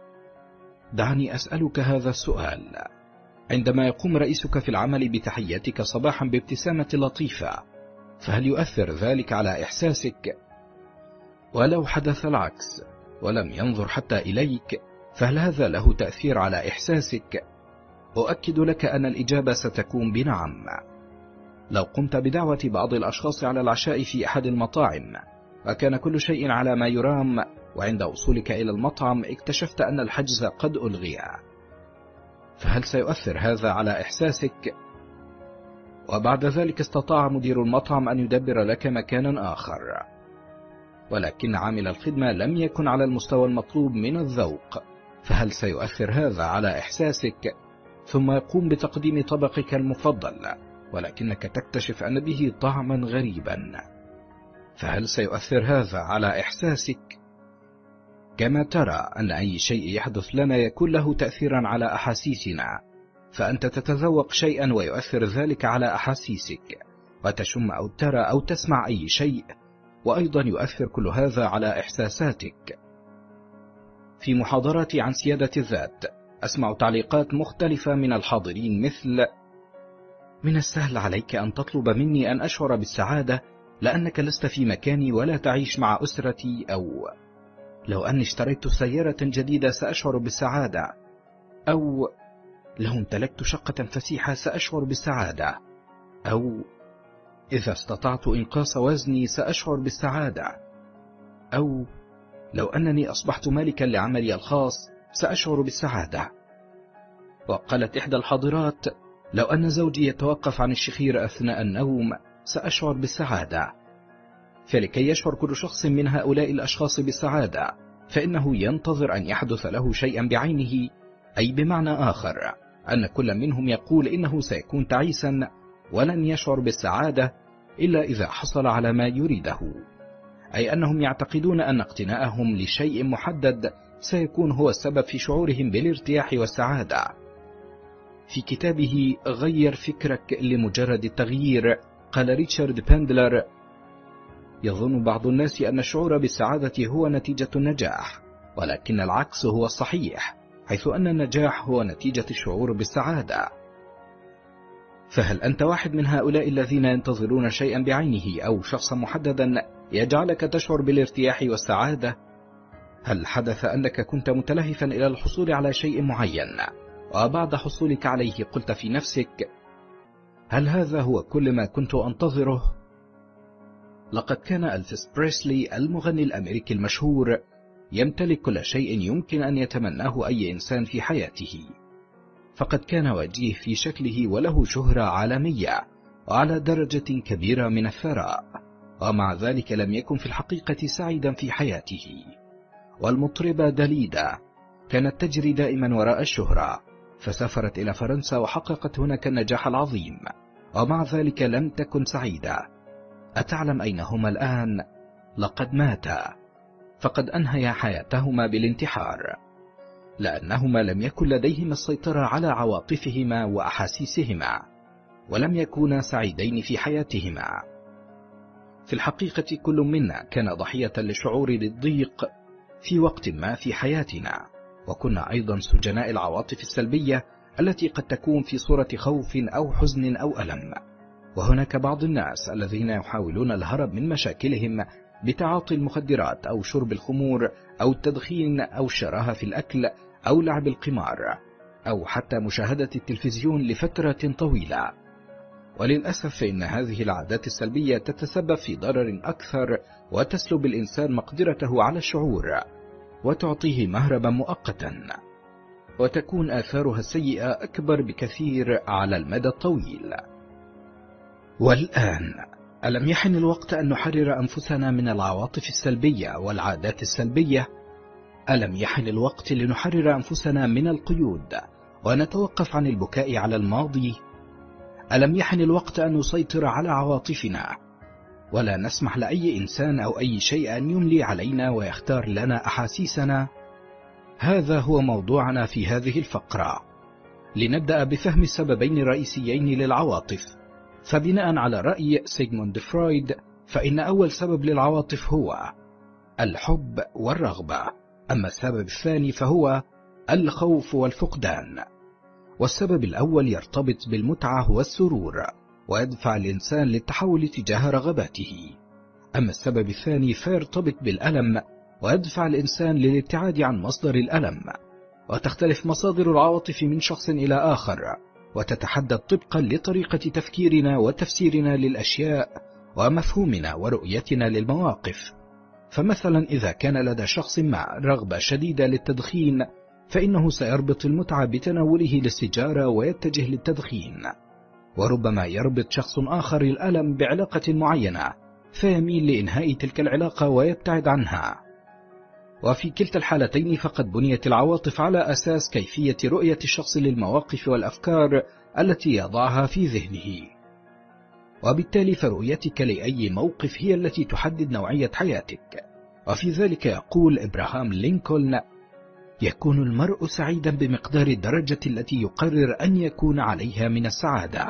دعني أسألك هذا السؤال: عندما يقوم رئيسك في العمل بتحياتك صباحا بابتسامة لطيفة، فهل يؤثر ذلك على إحساسك؟ ولو حدث العكس ولم ينظر حتى إليك، فهل هذا له تأثير على إحساسك؟ أؤكد لك أن الإجابة ستكون بنعم. لو قمت بدعوة بعض الأشخاص على العشاء في أحد المطاعم، وكان كل شيء على ما يرام، وعند وصولك إلى المطعم اكتشفت أن الحجز قد ألغي، فهل سيؤثر هذا على إحساسك؟ وبعد ذلك استطاع مدير المطعم أن يدبر لك مكانا آخر، ولكن عامل الخدمة لم يكن على المستوى المطلوب من الذوق، فهل سيؤثر هذا على إحساسك؟ ثم يقوم بتقديم طبقك المفضل، ولكنك تكتشف أن به طعما غريبا، فهل سيؤثر هذا على إحساسك؟ كما ترى أن أي شيء يحدث لنا يكون له تأثيرا على أحاسيسنا، فأنت تتذوق شيئا ويؤثر ذلك على أحاسيسك، وتشم أو ترى أو تسمع أي شيء وأيضا يؤثر كل هذا على إحساساتك. في محاضراتي عن سيادة الذات أسمع تعليقات مختلفة من الحاضرين، مثل: من السهل عليك أن تطلب مني أن أشعر بالسعادة لأنك لست في مكاني ولا تعيش مع أسرتي، أو لو أني اشتريت سيارة جديدة سأشعر بالسعادة، أو لو امتلكت شقة فسيحة سأشعر بالسعادة، أو إذا استطعت إنقاص وزني سأشعر بالسعادة، أو لو أنني أصبحت مالكا لعملي الخاص سأشعر بالسعادة. وقالت إحدى الحاضرات: لو أن زوجي يتوقف عن الشخير أثناء النوم سأشعر بالسعادة. فلكي يشعر كل شخص من هؤلاء الأشخاص بالسعادة، فإنه ينتظر أن يحدث له شيئا بعينه، أي بمعنى آخر أن كل منهم يقول إنه سيكون تعيسا ولن يشعر بالسعادة إلا إذا حصل على ما يريده، أي أنهم يعتقدون أن اقتناءهم لشيء محدد سيكون هو السبب في شعورهم بالارتياح والسعادة. في كتابه غير فكرك لمجرد التغيير قال ريتشارد باندلر: يظن بعض الناس أن الشعور بالسعادة هو نتيجة النجاح، ولكن العكس هو الصحيح، حيث أن النجاح هو نتيجة الشعور بالسعادة. فهل أنت واحد من هؤلاء الذين ينتظرون شيئا بعينه أو شخصا محددا يجعلك تشعر بالارتياح والسعادة؟ هل حدث أنك كنت متلهفا إلى الحصول على شيء معين، وبعد حصولك عليه قلت في نفسك: هل هذا هو كل ما كنت أنتظره؟ لقد كان ألفيس بريسلي المغني الأمريكي المشهور يمتلك كل شيء يمكن أن يتمناه أي إنسان في حياته، فقد كان وجيه في شكله وله شهرة عالمية وعلى درجة كبيرة من الثراء، ومع ذلك لم يكن في الحقيقة سعيدا في حياته. والمطربة داليدا كانت تجري دائما وراء الشهرة، فسافرت إلى فرنسا وحققت هناك النجاح العظيم، ومع ذلك لم تكن سعيدة. أتعلم أين هما الآن؟ لقد ماتا، فقد أنهيا حياتهما بالانتحار، لأنهما لم يكن لديهما السيطرة على عواطفهما وأحاسيسهما، ولم يكونا سعيدين في حياتهما. في الحقيقة كل منا كان ضحية لشعور الضيق في وقت ما في حياتنا، وكنا أيضا سجناء العواطف السلبية التي قد تكون في صورة خوف أو حزن أو ألم. وهناك بعض الناس الذين يحاولون الهرب من مشاكلهم بتعاطي المخدرات أو شرب الخمور أو التدخين أو الشراهة في الأكل أو لعب القمار أو حتى مشاهدة التلفزيون لفترة طويلة. وللأسف فإن هذه العادات السلبية تتسبب في ضرر أكثر وتسلب الإنسان مقدرته على الشعور وتعطيه مهربا مؤقتا، وتكون آثارها السيئة أكبر بكثير على المدى الطويل. والآن ألم يحن الوقت أن نحرر أنفسنا من العواطف السلبية والعادات السلبية؟ ألم يحن الوقت لنحرر أنفسنا من القيود ونتوقف عن البكاء على الماضي؟ ألم يحن الوقت أن نسيطر على عواطفنا ولا نسمح لأي إنسان أو أي شيء أن يملي علينا ويختار لنا أحاسيسنا؟ هذا هو موضوعنا في هذه الفقرة. لنبدأ بفهم السببين الرئيسيين للعواطف. فبناء على رأي سيغموند فرويد، فإن أول سبب للعواطف هو الحب والرغبة، أما السبب الثاني فهو الخوف والفقدان. والسبب الأول يرتبط بالمتعة والسرور ويدفع الإنسان للتحول تجاه رغباته، أما السبب الثاني فيرتبط بالألم ويدفع الإنسان للابتعاد عن مصدر الألم. وتختلف مصادر العواطف من شخص إلى آخر، وتتحدد طبقا لطريقة تفكيرنا وتفسيرنا للأشياء ومفهومنا ورؤيتنا للمواقف. فمثلا إذا كان لدى شخص ما رغبة شديدة للتدخين، فإنه سيربط المتعة بتناوله للسيجارة ويتجه للتدخين. وربما يربط شخص آخر الألم بعلاقة معينة فيميل لإنهاء تلك العلاقة ويبتعد عنها. وفي كلتا الحالتين فقد بنيت العواطف على أساس كيفية رؤية الشخص للمواقف والأفكار التي يضعها في ذهنه، وبالتالي فرؤيتك لأي موقف هي التي تحدد نوعية حياتك. وفي ذلك يقول إبراهام لينكولن: يكون المرء سعيدا بمقدار الدرجة التي يقرر أن يكون عليها من السعادة.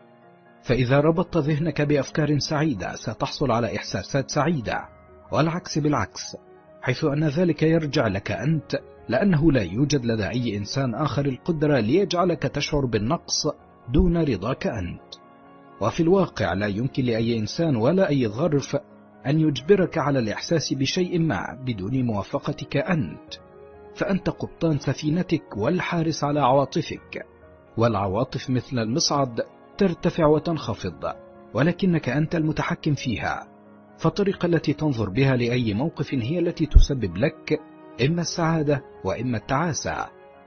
فإذا ربطت ذهنك بأفكار سعيدة ستحصل على إحساسات سعيدة، والعكس بالعكس، حيث أن ذلك يرجع لك أنت، لأنه لا يوجد لدى أي إنسان آخر القدرة ليجعلك تشعر بالنقص دون رضاك أنت. وفي الواقع لا يمكن لأي إنسان ولا أي ظرف أن يجبرك على الإحساس بشيء ما بدون موافقتك أنت، فأنت قبطان سفينتك والحارس على عواطفك. والعواطف مثل المصعد ترتفع وتنخفض، ولكنك أنت المتحكم فيها. فالطريقة التي تنظر بها لأي موقف هي التي تسبب لك إما السعادة وإما التعاسة.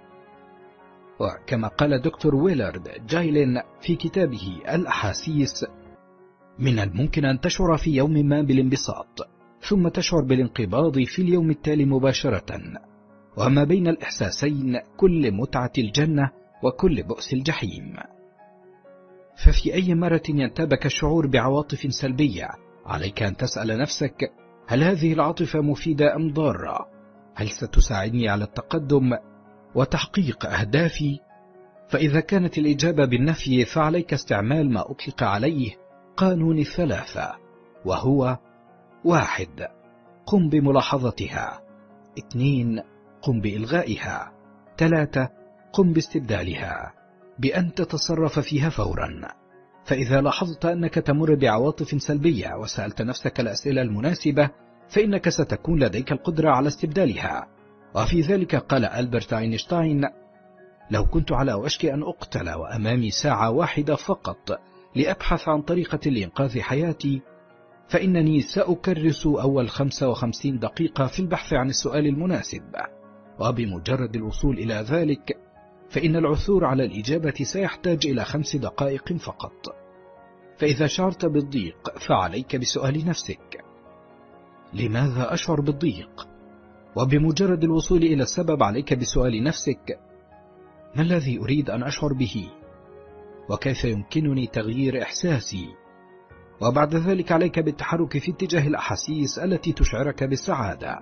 وكما قال دكتور ويلارد جايلين في كتابه الأحاسيس: من الممكن أن تشعر في يوم ما بالانبساط ثم تشعر بالانقباض في اليوم التالي مباشرة، وما بين الإحساسين كل متعة الجنة وكل بؤس الجحيم. ففي أي مرة ينتابك الشعور بعواطف سلبية عليك أن تسأل نفسك: هل هذه العاطفة مفيدة أم ضارة؟ هل ستساعدني على التقدم وتحقيق أهدافي؟ فإذا كانت الإجابة بالنفي فعليك استعمال ما أطلق عليه قانون الثلاثة، وهو: واحد، قم بملاحظتها. اثنين، قم بإلغائها. ثلاثة، قم باستبدالها بأن تتصرف فيها فورا. فإذا لاحظت أنك تمر بعواطف سلبية وسألت نفسك الأسئلة المناسبة فإنك ستكون لديك القدرة على استبدالها. وفي ذلك قال ألبرت أينشتاين: لو كنت على وشك أن أقتل وأمامي ساعة واحدة فقط لأبحث عن طريقة لإنقاذ حياتي، فإنني سأكرس أول خمسة وخمسين دقيقة في البحث عن السؤال المناسب، وبمجرد الوصول إلى ذلك فإن العثور على الإجابة سيحتاج إلى خمس دقائق فقط. فإذا شعرت بالضيق فعليك بسؤال نفسك: لماذا أشعر بالضيق؟ وبمجرد الوصول إلى السبب عليك بسؤال نفسك: ما الذي أريد أن أشعر به؟ وكيف يمكنني تغيير إحساسي؟ وبعد ذلك عليك بالتحرك في اتجاه الأحاسيس التي تشعرك بالسعادة.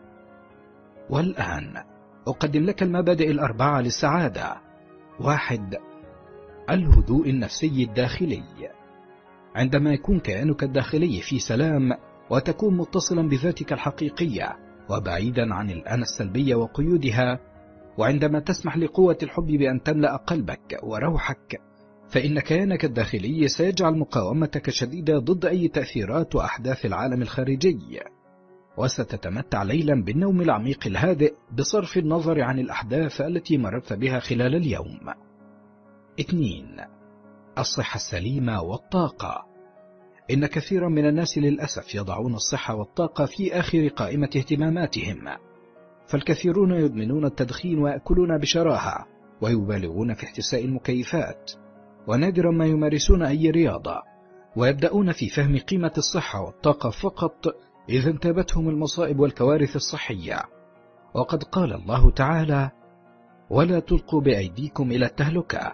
والآن أقدم لك المبادئ الأربعة للسعادة. واحد، الهدوء النفسي الداخلي. عندما يكون كيانك الداخلي في سلام وتكون متصلا بذاتك الحقيقية وبعيدا عن الأنا السلبية وقيودها، وعندما تسمح لقوة الحب بأن تملأ قلبك وروحك، فإن كيانك الداخلي سيجعل مقاومتك شديدة ضد أي تأثيرات وأحداث العالم الخارجي، وستتمتع ليلا بالنوم العميق الهادئ بصرف النظر عن الأحداث التي مررت بها خلال اليوم. اثنين، الصحة السليمة والطاقة. إن كثيرا من الناس للأسف يضعون الصحة والطاقة في آخر قائمة اهتماماتهم، فالكثيرون يدمنون التدخين ويأكلون بشراهة ويبالغون في احتساء المكيفات، ونادرا ما يمارسون أي رياضة، ويبدأون في فهم قيمة الصحة والطاقة فقط إذا انتابتهم المصائب والكوارث الصحية. وقد قال الله تعالى: ولا تلقوا بأيديكم إلى التهلكة.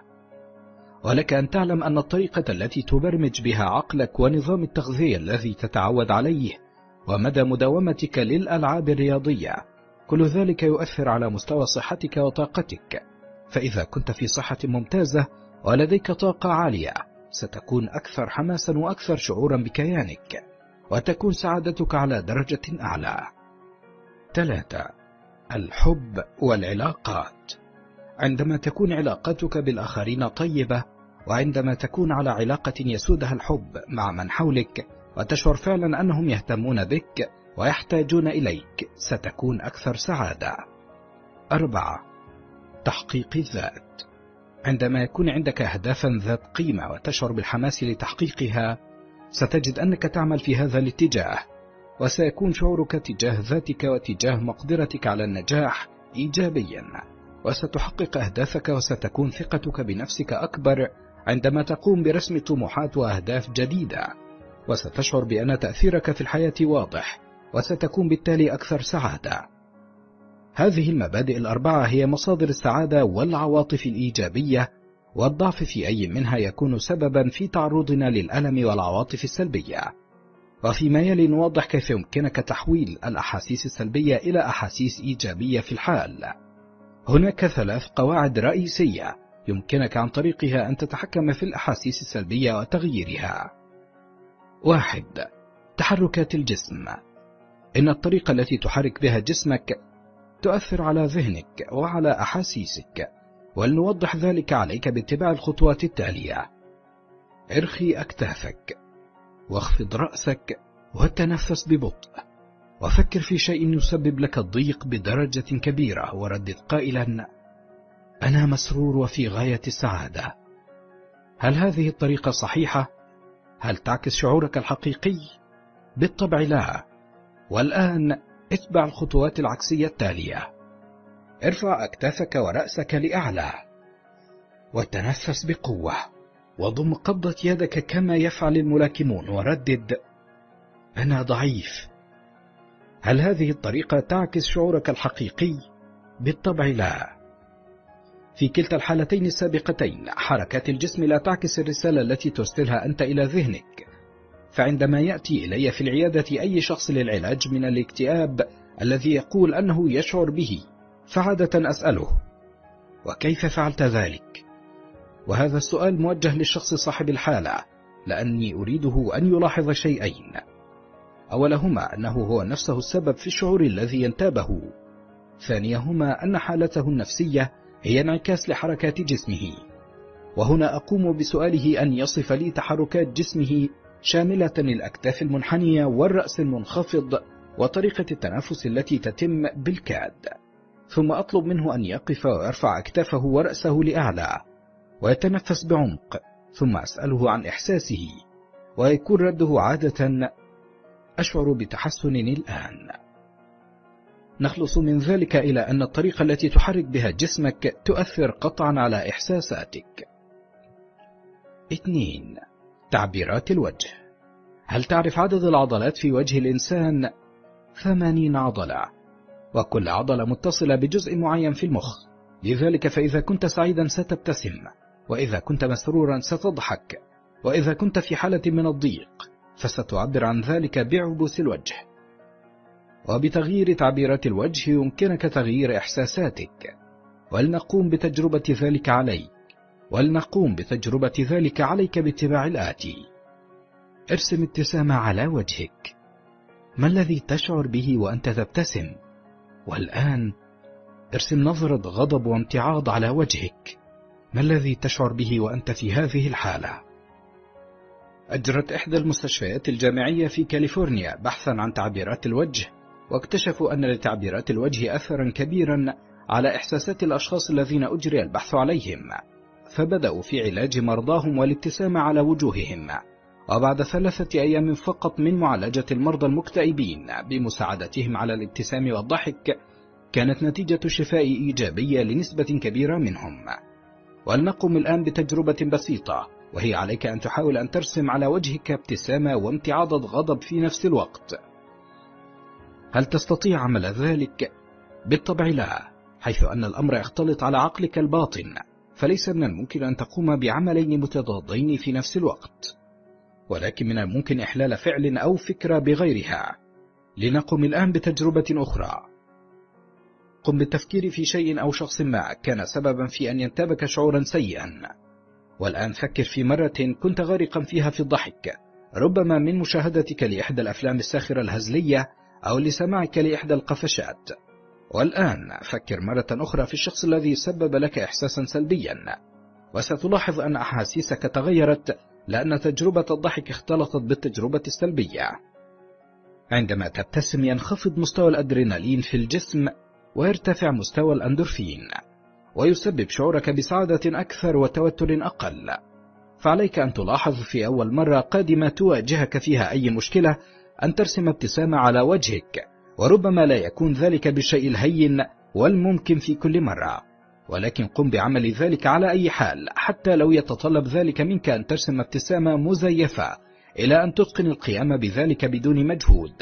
ولك أن تعلم أن الطريقة التي تبرمج بها عقلك ونظام التغذية الذي تتعود عليه ومدى مداومتك للألعاب الرياضية، كل ذلك يؤثر على مستوى صحتك وطاقتك. فإذا كنت في صحة ممتازة ولديك طاقة عالية ستكون أكثر حماسا وأكثر شعورا بكيانك، وتكون سعادتك على درجة أعلى. ثلاثة، الحب والعلاقات. عندما تكون علاقتك بالآخرين طيبة، وعندما تكون على علاقة يسودها الحب مع من حولك وتشعر فعلا أنهم يهتمون بك ويحتاجون إليك، ستكون أكثر سعادة. أربعة، تحقيق الذات. عندما يكون عندك أهدافا ذات قيمة وتشعر بالحماس لتحقيقها، ستجد أنك تعمل في هذا الاتجاه، وسيكون شعورك تجاه ذاتك وتجاه مقدرتك على النجاح إيجابيا، وستحقق أهدافك، وستكون ثقتك بنفسك أكبر عندما تقوم برسم طموحات وأهداف جديدة، وستشعر بأن تأثيرك في الحياة واضح، وستكون بالتالي أكثر سعادة. هذه المبادئ الأربعة هي مصادر السعادة والعواطف الإيجابية، والضعف في أي منها يكون سببا في تعرضنا للألم والعواطف السلبية. وفيما يلي نوضح كيف يمكنك تحويل الأحاسيس السلبية إلى أحاسيس إيجابية في الحال. هناك ثلاث قواعد رئيسية يمكنك عن طريقها أن تتحكم في الأحاسيس السلبية وتغييرها. واحد، تحركات الجسم. إن الطريقة التي تحرك بها جسمك تؤثر على ذهنك وعلى أحاسيسك، ولنوضح ذلك عليك باتباع الخطوات التالية: ارخي أكتافك، واخفض رأسك، وتنفس ببطء، وفكر في شيء يسبب لك الضيق بدرجة كبيرة، وردد قائلا: أنا مسرور وفي غاية السعادة. هل هذه الطريقة صحيحة؟ هل تعكس شعورك الحقيقي؟ بالطبع لا. والآن اتبع الخطوات العكسية التالية: ارفع أكتافك ورأسك لأعلى، وتنفس بقوة، وضم قبضة يدك كما يفعل الملاكمون، وردد: أنا ضعيف. هل هذه الطريقة تعكس شعورك الحقيقي؟ بالطبع لا. في كلتا الحالتين السابقتين حركات الجسم لا تعكس الرسالة التي ترسلها أنت إلى ذهنك. فعندما يأتي إلي في العيادة أي شخص للعلاج من الاكتئاب الذي يقول أنه يشعر به، فعادة أسأله: وكيف فعلت ذلك؟ وهذا السؤال موجه للشخص صاحب الحالة، لأني أريده أن يلاحظ شيئين: أولهما أنه هو نفسه السبب في الشعور الذي ينتابه، ثانيهما أن حالته النفسية هي انعكاس لحركات جسمه. وهنا أقوم بسؤاله أن يصف لي تحركات جسمه شاملة الأكتاف المنحنية والرأس المنخفض وطريقة التنفس التي تتم بالكاد، ثم أطلب منه أن يقف ويرفع أكتافه ورأسه لأعلى ويتنفس بعمق، ثم أسأله عن إحساسه، ويكون رده عادة: أشعر بتحسن الآن. نخلص من ذلك إلى أن الطريقة التي تحرك بها جسمك تؤثر قطعا على إحساساتك. اثنين. تعبيرات الوجه. هل تعرف عدد العضلات في وجه الإنسان؟ ثمانين عضلة، وكل عضلة متصلة بجزء معين في المخ، لذلك فإذا كنت سعيدا ستبتسم، وإذا كنت مسرورا ستضحك، وإذا كنت في حالة من الضيق فستعبر عن ذلك بعبوس الوجه. وبتغيير تعبيرات الوجه يمكنك تغيير إحساساتك. ولنقوم بتجربة ذلك عليك ولنقوم بتجربة ذلك عليك باتباع الآتي: ارسم ابتسامة على وجهك. ما الذي تشعر به وأنت تبتسم؟ والآن ارسم نظرة غضب وامتعاض على وجهك. ما الذي تشعر به وأنت في هذه الحالة؟ أجرت إحدى المستشفيات الجامعية في كاليفورنيا بحثا عن تعبيرات الوجه، واكتشفوا أن لتعبيرات الوجه أثرا كبيرا على إحساسات الأشخاص الذين أجري البحث عليهم، فبدأوا في علاج مرضاهم والابتسامة على وجوههم. وبعد ثلاثة أيام فقط من معالجة المرضى المكتئبين بمساعدتهم على الابتسام والضحك، كانت نتيجة الشفاء إيجابية لنسبة كبيرة منهم. ولنقم الآن بتجربة بسيطة، وهي عليك أن تحاول أن ترسم على وجهك ابتسامة وامتعاض غضب في نفس الوقت. هل تستطيع عمل ذلك؟ بالطبع لا، حيث أن الأمر يختلط على عقلك الباطن، فليس من الممكن أن تقوم بعملين متضادين في نفس الوقت، ولكن من الممكن إحلال فعل أو فكرة بغيرها. لنقم الآن بتجربة أخرى. قم بالتفكير في شيء أو شخص ما كان سببا في أن ينتابك شعورا سيئا، والآن فكر في مرة كنت غارقا فيها في الضحك، ربما من مشاهدتك لإحدى الأفلام الساخرة الهزلية أو لسماعك لإحدى القفشات. والآن فكر مرة أخرى في الشخص الذي سبب لك إحساسا سلبيا، وستلاحظ أن أحاسيسك تغيرت لأن تجربة الضحك اختلطت بالتجربة السلبية. عندما تبتسم ينخفض مستوى الأدرينالين في الجسم ويرتفع مستوى الأندورفين، ويسبب شعورك بسعادة أكثر وتوتر أقل. فعليك أن تلاحظ في أول مرة قادمة تواجهك فيها أي مشكلة أن ترسم ابتسامة على وجهك، وربما لا يكون ذلك بالشيء الهين والممكن في كل مرة، ولكن قم بعمل ذلك على أي حال، حتى لو يتطلب ذلك منك أن ترسم ابتسامة مزيفة، إلى أن تتقن القيام بذلك بدون مجهود.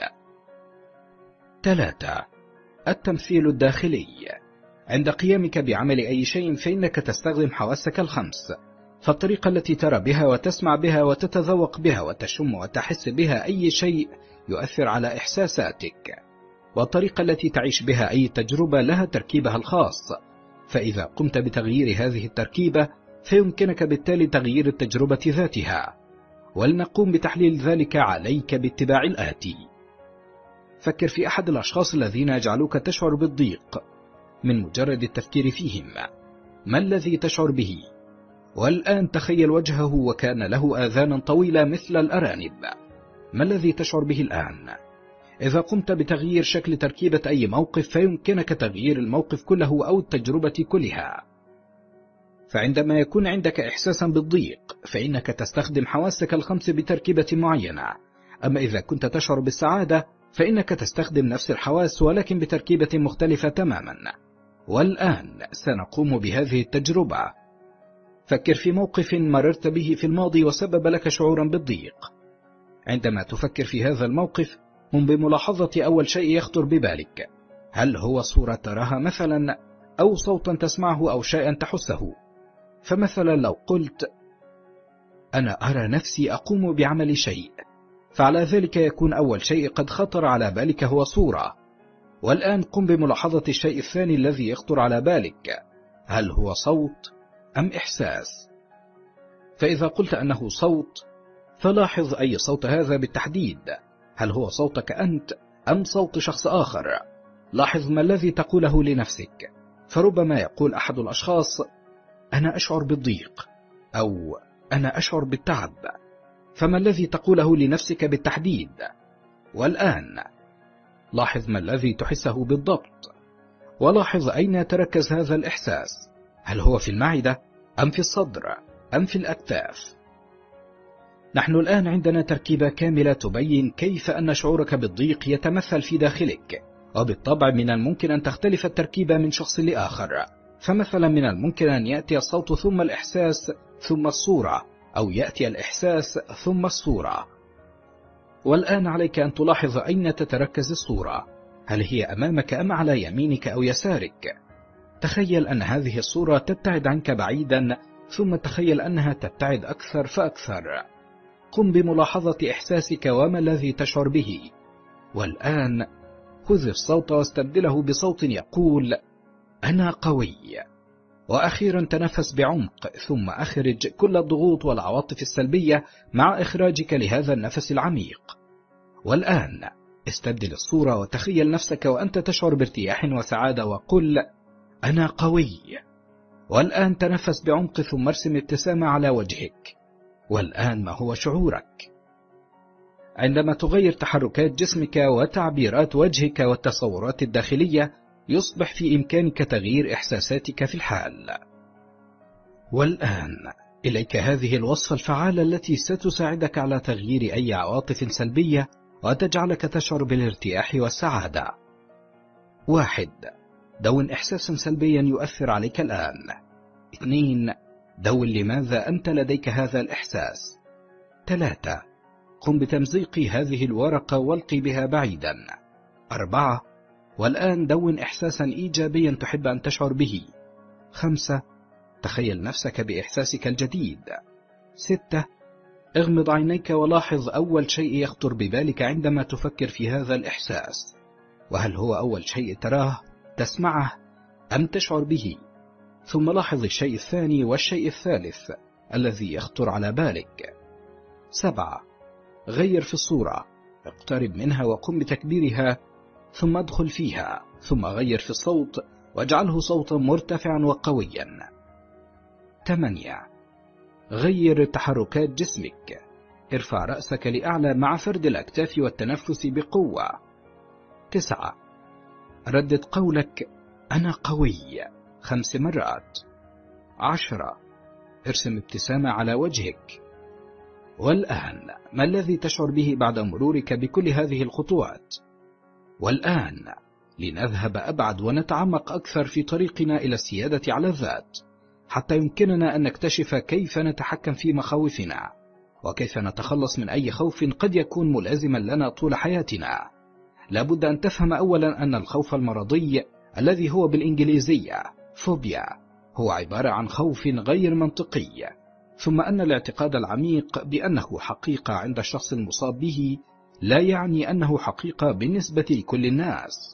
ثلاثة. التمثيل الداخلي. عند قيامك بعمل أي شيء فإنك تستخدم حواسك الخمس، فالطريقة التي ترى بها وتسمع بها وتتذوق بها وتشم وتحس بها أي شيء يؤثر على إحساساتك، والطريقة التي تعيش بها أي تجربة لها تركيبها الخاص، فإذا قمت بتغيير هذه التركيبة فيمكنك بالتالي تغيير التجربة ذاتها. ولنقوم بتحليل ذلك عليك باتباع الآتي: فكر في أحد الأشخاص الذين يجعلوك تشعر بالضيق من مجرد التفكير فيهم. ما الذي تشعر به؟ والآن تخيل وجهه وكان له آذان طويلة مثل الأرانب. ما الذي تشعر به الآن؟ إذا قمت بتغيير شكل تركيبة أي موقف فيمكنك تغيير الموقف كله أو التجربة كلها. فعندما يكون عندك إحساسا بالضيق فإنك تستخدم حواسك الخمس بتركيبة معينة، أما إذا كنت تشعر بالسعادة فإنك تستخدم نفس الحواس ولكن بتركيبة مختلفة تماما. والآن سنقوم بهذه التجربة. فكر في موقف مررت به في الماضي وسبب لك شعورا بالضيق. عندما تفكر في هذا الموقف قم بملاحظة أول شيء يخطر ببالك. هل هو صورة تراها مثلا، أو صوتا تسمعه، أو شيئا تحسه؟ فمثلا لو قلت أنا أرى نفسي أقوم بعمل شيء، فعلى ذلك يكون أول شيء قد خطر على بالك هو صورة. والآن قم بملاحظة الشيء الثاني الذي يخطر على بالك. هل هو صوت أم إحساس؟ فإذا قلت أنه صوت، فلاحظ أي صوت هذا بالتحديد، هل هو صوتك أنت أم صوت شخص آخر؟ لاحظ ما الذي تقوله لنفسك، فربما يقول أحد الأشخاص: أنا أشعر بالضيق، أو أنا أشعر بالتعب، فما الذي تقوله لنفسك بالتحديد؟ والآن لاحظ ما الذي تحسه بالضبط، ولاحظ أين يتركز هذا الإحساس، هل هو في المعدة أم في الصدر أم في الأكتاف؟ نحن الآن عندنا تركيبة كاملة تبين كيف أن شعورك بالضيق يتمثل في داخلك، وبالطبع من الممكن أن تختلف التركيبة من شخص لآخر، فمثلا من الممكن أن يأتي الصوت ثم الإحساس ثم الصورة، أو يأتي الإحساس ثم الصورة. والآن عليك أن تلاحظ أين تتركز الصورة، هل هي أمامك أم على يمينك أو يسارك؟ تخيل أن هذه الصورة تبتعد عنك بعيدا، ثم تخيل أنها تبتعد أكثر فأكثر. قم بملاحظة إحساسك وما الذي تشعر به. والآن خذ الصوت واستبدله بصوت يقول: أنا قوي. وأخيرا تنفس بعمق، ثم أخرج كل الضغوط والعواطف السلبية مع إخراجك لهذا النفس العميق. والآن استبدل الصورة وتخيل نفسك وأنت تشعر بارتياح وسعادة، وقل: أنا قوي. والآن تنفس بعمق، ثم ارسم ابتسامة على وجهك. والآن ما هو شعورك؟ عندما تغير تحركات جسمك وتعبيرات وجهك والتصورات الداخلية، يصبح في إمكانك تغيير إحساساتك في الحال. والآن إليك هذه الوصفة الفعالة التي ستساعدك على تغيير أي عواطف سلبية وتجعلك تشعر بالارتياح والسعادة. واحد. دون إحساسا سلبيا يؤثر عليك الآن. اثنين. دون لماذا أنت لديك هذا الإحساس. ثلاثة. قم بتمزيق هذه الورقة والقي بها بعيدا. أربعة. والآن دون إحساسا إيجابيا تحب أن تشعر به. خمسة. تخيل نفسك بإحساسك الجديد. ستة. اغمض عينيك ولاحظ أول شيء يخطر ببالك عندما تفكر في هذا الإحساس، وهل هو أول شيء تراه، تسمعه، أم تشعر به؟ ثم لاحظ الشيء الثاني والشيء الثالث الذي يخطر على بالك. سبعة. غير في الصورة، اقترب منها وقم بتكبيرها، ثم ادخل فيها، ثم غير في الصوت واجعله صوتا مرتفعا وقويا. ثمانية. غير تحركات جسمك، ارفع رأسك لأعلى مع فرد الأكتاف والتنفس بقوة. تسعة. ردد قولك: أنا قوي، خمس مرات. عشرة. ارسم ابتسامة على وجهك. والآن ما الذي تشعر به بعد مرورك بكل هذه الخطوات؟ والآن لنذهب أبعد ونتعمق أكثر في طريقنا إلى السيادة على الذات، حتى يمكننا أن نكتشف كيف نتحكم في مخاوفنا، وكيف نتخلص من أي خوف قد يكون ملازما لنا طول حياتنا. لابد أن تفهم أولا أن الخوف المرضي الذي هو بالإنجليزية فوبيا هو عبارة عن خوف غير منطقي، ثم أن الاعتقاد العميق بأنه حقيقة عند الشخص المصاب به لا يعني أنه حقيقة بالنسبة لكل الناس.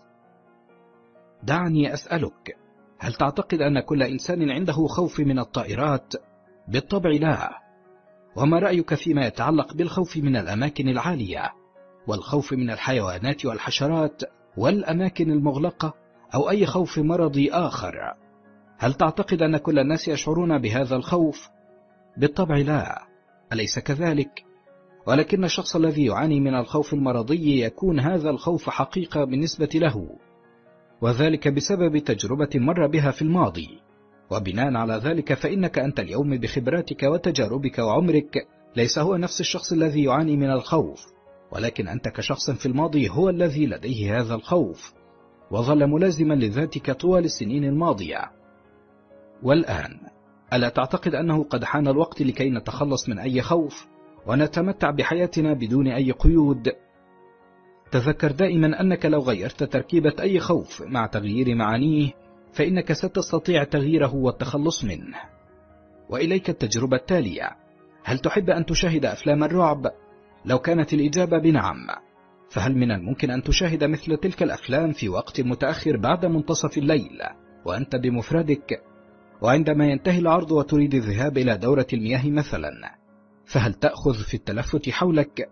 دعني أسألك، هل تعتقد أن كل إنسان عنده خوف من الطائرات؟ بالطبع لا. وما رأيك فيما يتعلق بالخوف من الأماكن العالية، والخوف من الحيوانات والحشرات والأماكن المغلقة، أو أي خوف مرضي آخر؟ هل تعتقد أن كل الناس يشعرون بهذا الخوف؟ بالطبع لا، أليس كذلك؟ ولكن الشخص الذي يعاني من الخوف المرضي يكون هذا الخوف حقيقة بالنسبة له، وذلك بسبب تجربة مر بها في الماضي. وبناء على ذلك فإنك أنت اليوم بخبراتك وتجاربك وعمرك ليس هو نفس الشخص الذي يعاني من الخوف، ولكن أنت كشخص في الماضي هو الذي لديه هذا الخوف، وظل ملازما لذاتك طوال السنين الماضية. والآن ألا تعتقد أنه قد حان الوقت لكي نتخلص من أي خوف ونتمتع بحياتنا بدون أي قيود؟ تذكر دائما أنك لو غيرت تركيبة أي خوف مع تغيير معانيه فإنك ستستطيع تغييره والتخلص منه. وإليك التجربة التالية: هل تحب أن تشاهد أفلام الرعب؟ لو كانت الإجابة بنعم، فهل من الممكن أن تشاهد مثل تلك الأفلام في وقت متأخر بعد منتصف الليل وأنت بمفردك؟ وعندما ينتهي العرض وتريد الذهاب إلى دورة المياه مثلا، فهل تأخذ في التلفت حولك؟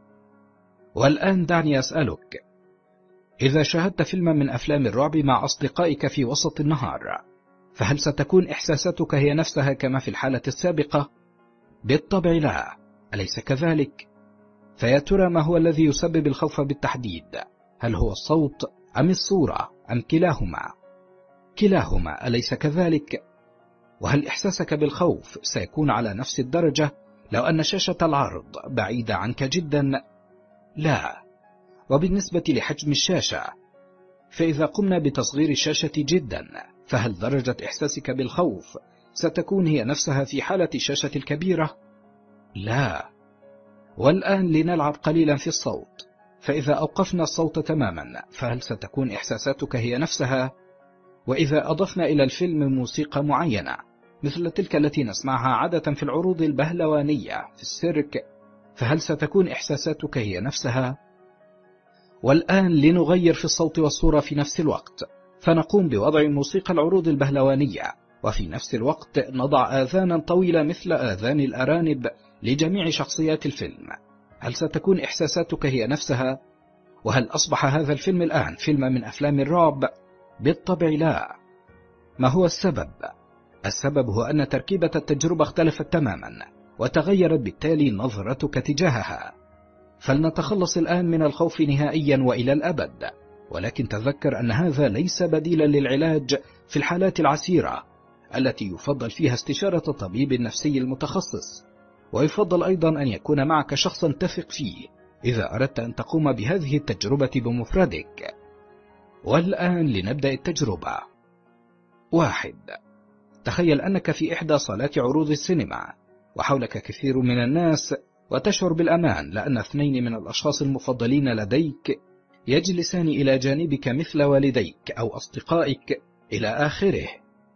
والآن دعني أسألك، إذا شاهدت فيلما من أفلام الرعب مع أصدقائك في وسط النهار، فهل ستكون إحساساتك هي نفسها كما في الحالة السابقة؟ بالطبع لا، أليس كذلك؟ فيا ترى ما هو الذي يسبب الخوف بالتحديد؟ هل هو الصوت أم الصورة أم كلاهما؟ كلاهما، أليس كذلك؟ وهل إحساسك بالخوف سيكون على نفس الدرجة لو أن شاشة العرض بعيدة عنك جدا؟ لا. وبالنسبة لحجم الشاشة، فإذا قمنا بتصغير الشاشة جدا، فهل درجة إحساسك بالخوف ستكون هي نفسها في حالة الشاشة الكبيرة؟ لا. والآن لنلعب قليلا في الصوت، فإذا أوقفنا الصوت تماما، فهل ستكون إحساساتك هي نفسها؟ وإذا أضفنا إلى الفيلم موسيقى معينة مثل تلك التي نسمعها عادة في العروض البهلوانية في السيرك، فهل ستكون إحساساتك هي نفسها؟ والآن لنغير في الصوت والصورة في نفس الوقت، فنقوم بوضع موسيقى العروض البهلوانية، وفي نفس الوقت نضع آذانا طويلة مثل آذان الأرانب لجميع شخصيات الفيلم. هل ستكون إحساساتك هي نفسها؟ وهل أصبح هذا الفيلم الآن فيلما من أفلام الرعب؟ بالطبع لا. ما هو السبب؟ السبب هو أن تركيبة التجربة اختلفت تماما، وتغيرت بالتالي نظرتك تجاهها. فلنتخلص الآن من الخوف نهائيا وإلى الأبد، ولكن تذكر أن هذا ليس بديلا للعلاج في الحالات العسيرة التي يفضل فيها استشارة الطبيب النفسي المتخصص، ويفضل أيضا أن يكون معك شخصا تثق فيه إذا أردت أن تقوم بهذه التجربة بمفردك. والآن لنبدأ التجربة. واحد. تخيل أنك في إحدى صالات عروض السينما، وحولك كثير من الناس، وتشعر بالأمان لأن اثنين من الأشخاص المفضلين لديك يجلسان إلى جانبك مثل والديك أو أصدقائك إلى آخره.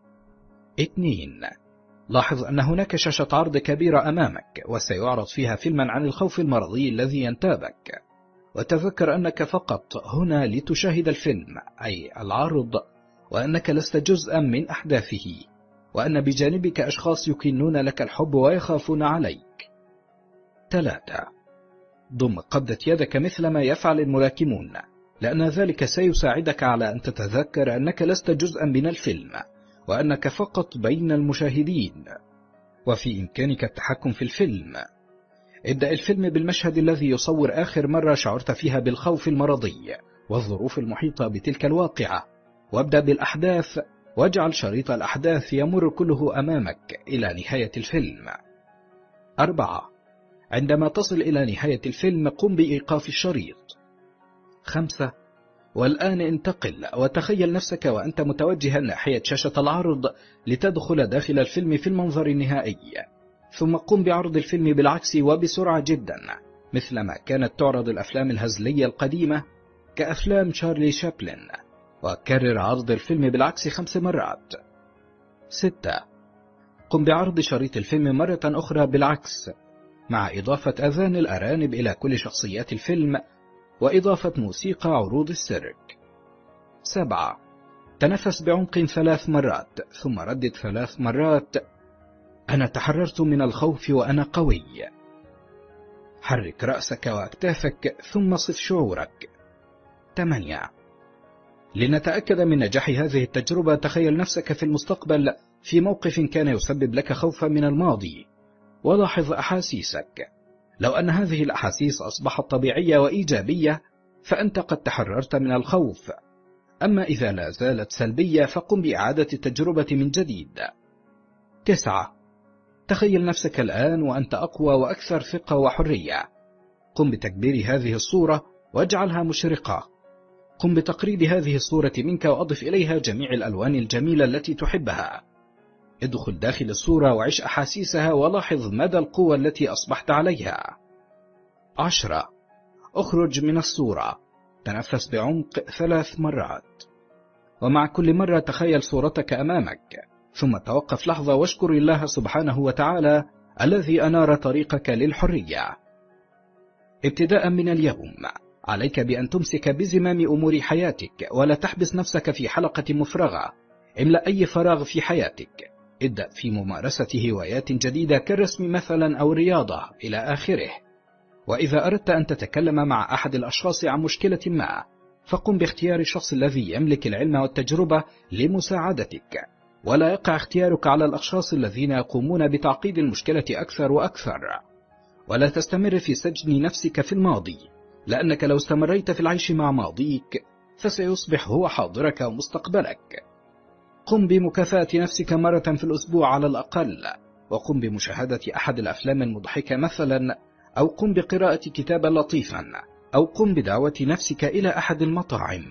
اثنين. لاحظ أن هناك شاشة عرض كبيرة أمامك، وسيعرض فيها فيلما عن الخوف المرضي الذي ينتابك، وتذكر أنك فقط هنا لتشاهد الفيلم أي العرض، وأنك لست جزءا من أحداثه، وأن بجانبك أشخاص يكنون لك الحب ويخافون عليك. ثلاثة. ضم قبضة يدك مثل ما يفعل الملاكمون، لأن ذلك سيساعدك على أن تتذكر أنك لست جزءا من الفيلم، وأنك فقط بين المشاهدين، وفي إمكانك التحكم في الفيلم. ابدأ الفيلم بالمشهد الذي يصور آخر مرة شعرت فيها بالخوف المرضي والظروف المحيطة بتلك الواقعة، وابدأ بالأحداث، واجعل شريط الأحداث يمر كله أمامك إلى نهاية الفيلم. أربعة. عندما تصل إلى نهاية الفيلم قم بإيقاف الشريط. خمسة. والآن انتقل وتخيل نفسك وأنت متوجها ناحية شاشة العرض لتدخل داخل الفيلم في المنظر النهائي، ثم قم بعرض الفيلم بالعكس وبسرعة جدا مثل ما كانت تعرض الأفلام الهزلية القديمة كأفلام شارلي شابلن، وكرر عرض الفيلم بالعكس خمس مرات. ستة. قم بعرض شريط الفيلم مرة أخرى بالعكس مع إضافة أذان الأرانب إلى كل شخصيات الفيلم، وإضافة موسيقى عروض السيرك. سبعة. تنفس بعمق ثلاث مرات ثم ردد ثلاث مرات: أنا تحررت من الخوف وأنا قوي. حرك رأسك وأكتافك ثم صف شعورك. ثمانية. لنتأكد من نجاح هذه التجربة تخيل نفسك في المستقبل في موقف كان يسبب لك خوفا من الماضي، ولاحظ أحاسيسك. لو أن هذه الأحاسيس أصبحت طبيعية وإيجابية فأنت قد تحررت من الخوف، أما إذا لا زالت سلبية فقم بإعادة التجربة من جديد. تسعة. تخيل نفسك الآن وأنت أقوى وأكثر ثقة وحرية. قم بتكبير هذه الصورة واجعلها مشرقة. قم بتقريب هذه الصورة منك وأضف إليها جميع الألوان الجميلة التي تحبها. ادخل داخل الصورة وعش أحاسيسها ولاحظ مدى القوة التي أصبحت عليها. عشرة. اخرج من الصورة. تنفس بعمق ثلاث مرات، ومع كل مرة تخيل صورتك أمامك، ثم توقف لحظة واشكر الله سبحانه وتعالى الذي أنار طريقك للحرية. ابتداء من اليوم عليك بأن تمسك بزمام أمور حياتك، ولا تحبس نفسك في حلقة مفرغة. املأ أي فراغ في حياتك، ابدأ في ممارسة هوايات جديدة كالرسم مثلا أو الرياضة إلى آخره. وإذا أردت أن تتكلم مع أحد الأشخاص عن مشكلة ما، فقم باختيار الشخص الذي يملك العلم والتجربة لمساعدتك، ولا يقع اختيارك على الأشخاص الذين يقومون بتعقيد المشكلة أكثر وأكثر. ولا تستمر في سجن نفسك في الماضي، لأنك لو استمريت في العيش مع ماضيك فسيصبح هو حاضرك ومستقبلك. قم بمكافأة نفسك مرة في الأسبوع على الأقل، وقم بمشاهدة أحد الأفلام المضحكة مثلا، أو قم بقراءة كتابا لطيفا، أو قم بدعوة نفسك إلى أحد المطاعم.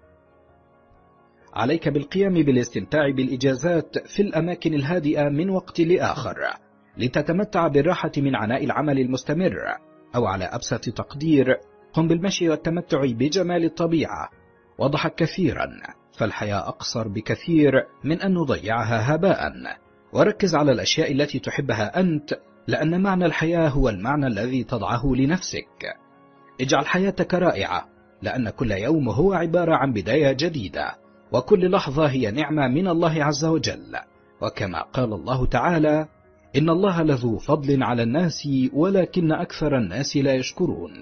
عليك بالقيام بالاستمتاع بالإجازات في الأماكن الهادئة من وقت لآخر، لتتمتع بالراحة من عناء العمل المستمر. أو على أبسط تقدير، قم بالمشي والتمتع بجمال الطبيعة، وضحك كثيرا، فالحياة أقصر بكثير من أن نضيعها هباء. وركز على الأشياء التي تحبها أنت، لأن معنى الحياة هو المعنى الذي تضعه لنفسك. اجعل حياتك رائعة، لأن كل يوم هو عبارة عن بداية جديدة، وكل لحظة هي نعمة من الله عز وجل. وكما قال الله تعالى: إن الله لذو فضل على الناس ولكن أكثر الناس لا يشكرون.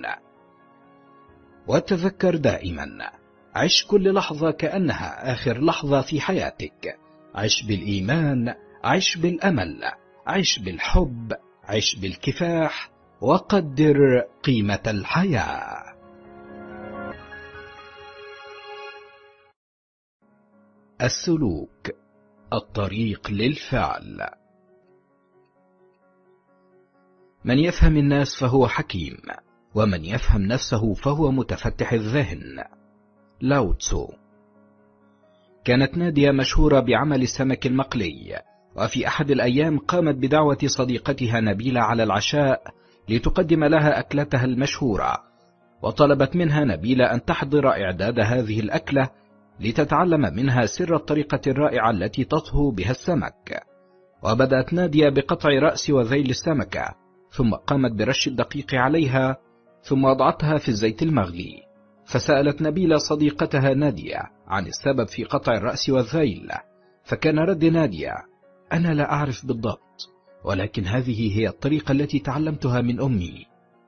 وتذكر دائما، عش كل لحظة كأنها آخر لحظة في حياتك. عش بالإيمان، عش بالأمل، عش بالحب، عش بالكفاح، وقدر قيمة الحياة. السلوك، الطريق للفعل. من يفهم الناس فهو حكيم، ومن يفهم نفسه فهو متفتح الذهن. لاو تسو. كانت نادية مشهورة بعمل السمك المقلي، وفي أحد الأيام قامت بدعوة صديقتها نبيلة على العشاء لتقدم لها أكلتها المشهورة، وطلبت منها نبيلة أن تحضر إعداد هذه الأكلة لتتعلم منها سر الطريقة الرائعة التي تطهو بها السمك. وبدأت نادية بقطع رأس وذيل السمكة، ثم قامت برش الدقيق عليها، ثم وضعتها في الزيت المغلي. فسألت نبيلة صديقتها نادية عن السبب في قطع الرأس والذيل، فكان رد نادية: أنا لا أعرف بالضبط، ولكن هذه هي الطريقة التي تعلمتها من أمي.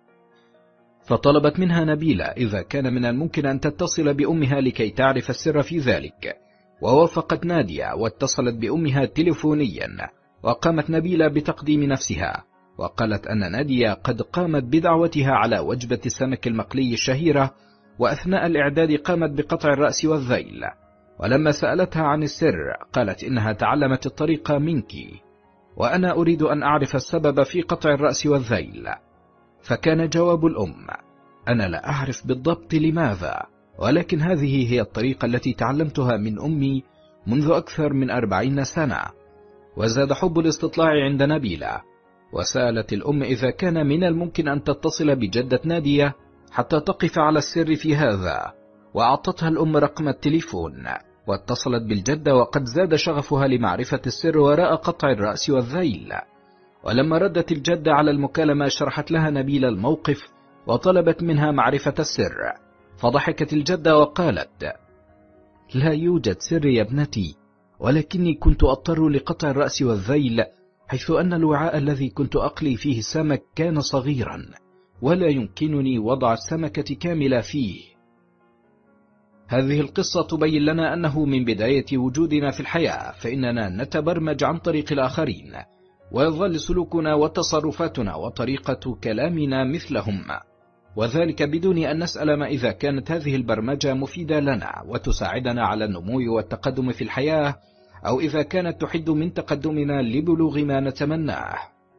فطلبت منها نبيلة إذا كان من الممكن أن تتصل بأمها لكي تعرف السر في ذلك، ووافقت نادية واتصلت بأمها تليفونيا. وقامت نبيلة بتقديم نفسها، وقالت أن نادية قد قامت بدعوتها على وجبة السمك المقلي الشهيرة، وأثناء الإعداد قامت بقطع الرأس والذيل. ولما سألتها عن السر قالت إنها تعلمت الطريقة منك، وأنا أريد أن أعرف السبب في قطع الرأس والذيل. فكان جواب الأم: أنا لا أعرف بالضبط لماذا، ولكن هذه هي الطريقة التي تعلمتها من أمي منذ أكثر من أربعين سنة. وزاد حب الاستطلاع عند نبيلة، وسألت الأم إذا كان من الممكن أن تتصل بجدة نادية حتى تقف على السر في هذا، وأعطتها الأم رقم التليفون، واتصلت بالجدة، وقد زاد شغفها لمعرفة السر وراء قطع الرأس والذيل. ولما ردت الجدة على المكالمة شرحت لها نبيلة الموقف، وطلبت منها معرفة السر. فضحكت الجدة وقالت: لا يوجد سر يا ابنتي، ولكني كنت أضطر لقطع الرأس والذيل، حيث أن الوعاء الذي كنت أقلي فيه السمك كان صغيرا، ولا يمكنني وضع السمكة كاملة فيه. هذه القصة تبين لنا أنه من بداية وجودنا في الحياة فإننا نتبرمج عن طريق الآخرين، ويظل سلوكنا وتصرفاتنا وطريقة كلامنا مثلهم، وذلك بدون أن نسأل ما إذا كانت هذه البرمجة مفيدة لنا وتساعدنا على النمو والتقدم في الحياة، أو إذا كانت تحد من تقدمنا لبلوغ ما نتمناه.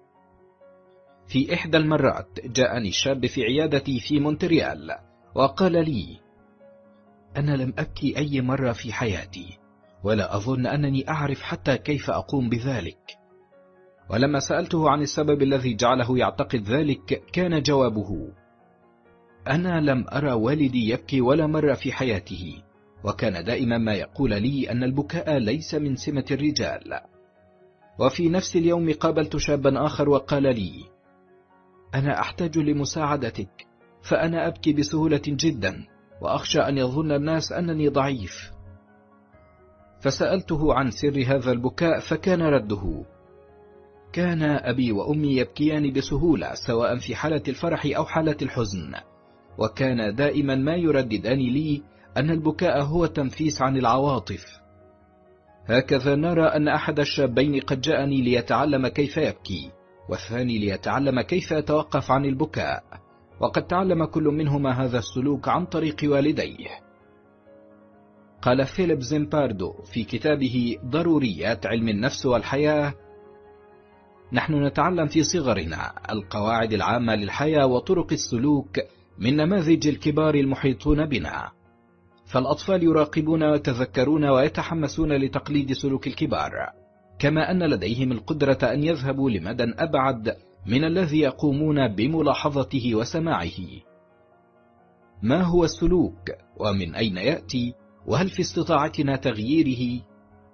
في إحدى المرات جاءني شاب في عيادتي في مونتريال وقال لي: أنا لم أبكي أي مرة في حياتي، ولا أظن أنني أعرف حتى كيف أقوم بذلك. ولما سألته عن السبب الذي جعله يعتقد ذلك كان جوابه: أنا لم أرى والدي يبكي ولا مرة في حياته، وكان دائما ما يقول لي أن البكاء ليس من سمة الرجال. وفي نفس اليوم قابلت شابا آخر وقال لي: أنا أحتاج لمساعدتك، فأنا أبكي بسهولة جدا، وأخشى أن يظن الناس أنني ضعيف. فسألته عن سر هذا البكاء، فكان رده: كان أبي وأمي يبكيان بسهولة سواء في حالة الفرح أو حالة الحزن، وكان دائما ما يرددان لي أن البكاء هو تنفيس عن العواطف. هكذا نرى أن أحد الشابين قد جاءني ليتعلم كيف يبكي، والثاني ليتعلم كيف يتوقف عن البكاء، وقد تعلم كل منهما هذا السلوك عن طريق والديه. قال فيليب زيمباردو في كتابه ضروريات علم النفس والحياة: نحن نتعلم في صغرنا القواعد العامة للحياة وطرق السلوك من نماذج الكبار المحيطون بنا، فالأطفال يراقبون ويتذكرون ويتحمسون لتقليد سلوك الكبار، كما أن لديهم القدرة أن يذهبوا لمدى أبعد من الذي يقومون بملاحظته وسماعه. ما هو السلوك؟ ومن أين يأتي؟ وهل في استطاعتنا تغييره؟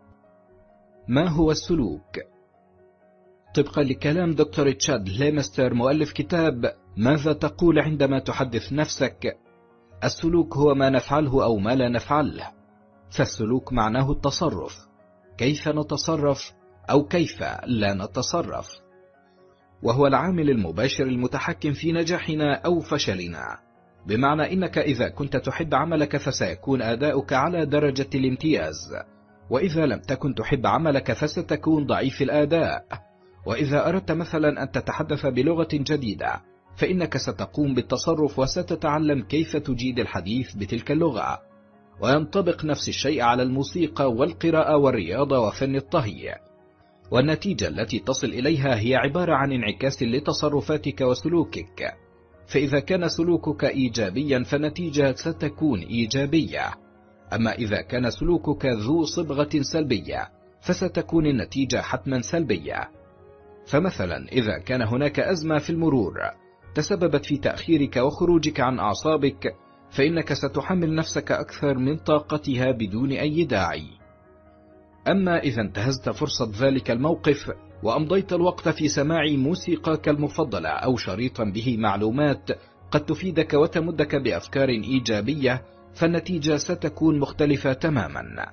ما هو السلوك؟ طبقا لكلام دكتور تشاد ليمستر مؤلف كتاب ماذا تقول عندما تحدث نفسك، السلوك هو ما نفعله أو ما لا نفعله، فالسلوك معناه التصرف، كيف نتصرف أو كيف لا نتصرف، وهو العامل المباشر المتحكم في نجاحنا أو فشلنا. بمعنى إنك إذا كنت تحب عملك فسيكون أداؤك على درجة الامتياز، وإذا لم تكن تحب عملك فستكون ضعيف الأداء. وإذا أردت مثلا أن تتحدث بلغة جديدة فإنك ستقوم بالتصرف وستتعلم كيف تجيد الحديث بتلك اللغة. وينطبق نفس الشيء على الموسيقى والقراءة والرياضة وفن الطهي، والنتيجة التي تصل إليها هي عبارة عن انعكاس لتصرفاتك وسلوكك. فإذا كان سلوكك إيجابيا فالنتيجة ستكون إيجابية، أما إذا كان سلوكك ذو صبغة سلبية فستكون النتيجة حتما سلبية. فمثلا إذا كان هناك أزمة في المرور تسببت في تأخيرك وخروجك عن أعصابك، فإنك ستحمل نفسك أكثر من طاقتها بدون أي داعي. أما إذا انتهزت فرصة ذلك الموقف وأمضيت الوقت في سماع موسيقاك المفضلة أو شريطا به معلومات قد تفيدك وتمدك بأفكار إيجابية، فالنتيجة ستكون مختلفة تماما.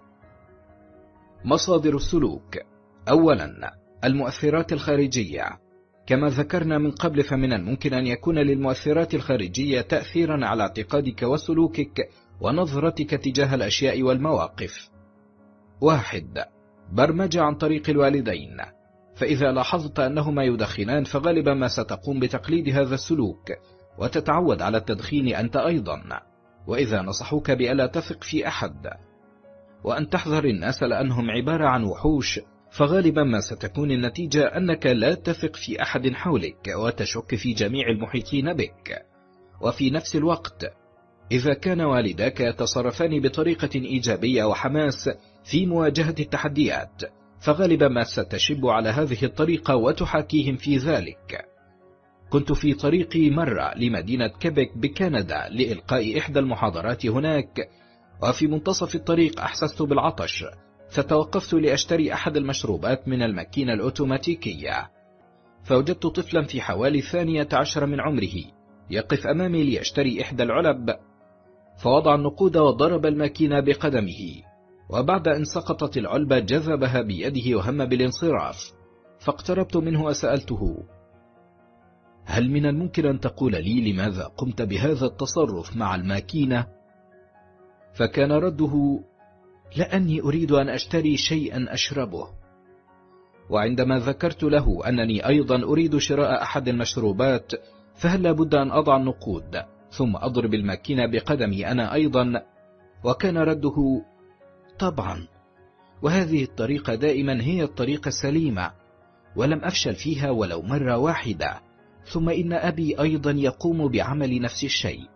مصادر السلوك: أولا، المؤثرات الخارجية. كما ذكرنا من قبل فمن الممكن أن يكون للمؤثرات الخارجية تأثيرا على اعتقادك وسلوكك ونظرتك تجاه الأشياء والمواقف. واحد، برمجة عن طريق الوالدين. فإذا لاحظت أنهما يدخنان فغالبا ما ستقوم بتقليد هذا السلوك وتتعود على التدخين أنت أيضا. وإذا نصحوك بألا تثق في أحد وأن تحذر الناس لأنهم عبارة عن وحوش، فغالبا ما ستكون النتيجة أنك لا تثق في أحد حولك وتشك في جميع المحيطين بك. وفي نفس الوقت إذا كان والداك يتصرفان بطريقة إيجابية وحماس في مواجهة التحديات، فغالبا ما ستشب على هذه الطريقة وتحاكيهم في ذلك. كنت في طريقي مرة لمدينة كيبك بكندا لإلقاء إحدى المحاضرات هناك، وفي منتصف الطريق أحسست بالعطش، فتوقفت لأشتري أحد المشروبات من الماكينة الأوتوماتيكية، فوجدت طفلا في حوالي الثانية عشر من عمره يقف أمامي ليشتري إحدى العلب، فوضع النقود وضرب الماكينة بقدمه، وبعد أن سقطت العلبة جذبها بيده وهم بالانصراف. فاقتربت منه وسألته: هل من الممكن أن تقول لي لماذا قمت بهذا التصرف مع الماكينة؟ فكان رده: لأني أريد أن أشتري شيئا أشربه. وعندما ذكرت له أنني أيضا أريد شراء أحد المشروبات، فهل لابد أن أضع النقود ثم أضرب الماكينة بقدمي أنا أيضا؟ وكان رده: طبعا، وهذه الطريقة دائما هي الطريقة السليمة، ولم أفشل فيها ولو مرة واحدة، ثم إن أبي أيضا يقوم بعمل نفس الشيء.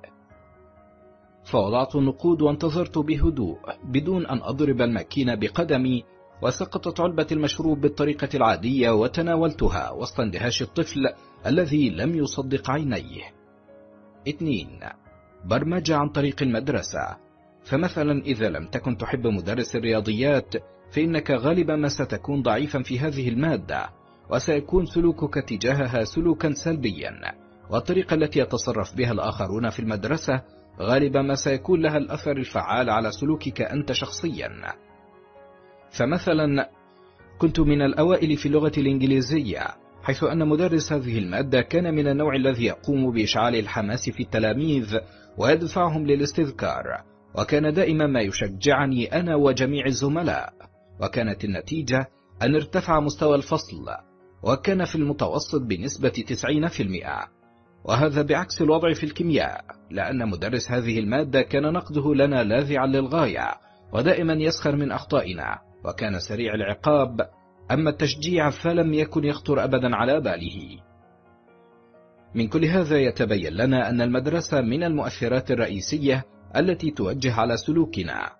فوضعت النقود وانتظرت بهدوء بدون أن أضرب الماكينة بقدمي، وسقطت علبة المشروب بالطريقة العادية وتناولتها وسط اندهاش الطفل الذي لم يصدق عينيه. اثنين، برمجة عن طريق المدرسة. فمثلا إذا لم تكن تحب مدرس الرياضيات فإنك غالبا ما ستكون ضعيفا في هذه المادة، وسيكون سلوكك تجاهها سلوكا سلبيا، والطريقة التي يتصرف بها الآخرون في المدرسة غالبا ما سيكون لها الأثر الفعال على سلوكك أنت شخصيا. فمثلا كنت من الأوائل في اللغة الإنجليزية، حيث أن مدرس هذه المادة كان من النوع الذي يقوم بإشعال الحماس في التلاميذ ويدفعهم للاستذكار، وكان دائما ما يشجعني أنا وجميع الزملاء، وكانت النتيجة أن ارتفع مستوى الفصل، وكان في المتوسط بنسبة تسعين بالمئة، وهذا بعكس الوضع في الكيمياء، لأن مدرس هذه المادة كان نقده لنا لاذعا للغاية، ودائما يسخر من أخطائنا، وكان سريع العقاب، أما التشجيع فلم يكن يخطر أبدا على باله. من كل هذا يتبين لنا أن المدرسة من المؤثرات الرئيسية التي توجه على سلوكنا.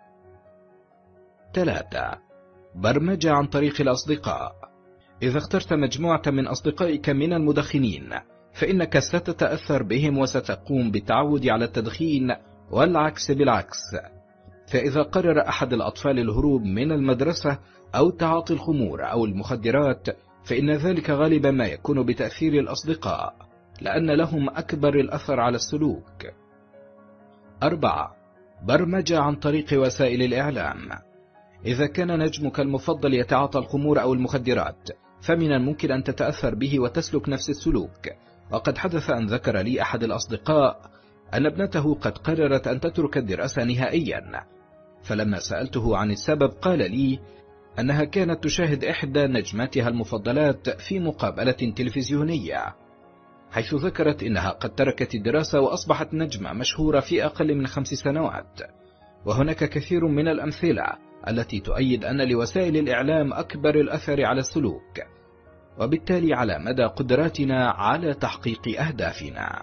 ثلاثة. برمجة عن طريق الأصدقاء. إذا اخترت مجموعة من أصدقائك من المدخنين، فإنك ستتأثر بهم وستقوم بالتعود على التدخين، والعكس بالعكس. فإذا قرر أحد الأطفال الهروب من المدرسة أو تعاطي الخمور أو المخدرات، فإن ذلك غالبا ما يكون بتأثير الأصدقاء، لأن لهم أكبر الأثر على السلوك. أربعة. برمجة عن طريق وسائل الإعلام. إذا كان نجمك المفضل يتعاطى الخمور أو المخدرات، فمن الممكن أن تتأثر به وتسلك نفس السلوك. وقد حدث أن ذكر لي أحد الأصدقاء أن ابنته قد قررت أن تترك الدراسة نهائيا، فلما سألته عن السبب قال لي أنها كانت تشاهد إحدى نجماتها المفضلات في مقابلة تلفزيونية، حيث ذكرت إنها قد تركت الدراسة وأصبحت نجمة مشهورة في أقل من خمس سنوات. وهناك كثير من الأمثلة التي تؤيد أن لوسائل الإعلام أكبر الأثر على السلوك، وبالتالي على مدى قدراتنا على تحقيق أهدافنا.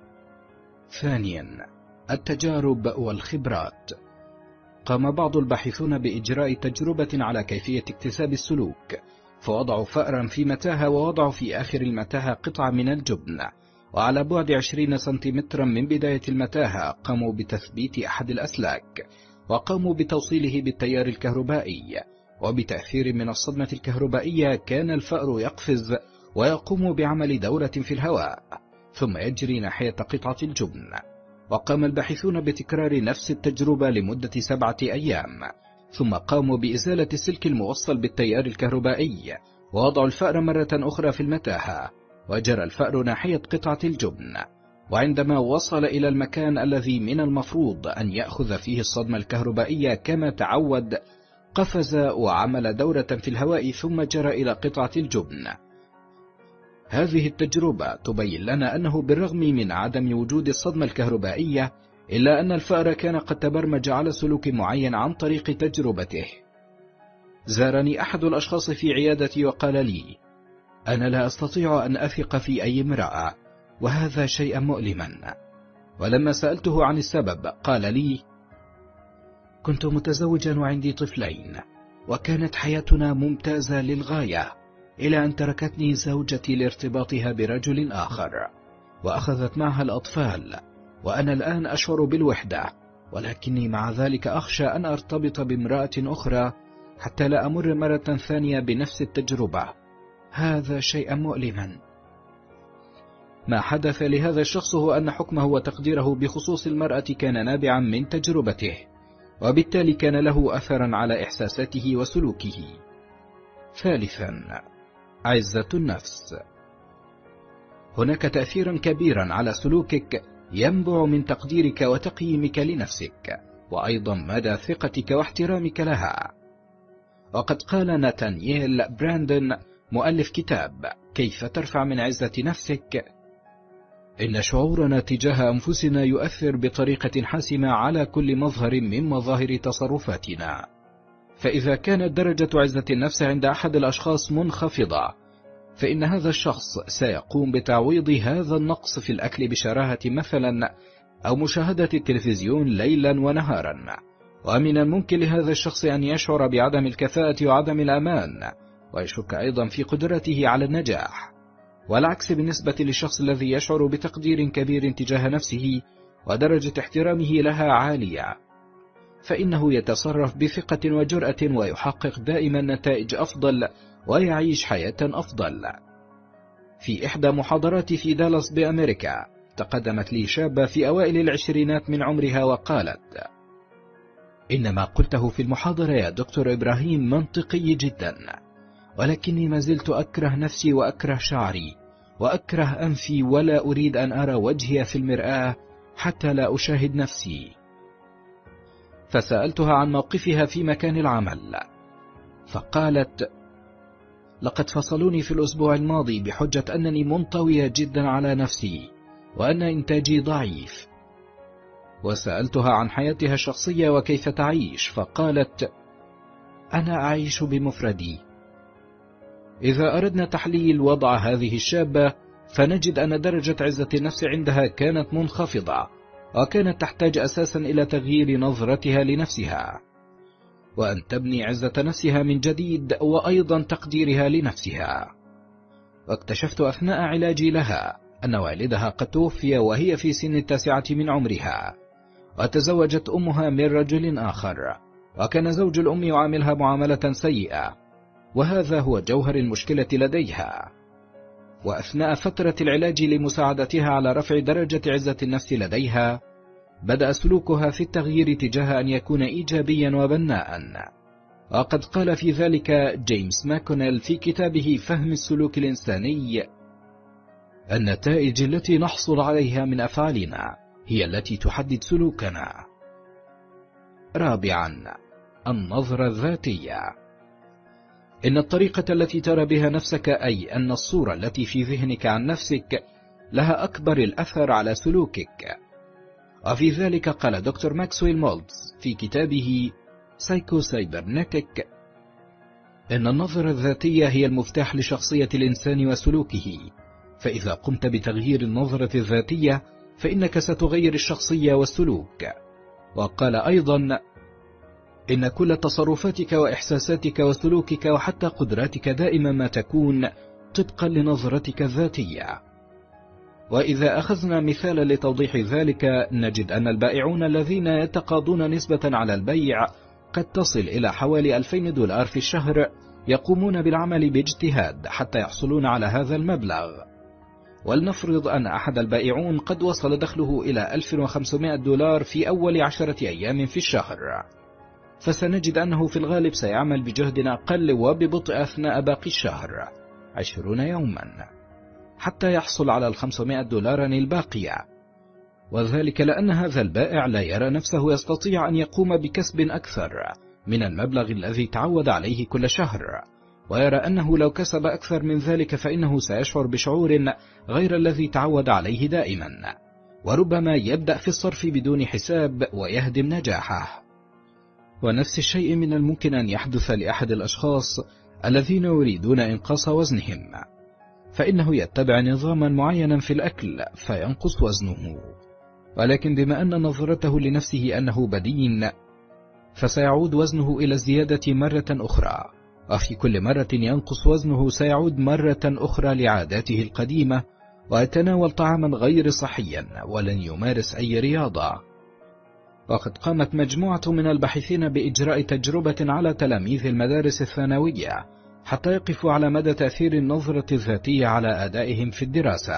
ثانيا، التجارب والخبرات. قام بعض الباحثون بإجراء تجربة على كيفية اكتساب السلوك، فوضعوا فأرا في متاهة ووضعوا في آخر المتاهة قطعة من الجبن، وعلى بعد عشرين سنتيمترا من بداية المتاهة قاموا بتثبيت أحد الأسلاك، وقاموا بتوصيله بالتيار الكهربائي، وبتأثير من الصدمة الكهربائية كان الفأر يقفز ويقوم بعمل دورة في الهواء، ثم يجري ناحية قطعة الجبن. وقام الباحثون بتكرار نفس التجربة لمدة سبعة أيام، ثم قاموا بإزالة السلك الموصل بالتيار الكهربائي، ووضعوا الفأر مرة أخرى في المتاهة، وجرى الفأر ناحية قطعة الجبن، وعندما وصل إلى المكان الذي من المفروض أن يأخذ فيه الصدمة الكهربائية كما تعود، قفز وعمل دورة في الهواء ثم جرى إلى قطعة الجبن. هذه التجربة تبين لنا أنه بالرغم من عدم وجود الصدمة الكهربائية، إلا أن الفأر كان قد تبرمج على سلوك معين عن طريق تجربته. زارني أحد الأشخاص في عيادتي وقال لي: أنا لا أستطيع أن أثق في أي امرأة، وهذا شيء مؤلما. ولما سألته عن السبب قال لي: كنت متزوجا وعندي طفلين، وكانت حياتنا ممتازة للغاية، إلى أن تركتني زوجتي لارتباطها برجل آخر، وأخذت معها الأطفال، وأنا الآن أشعر بالوحدة، ولكني مع ذلك أخشى أن أرتبط بامرأة أخرى حتى لا أمر مرة ثانية بنفس التجربة. هذا شيء مؤلما. ما حدث لهذا الشخص هو أن حكمه وتقديره بخصوص المرأة كان نابعا من تجربته، وبالتالي كان له أثرا على إحساساته وسلوكه. ثالثا، عزة النفس. هناك تأثيرا كبيرا على سلوكك ينبع من تقديرك وتقييمك لنفسك، وأيضا مدى ثقتك واحترامك لها. وقد قال ناتانييل براندن مؤلف كتاب كيف ترفع من عزة نفسك: إن شعورنا تجاه أنفسنا يؤثر بطريقة حاسمة على كل مظهر من مظاهر تصرفاتنا. فإذا كانت درجة عزة النفس عند أحد الأشخاص منخفضة، فإن هذا الشخص سيقوم بتعويض هذا النقص في الأكل بشراهة مثلا، أو مشاهدة التلفزيون ليلا ونهارا. ومن الممكن لهذا الشخص أن يشعر بعدم الكفاءة وعدم الأمان، ويشك أيضا في قدرته على النجاح. والعكس بالنسبة للشخص الذي يشعر بتقدير كبير تجاه نفسه ودرجة احترامه لها عالية، فإنه يتصرف بثقة وجرأة ويحقق دائما نتائج أفضل ويعيش حياة أفضل. في إحدى محاضراتي في دالاس بأمريكا، تقدمت لي شابة في أوائل العشرينات من عمرها وقالت: إن ما قلته في المحاضرة يا دكتور إبراهيم منطقي جدا، ولكني ما زلت أكره نفسي وأكره شعري وأكره أنفي، ولا أريد أن أرى وجهي في المرآة حتى لا أشاهد نفسي. فسألتها عن موقفها في مكان العمل، فقالت: لقد فصلوني في الأسبوع الماضي بحجة أنني منطوية جدا على نفسي وأن إنتاجي ضعيف. وسألتها عن حياتها الشخصية وكيف تعيش، فقالت: أنا أعيش بمفردي. إذا أردنا تحليل وضع هذه الشابة فنجد أن درجة عزة النفس عندها كانت منخفضة، وكانت تحتاج أساسا إلى تغيير نظرتها لنفسها، وأن تبني عزة نفسها من جديد، وأيضا تقديرها لنفسها. واكتشفت أثناء علاجي لها أن والدها قد توفي وهي في سن التاسعة من عمرها، وتزوجت أمها من رجل آخر، وكان زوج الأم يعاملها معاملة سيئة، وهذا هو جوهر المشكلة لديها. وأثناء فترة العلاج لمساعدتها على رفع درجة عزة النفس لديها، بدأ سلوكها في التغيير تجاه أن يكون إيجابيا وبناء. وقد قال في ذلك جيمس ماكونيل في كتابه فهم السلوك الإنساني: النتائج التي نحصل عليها من أفعالنا هي التي تحدد سلوكنا. رابعا، النظرة الذاتية. إن الطريقة التي ترى بها نفسك، أي أن الصورة التي في ذهنك عن نفسك، لها أكبر الأثر على سلوكك. وفي ذلك قال دكتور ماكسويل مولتز في كتابه سايكو سايبرنتيك: إن النظرة الذاتية هي المفتاح لشخصية الإنسان وسلوكه، فإذا قمت بتغيير النظرة الذاتية فإنك ستغير الشخصية والسلوك. وقال أيضا: إن كل تصرفاتك وإحساساتك وسلوكك وحتى قدراتك دائما ما تكون طبقا لنظرتك الذاتية. وإذا أخذنا مثالا لتوضيح ذلك، نجد أن البائعون الذين يتقاضون نسبة على البيع قد تصل إلى حوالي ألفين دولار في الشهر، يقومون بالعمل باجتهاد حتى يحصلون على هذا المبلغ. ولنفرض أن أحد البائعون قد وصل دخله إلى ألف وخمسمائة دولار في أول عشرة أيام في الشهر، فسنجد أنه في الغالب سيعمل بجهد أقل وببطء أثناء باقي الشهر عشرون يوما حتى يحصل على الخمسمائة دولار الباقية، وذلك لأن هذا البائع لا يرى نفسه يستطيع أن يقوم بكسب أكثر من المبلغ الذي تعود عليه كل شهر، ويرى أنه لو كسب أكثر من ذلك فإنه سيشعر بشعور غير الذي تعود عليه دائما، وربما يبدأ في الصرف بدون حساب ويهدم نجاحه. ونفس الشيء من الممكن أن يحدث لأحد الأشخاص الذين يريدون إنقاص وزنهم، فإنه يتبع نظاما معينا في الأكل فينقص وزنه، ولكن بما أن نظرته لنفسه أنه بدين، فسيعود وزنه إلى الزيادة مرة أخرى، وفي كل مرة ينقص وزنه سيعود مرة أخرى لعاداته القديمة، ويتناول طعاما غير صحيا ولن يمارس أي رياضة. وقد قامت مجموعة من الباحثين بإجراء تجربة على تلاميذ المدارس الثانوية حتى يقفوا على مدى تأثير النظرة الذاتية على أدائهم في الدراسة.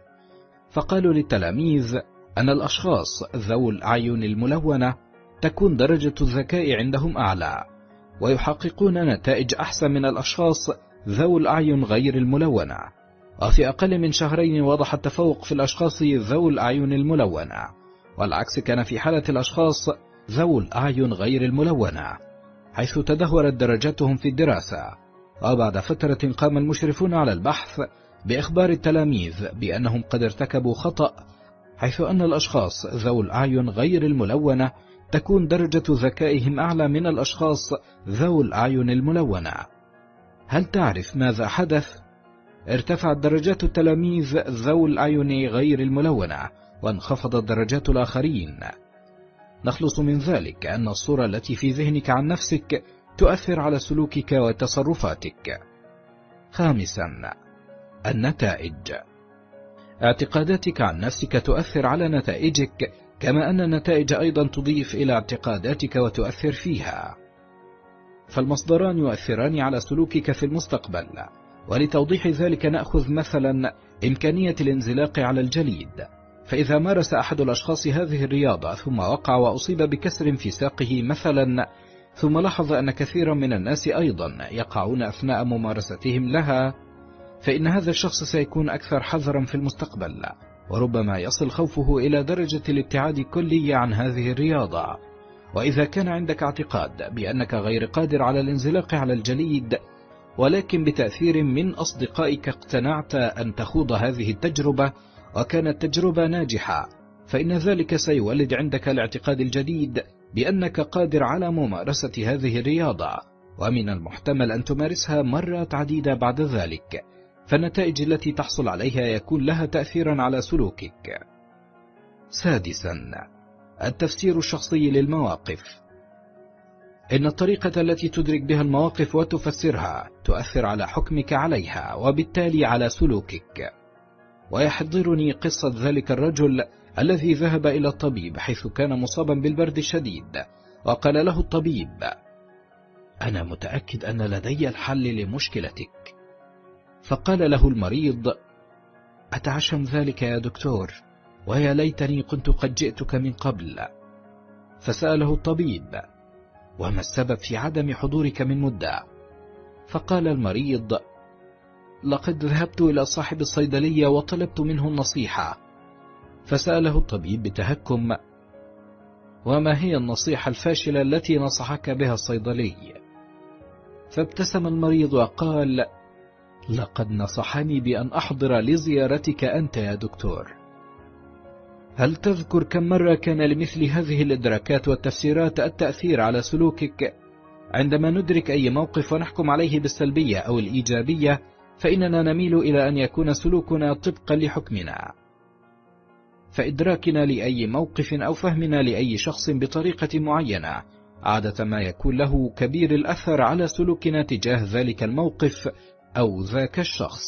فقالوا للتلاميذ أن الأشخاص ذو الأعين الملونة تكون درجة الذكاء عندهم أعلى، ويحققون نتائج أحسن من الأشخاص ذو الأعين غير الملونة، وفي أقل من شهرين وضح التفوق في الأشخاص ذو الأعين الملونة، والعكس كان في حالة الأشخاص ذو الأعين غير الملونة، حيث تدهورت درجاتهم في الدراسة. وبعد فترة قام المشرفون على البحث بإخبار التلاميذ بأنهم قد ارتكبوا خطأ، حيث أن الأشخاص ذو الأعين غير الملونة تكون درجة ذكائهم أعلى من الأشخاص ذو الأعين الملونة. هل تعرف ماذا حدث؟ ارتفعت درجات التلاميذ ذو الأعين غير الملونة، وانخفضت درجات الآخرين. نخلص من ذلك أن الصورة التي في ذهنك عن نفسك تؤثر على سلوكك وتصرفاتك. خامسا، النتائج. اعتقاداتك عن نفسك تؤثر على نتائجك، كما أن النتائج أيضا تضيف إلى اعتقاداتك وتؤثر فيها، فالمصدران يؤثران على سلوكك في المستقبل. ولتوضيح ذلك نأخذ مثلا إمكانية الانزلاق على الجليد، فإذا مارس أحد الأشخاص هذه الرياضة ثم وقع وأصيب بكسر في ساقه مثلا، ثم لاحظ أن كثيرا من الناس أيضا يقعون أثناء ممارستهم لها، فإن هذا الشخص سيكون أكثر حذرا في المستقبل، وربما يصل خوفه إلى درجة الابتعاد كلي عن هذه الرياضة. وإذا كان عندك اعتقاد بأنك غير قادر على الانزلاق على الجليد، ولكن بتأثير من أصدقائك اقتنعت أن تخوض هذه التجربة وكانت تجربة ناجحة، فإن ذلك سيولد عندك الاعتقاد الجديد بأنك قادر على ممارسة هذه الرياضة، ومن المحتمل أن تمارسها مرات عديدة بعد ذلك، فالنتائج التي تحصل عليها يكون لها تأثيرا على سلوكك. سادسا، التفسير الشخصي للمواقف. إن الطريقة التي تدرك بها المواقف وتفسرها تؤثر على حكمك عليها وبالتالي على سلوكك. ويحضرني قصة ذلك الرجل الذي ذهب إلى الطبيب حيث كان مصابا بالبرد الشديد، وقال له الطبيب: أنا متأكد أن لدي الحل لمشكلتك. فقال له المريض: أتعشم ذلك يا دكتور، ويا ليتني كنت قد جئتك من قبل. فسأله الطبيب: وما السبب في عدم حضورك من مدة؟ فقال المريض: لقد ذهبت إلى صاحب الصيدلية وطلبت منه النصيحة. فسأله الطبيب بتهكم: وما هي النصيحة الفاشلة التي نصحك بها الصيدلي؟ فابتسم المريض وقال: لقد نصحني بأن أحضر لزيارتك أنت يا دكتور. هل تذكر كم مرة كان لمثل هذه الإدراكات والتفسيرات التأثير على سلوكك؟ عندما ندرك أي موقف ونحكم عليه بالسلبية أو الإيجابية، فإننا نميل إلى أن يكون سلوكنا طبقا لحكمنا. فإدراكنا لأي موقف أو فهمنا لأي شخص بطريقة معينة عادة ما يكون له كبير الأثر على سلوكنا تجاه ذلك الموقف أو ذاك الشخص.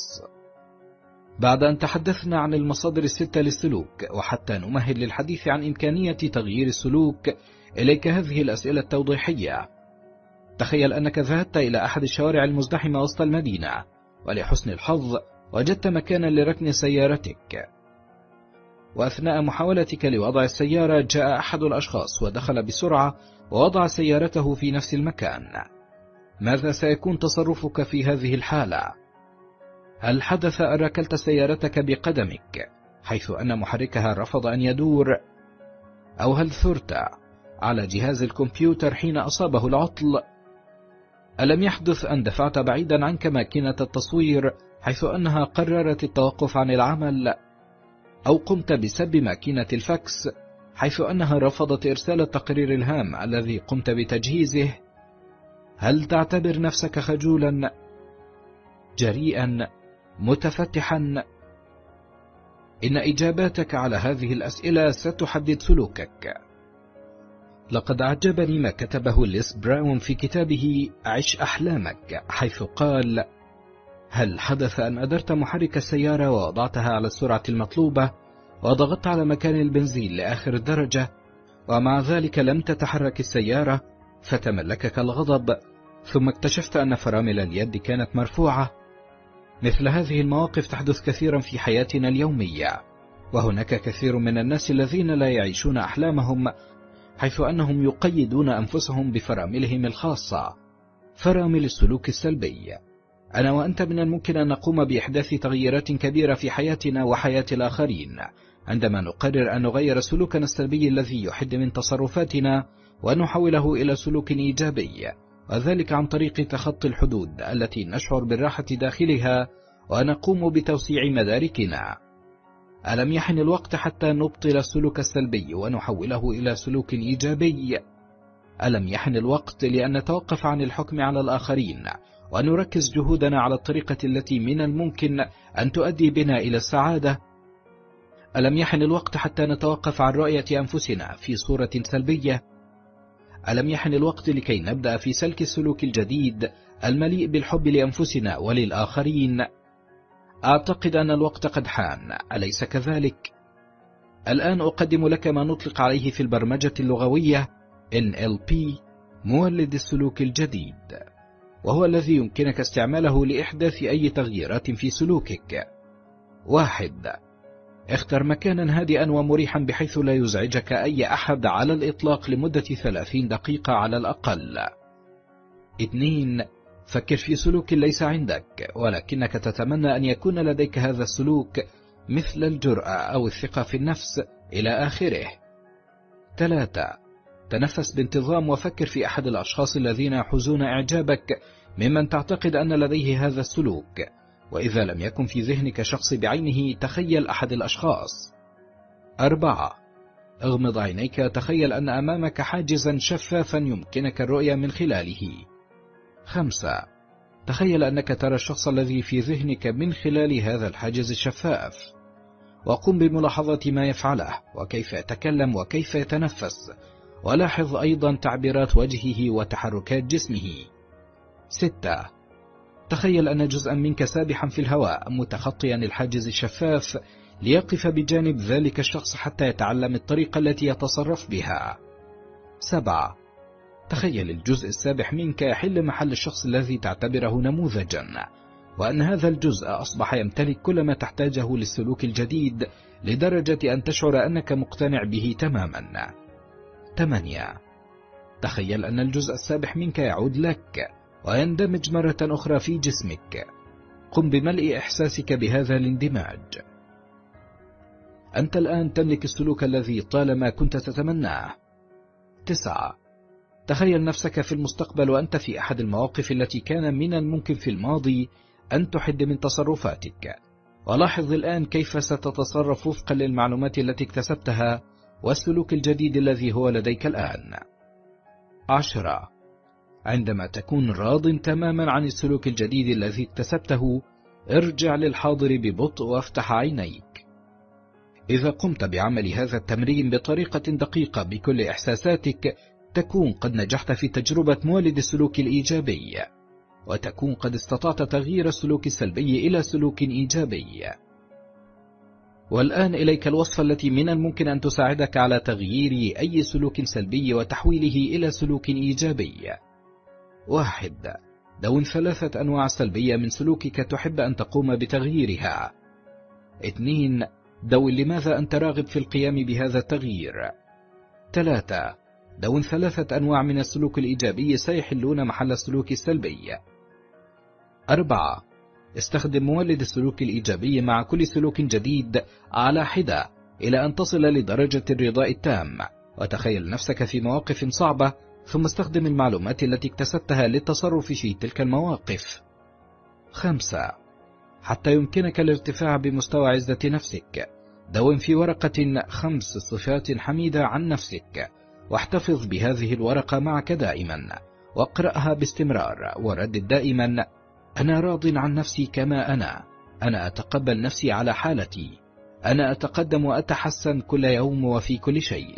بعد أن تحدثنا عن المصادر الستة للسلوك، وحتى نمهد للحديث عن إمكانية تغيير السلوك، إليك هذه الأسئلة التوضيحية. تخيل أنك ذهبت إلى أحد الشوارع المزدحمة وسط المدينة، ولحسن الحظ وجدت مكانا لركن سيارتك، وأثناء محاولتك لوضع السيارة جاء أحد الأشخاص ودخل بسرعة ووضع سيارته في نفس المكان. ماذا سيكون تصرفك في هذه الحالة؟ هل حدث أن ركلت سيارتك بقدمك حيث أن محركها رفض أن يدور؟ أو هل ثرت على جهاز الكمبيوتر حين أصابه العطل؟ ألم يحدث أن دفعت بعيدا عنك ماكينة التصوير حيث أنها قررت التوقف عن العمل؟ أو قمت بسب ماكينة الفاكس حيث أنها رفضت إرسال التقرير الهام الذي قمت بتجهيزه؟ هل تعتبر نفسك خجولا، جريئا، متفتحا؟ إن إجاباتك على هذه الأسئلة ستحدد سلوكك. لقد أعجبني ما كتبه ليس براون في كتابه عش أحلامك، حيث قال: هل حدث أن أدرت محرك السيارة ووضعتها على السرعة المطلوبة وضغطت على مكان البنزين لآخر الدرجة، ومع ذلك لم تتحرك السيارة فتملكك الغضب، ثم اكتشفت أن فرامل اليد كانت مرفوعة؟ مثل هذه المواقف تحدث كثيرا في حياتنا اليومية، وهناك كثير من الناس الذين لا يعيشون أحلامهم، حيث أنهم يقيدون أنفسهم بفراملهم الخاصة، فرامل السلوك السلبي. أنا وأنت من الممكن أن نقوم بإحداث تغييرات كبيرة في حياتنا وحياة الآخرين عندما نقرر أن نغير سلوكنا السلبي الذي يحد من تصرفاتنا ونحوله إلى سلوك إيجابي، وذلك عن طريق تخطي الحدود التي نشعر بالراحة داخلها ونقوم بتوسيع مداركنا. ألم يحن الوقت حتى نبطل السلوك السلبي ونحوله إلى سلوك إيجابي؟ ألم يحن الوقت لأن نتوقف عن الحكم على الآخرين ونركز جهودنا على الطريقة التي من الممكن أن تؤدي بنا إلى السعادة؟ ألم يحن الوقت حتى نتوقف عن رؤية أنفسنا في صورة سلبية؟ ألم يحن الوقت لكي نبدأ في سلك السلوك الجديد المليء بالحب لأنفسنا وللآخرين؟ أعتقد أن الوقت قد حان، أليس كذلك؟ الآن أقدم لك ما نطلق عليه في البرمجة اللغوية إن إل بي، مولد السلوك الجديد، وهو الذي يمكنك استعماله لإحداث أي تغييرات في سلوكك. واحد، اختر مكانا هادئا ومريحا بحيث لا يزعجك أي أحد على الإطلاق لمدة ثلاثين دقيقة على الأقل. اثنين. فكر في سلوك ليس عندك ولكنك تتمنى أن يكون لديك هذا السلوك، مثل الجرأة أو الثقة في النفس إلى آخره. ثلاثة. تنفس بانتظام وفكر في أحد الأشخاص الذين يحوزون إعجابك ممن تعتقد أن لديه هذا السلوك، وإذا لم يكن في ذهنك شخص بعينه تخيل أحد الأشخاص. أربعة. اغمض عينيك وتخيل أن أمامك حاجزا شفافا يمكنك الرؤية من خلاله. خمسة. تخيل أنك ترى الشخص الذي في ذهنك من خلال هذا الحاجز الشفاف، وقم بملاحظة ما يفعله وكيف يتكلم وكيف يتنفس، ولاحظ أيضا تعبيرات وجهه وتحركات جسمه. ستة. تخيل أن جزءا منك سابحا في الهواء متخطيا الحاجز الشفاف ليقف بجانب ذلك الشخص حتى يتعلم الطريقة التي يتصرف بها. سبعة. تخيل الجزء السابح منك يحل محل الشخص الذي تعتبره نموذجا، وأن هذا الجزء أصبح يمتلك كل ما تحتاجه للسلوك الجديد لدرجة أن تشعر أنك مقتنع به تماما. ثمانية. تخيل أن الجزء السابح منك يعود لك ويندمج مرة أخرى في جسمك. قم بملء إحساسك بهذا الاندماج. أنت الآن تملك السلوك الذي طالما كنت تتمناه. تسعة. تخيل نفسك في المستقبل وأنت في أحد المواقف التي كان من الممكن في الماضي أن تحد من تصرفاتك، ولاحظ الآن كيف ستتصرف وفقا للمعلومات التي اكتسبتها والسلوك الجديد الذي هو لديك الآن. عشرة. عندما تكون راض تماما عن السلوك الجديد الذي اكتسبته، ارجع للحاضر ببطء وافتح عينيك. إذا قمت بعمل هذا التمرين بطريقة دقيقة بكل إحساساتك، تكون قد نجحت في تجربة مولد السلوك الإيجابي، وتكون قد استطعت تغيير السلوك السلبي إلى سلوك إيجابي. والآن إليك الوصفة التي من الممكن أن تساعدك على تغيير أي سلوك سلبي وتحويله إلى سلوك إيجابي. واحد. دون ثلاثة أنواع سلبية من سلوكك تحب أن تقوم بتغييرها. اثنين. دون لماذا أنت راغب في القيام بهذا التغيير. ثلاثة. دون ثلاثة أنواع من السلوك الإيجابي سيحلون محل السلوك السلبي. أربعة. استخدم مولد السلوك الإيجابي مع كل سلوك جديد على حدة إلى أن تصل لدرجة الرضاء التام، وتخيل نفسك في مواقف صعبة ثم استخدم المعلومات التي اكتسبتها للتصرف في تلك المواقف. خمسة. حتى يمكنك الارتفاع بمستوى عزة نفسك، دون في ورقة خمس صفات حميدة عن نفسك، واحتفظ بهذه الورقة معك دائما، واقرأها باستمرار وردد دائما: أنا راض عن نفسي كما أنا، أنا أتقبل نفسي على حالتي، أنا أتقدم وأتحسن كل يوم وفي كل شيء.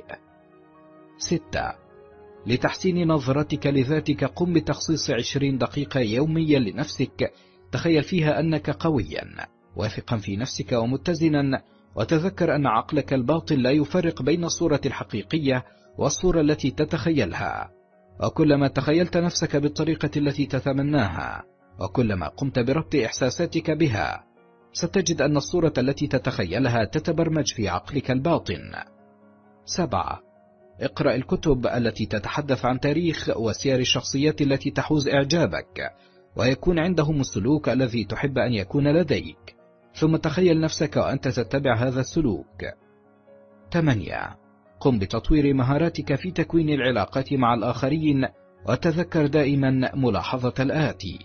ستة. لتحسين نظرتك لذاتك قم بتخصيص عشرين دقيقة يوميا لنفسك، تخيل فيها أنك قويا واثقا في نفسك ومتزنا، وتذكر أن عقلك الباطن لا يفرق بين الصورة الحقيقية والصورة التي تتخيلها، وكلما تخيلت نفسك بالطريقة التي تتمناها وكلما قمت بربط إحساساتك بها، ستجد أن الصورة التي تتخيلها تتبرمج في عقلك الباطن. سبعة. اقرأ الكتب التي تتحدث عن تاريخ وسير الشخصيات التي تحوز إعجابك ويكون عندهم السلوك الذي تحب أن يكون لديك، ثم تخيل نفسك وأنت تتبع هذا السلوك. ثمانية. قم بتطوير مهاراتك في تكوين العلاقات مع الآخرين، وتذكر دائما ملاحظة الآتي: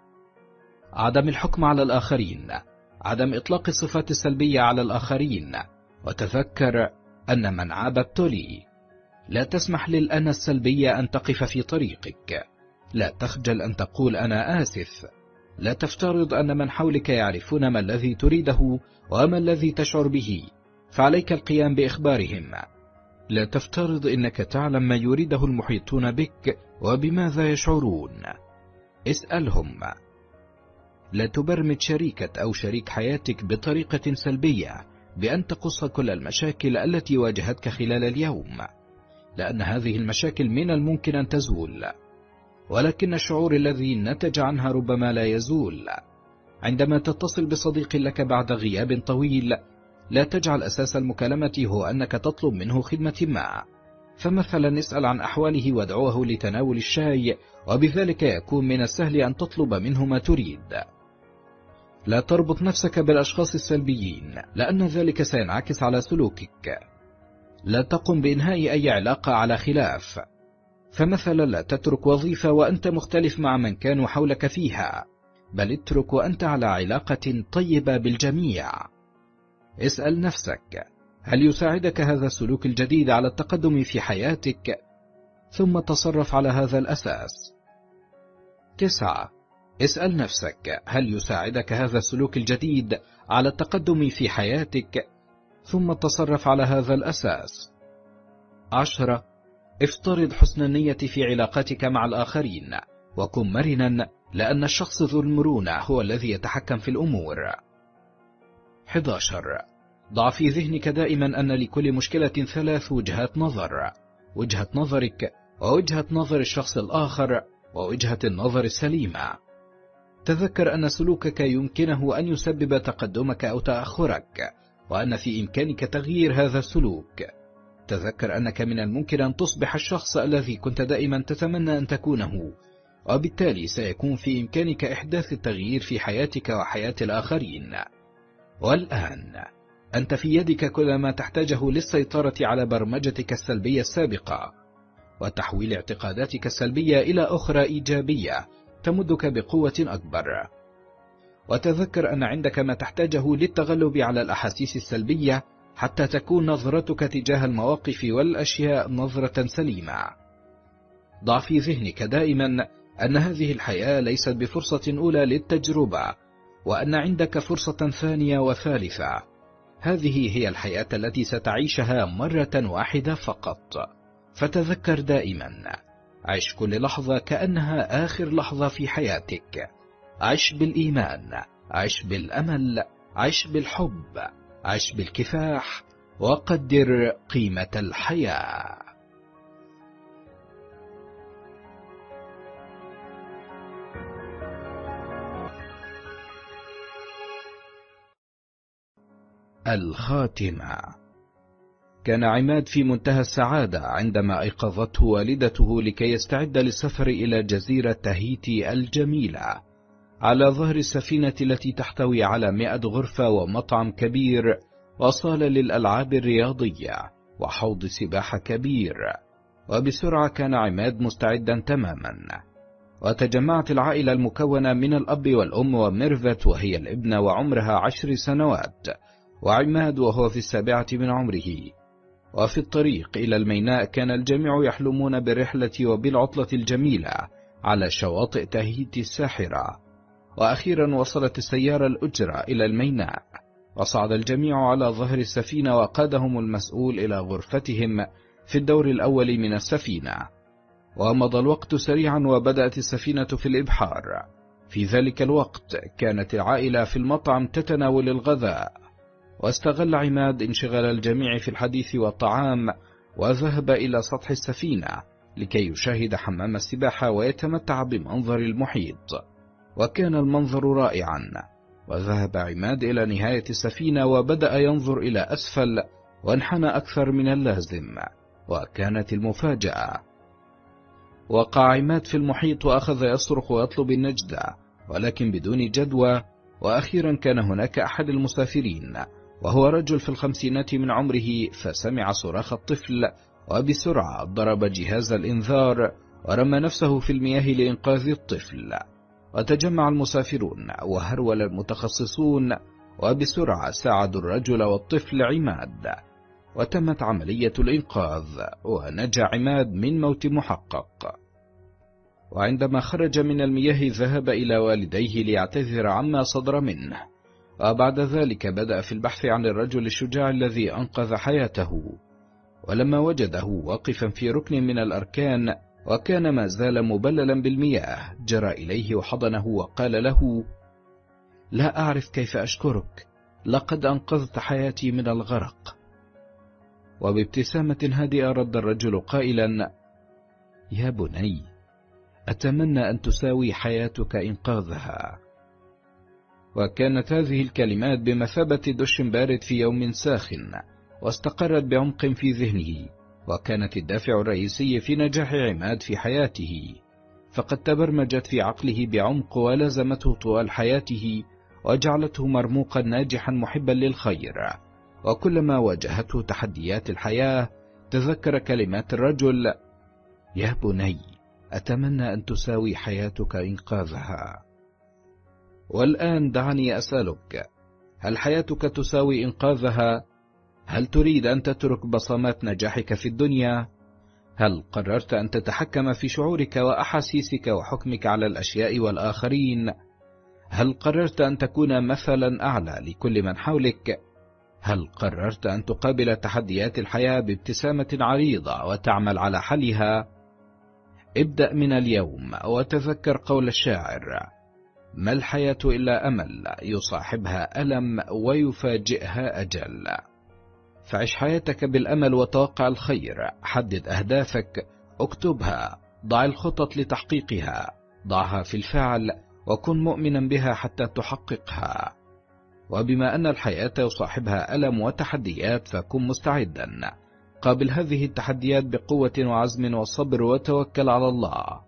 عدم الحكم على الآخرين، عدم إطلاق الصفات السلبية على الآخرين، وتذكر أن من عاب ابتلي. لا تسمح للأنا السلبية أن تقف في طريقك، لا تخجل أن تقول أنا آسف، لا تفترض أن من حولك يعرفون ما الذي تريده وما الذي تشعر به، فعليك القيام بإخبارهم. لا تفترض أنك تعلم ما يريده المحيطون بك وبماذا يشعرون، اسألهم. لا تبرمج شريكة أو شريك حياتك بطريقة سلبية بأن تقص كل المشاكل التي واجهتك خلال اليوم، لأن هذه المشاكل من الممكن أن تزول، ولكن الشعور الذي نتج عنها ربما لا يزول. عندما تتصل بصديق لك بعد غياب طويل، لا تجعل أساس المكالمة هو أنك تطلب منه خدمة ما، فمثلا اسأل عن أحواله وادعوه لتناول الشاي، وبذلك يكون من السهل أن تطلب منه ما تريد. لا تربط نفسك بالأشخاص السلبيين، لأن ذلك سينعكس على سلوكك. لا تقم بإنهاء أي علاقة على خلاف، فمثلا لا تترك وظيفة وأنت مختلف مع من كانوا حولك فيها، بل اترك وأنت على علاقة طيبة بالجميع. اسأل نفسك: هل يساعدك هذا السلوك الجديد على التقدم في حياتك؟ ثم تصرف على هذا الأساس. تسعة. اسأل نفسك: هل يساعدك هذا السلوك الجديد على التقدم في حياتك؟ ثم تصرف على هذا الأساس. عشرة. افترض حسن النية في علاقاتك مع الآخرين، وكن مرنا، لأن الشخص ذو المرونة هو الذي يتحكم في الأمور. أحد عشر. ضع في ذهنك دائما أن لكل مشكلة ثلاث وجهات نظر: وجهة نظرك، ووجهة نظر الشخص الآخر، ووجهة النظر السليمة. تذكر أن سلوكك يمكنه أن يسبب تقدمك أو تأخرك، وأن في إمكانك تغيير هذا السلوك. تذكر أنك من الممكن أن تصبح الشخص الذي كنت دائما تتمنى أن تكونه، وبالتالي سيكون في إمكانك إحداث التغيير في حياتك وحياة الآخرين. والآن أنت في يدك كل ما تحتاجه للسيطرة على برمجتك السلبية السابقة، وتحويل اعتقاداتك السلبية إلى أخرى إيجابية تمدك بقوة أكبر. وتذكر أن عندك ما تحتاجه للتغلب على الأحاسيس السلبية حتى تكون نظرتك تجاه المواقف والأشياء نظرة سليمة. ضع في ذهنك دائما أن هذه الحياة ليست بفرصة أولى للتجربة، وأن عندك فرصة ثانية وثالثة. هذه هي الحياة التي ستعيشها مرة واحدة فقط. فتذكر دائما: عش كل لحظة كأنها آخر لحظة في حياتك. عش بالإيمان، عش بالأمل، عش بالحب، عش بالكفاح، وقدر قيمة الحياة. الخاتمة. كان عماد في منتهى السعادة عندما أيقظته والدته لكي يستعد للسفر إلى جزيرة تاهيتي الجميلة، على ظهر السفينة التي تحتوي على مئة غرفة ومطعم كبير وصالة للألعاب الرياضية وحوض سباحة كبير. وبسرعة كان عماد مستعدا تماما، وتجمعت العائلة المكونة من الأب والأم وميرفت وهي الابنة وعمرها عشر سنوات، وعماد وهو في السابعة من عمره. وفي الطريق إلى الميناء كان الجميع يحلمون بالرحلة وبالعطلة الجميلة على شواطئ تاهيتي الساحرة. وأخيرا وصلت السيارة الأجرة إلى الميناء، وصعد الجميع على ظهر السفينة، وقادهم المسؤول إلى غرفتهم في الدور الأول من السفينة. ومضى الوقت سريعا وبدأت السفينة في الإبحار. في ذلك الوقت كانت العائلة في المطعم تتناول الغذاء، واستغل عماد انشغال الجميع في الحديث والطعام، وذهب إلى سطح السفينة لكي يشاهد حمام السباحة ويتمتع بمنظر المحيط. وكان المنظر رائعا. وذهب عماد إلى نهاية السفينة وبدأ ينظر إلى أسفل، وانحنى أكثر من اللازم. وكانت المفاجأة: وقع عماد في المحيط وأخذ يصرخ ويطلب النجدة، ولكن بدون جدوى. وأخيرا كان هناك أحد المسافرين، وهو رجل في الخمسينات من عمره، فسمع صراخ الطفل، وبسرعة ضرب جهاز الإنذار ورمى نفسه في المياه لإنقاذ الطفل. وتجمع المسافرون وهرول المتخصصون، وبسرعة ساعدوا الرجل والطفل عماد، وتمت عملية الإنقاذ، ونجا عماد من موت محقق. وعندما خرج من المياه ذهب إلى والديه ليعتذر عما صدر منه، وبعد ذلك بدأ في البحث عن الرجل الشجاع الذي أنقذ حياته. ولما وجده واقفا في ركن من الأركان وكان ما زال مبللا بالمياه، جرى إليه وحضنه وقال له: لا أعرف كيف أشكرك، لقد أنقذت حياتي من الغرق. وبابتسامة هادئة رد الرجل قائلا: يا بني، أتمنى أن تساوي حياتك إنقاذها. وكانت هذه الكلمات بمثابة دش بارد في يوم ساخن، واستقرت بعمق في ذهنه، وكانت الدافع الرئيسي في نجاح عماد في حياته، فقد تبرمجت في عقله بعمق ولزمته طوال حياته، وجعلته مرموقا ناجحا محبا للخير. وكلما واجهته تحديات الحياة تذكر كلمات الرجل: يا بني، أتمنى أن تساوي حياتك إنقاذها. والآن دعني أسألك، هل حياتك تساوي إنقاذها؟ هل تريد أن تترك بصمات نجاحك في الدنيا؟ هل قررت أن تتحكم في شعورك وأحاسيسك وحكمك على الأشياء والآخرين؟ هل قررت أن تكون مثلا أعلى لكل من حولك؟ هل قررت أن تقابل تحديات الحياة بابتسامة عريضة وتعمل على حلها؟ ابدأ من اليوم وتذكر قول الشاعر: ما الحياة إلا أمل يصاحبها ألم ويفاجئها أجل. فعش حياتك بالأمل وتوقع الخير، حدد أهدافك، اكتبها، ضع الخطط لتحقيقها، ضعها في الفعل، وكن مؤمنا بها حتى تحققها. وبما أن الحياة يصاحبها ألم وتحديات فكن مستعدا، قابل هذه التحديات بقوة وعزم وصبر، وتوكل على الله،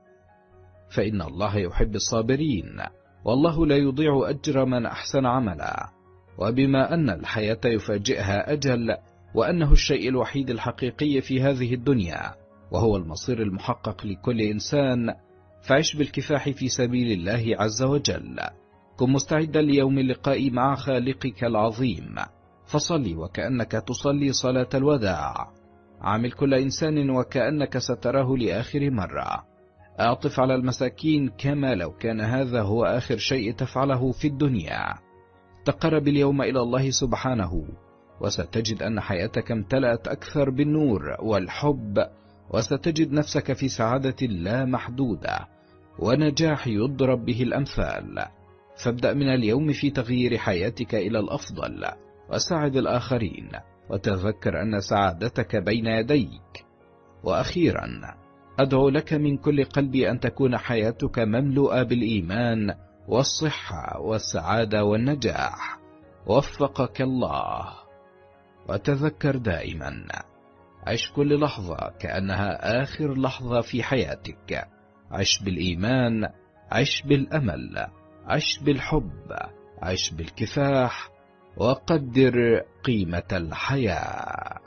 فإن الله يحب الصابرين، والله لا يضيع أجر من أحسن عملا. وبما أن الحياة يفاجئها أجل، وأنه الشيء الوحيد الحقيقي في هذه الدنيا، وهو المصير المحقق لكل إنسان، فعش بالكفاح في سبيل الله عز وجل. كن مستعدا ليوم اللقاء مع خالقك العظيم، فصلي وكأنك تصلي صلاة الوداع، عامل كل إنسان وكأنك ستراه لآخر مرة، أعطف على المساكين كما لو كان هذا هو آخر شيء تفعله في الدنيا. تقرب اليوم إلى الله سبحانه، وستجد أن حياتك امتلأت أكثر بالنور والحب، وستجد نفسك في سعادة لا محدودة ونجاح يضرب به الأمثال. فابدأ من اليوم في تغيير حياتك إلى الأفضل، وساعد الآخرين، وتذكر أن سعادتك بين يديك. وأخيرا أدعو لك من كل قلبي أن تكون حياتك مملوءة بالإيمان والصحة والسعادة والنجاح، وفقك الله. وتذكر دائما، عش كل لحظة كأنها آخر لحظة في حياتك، عش بالإيمان، عش بالأمل، عش بالحب، عش بالكفاح، وقدر قيمة الحياة.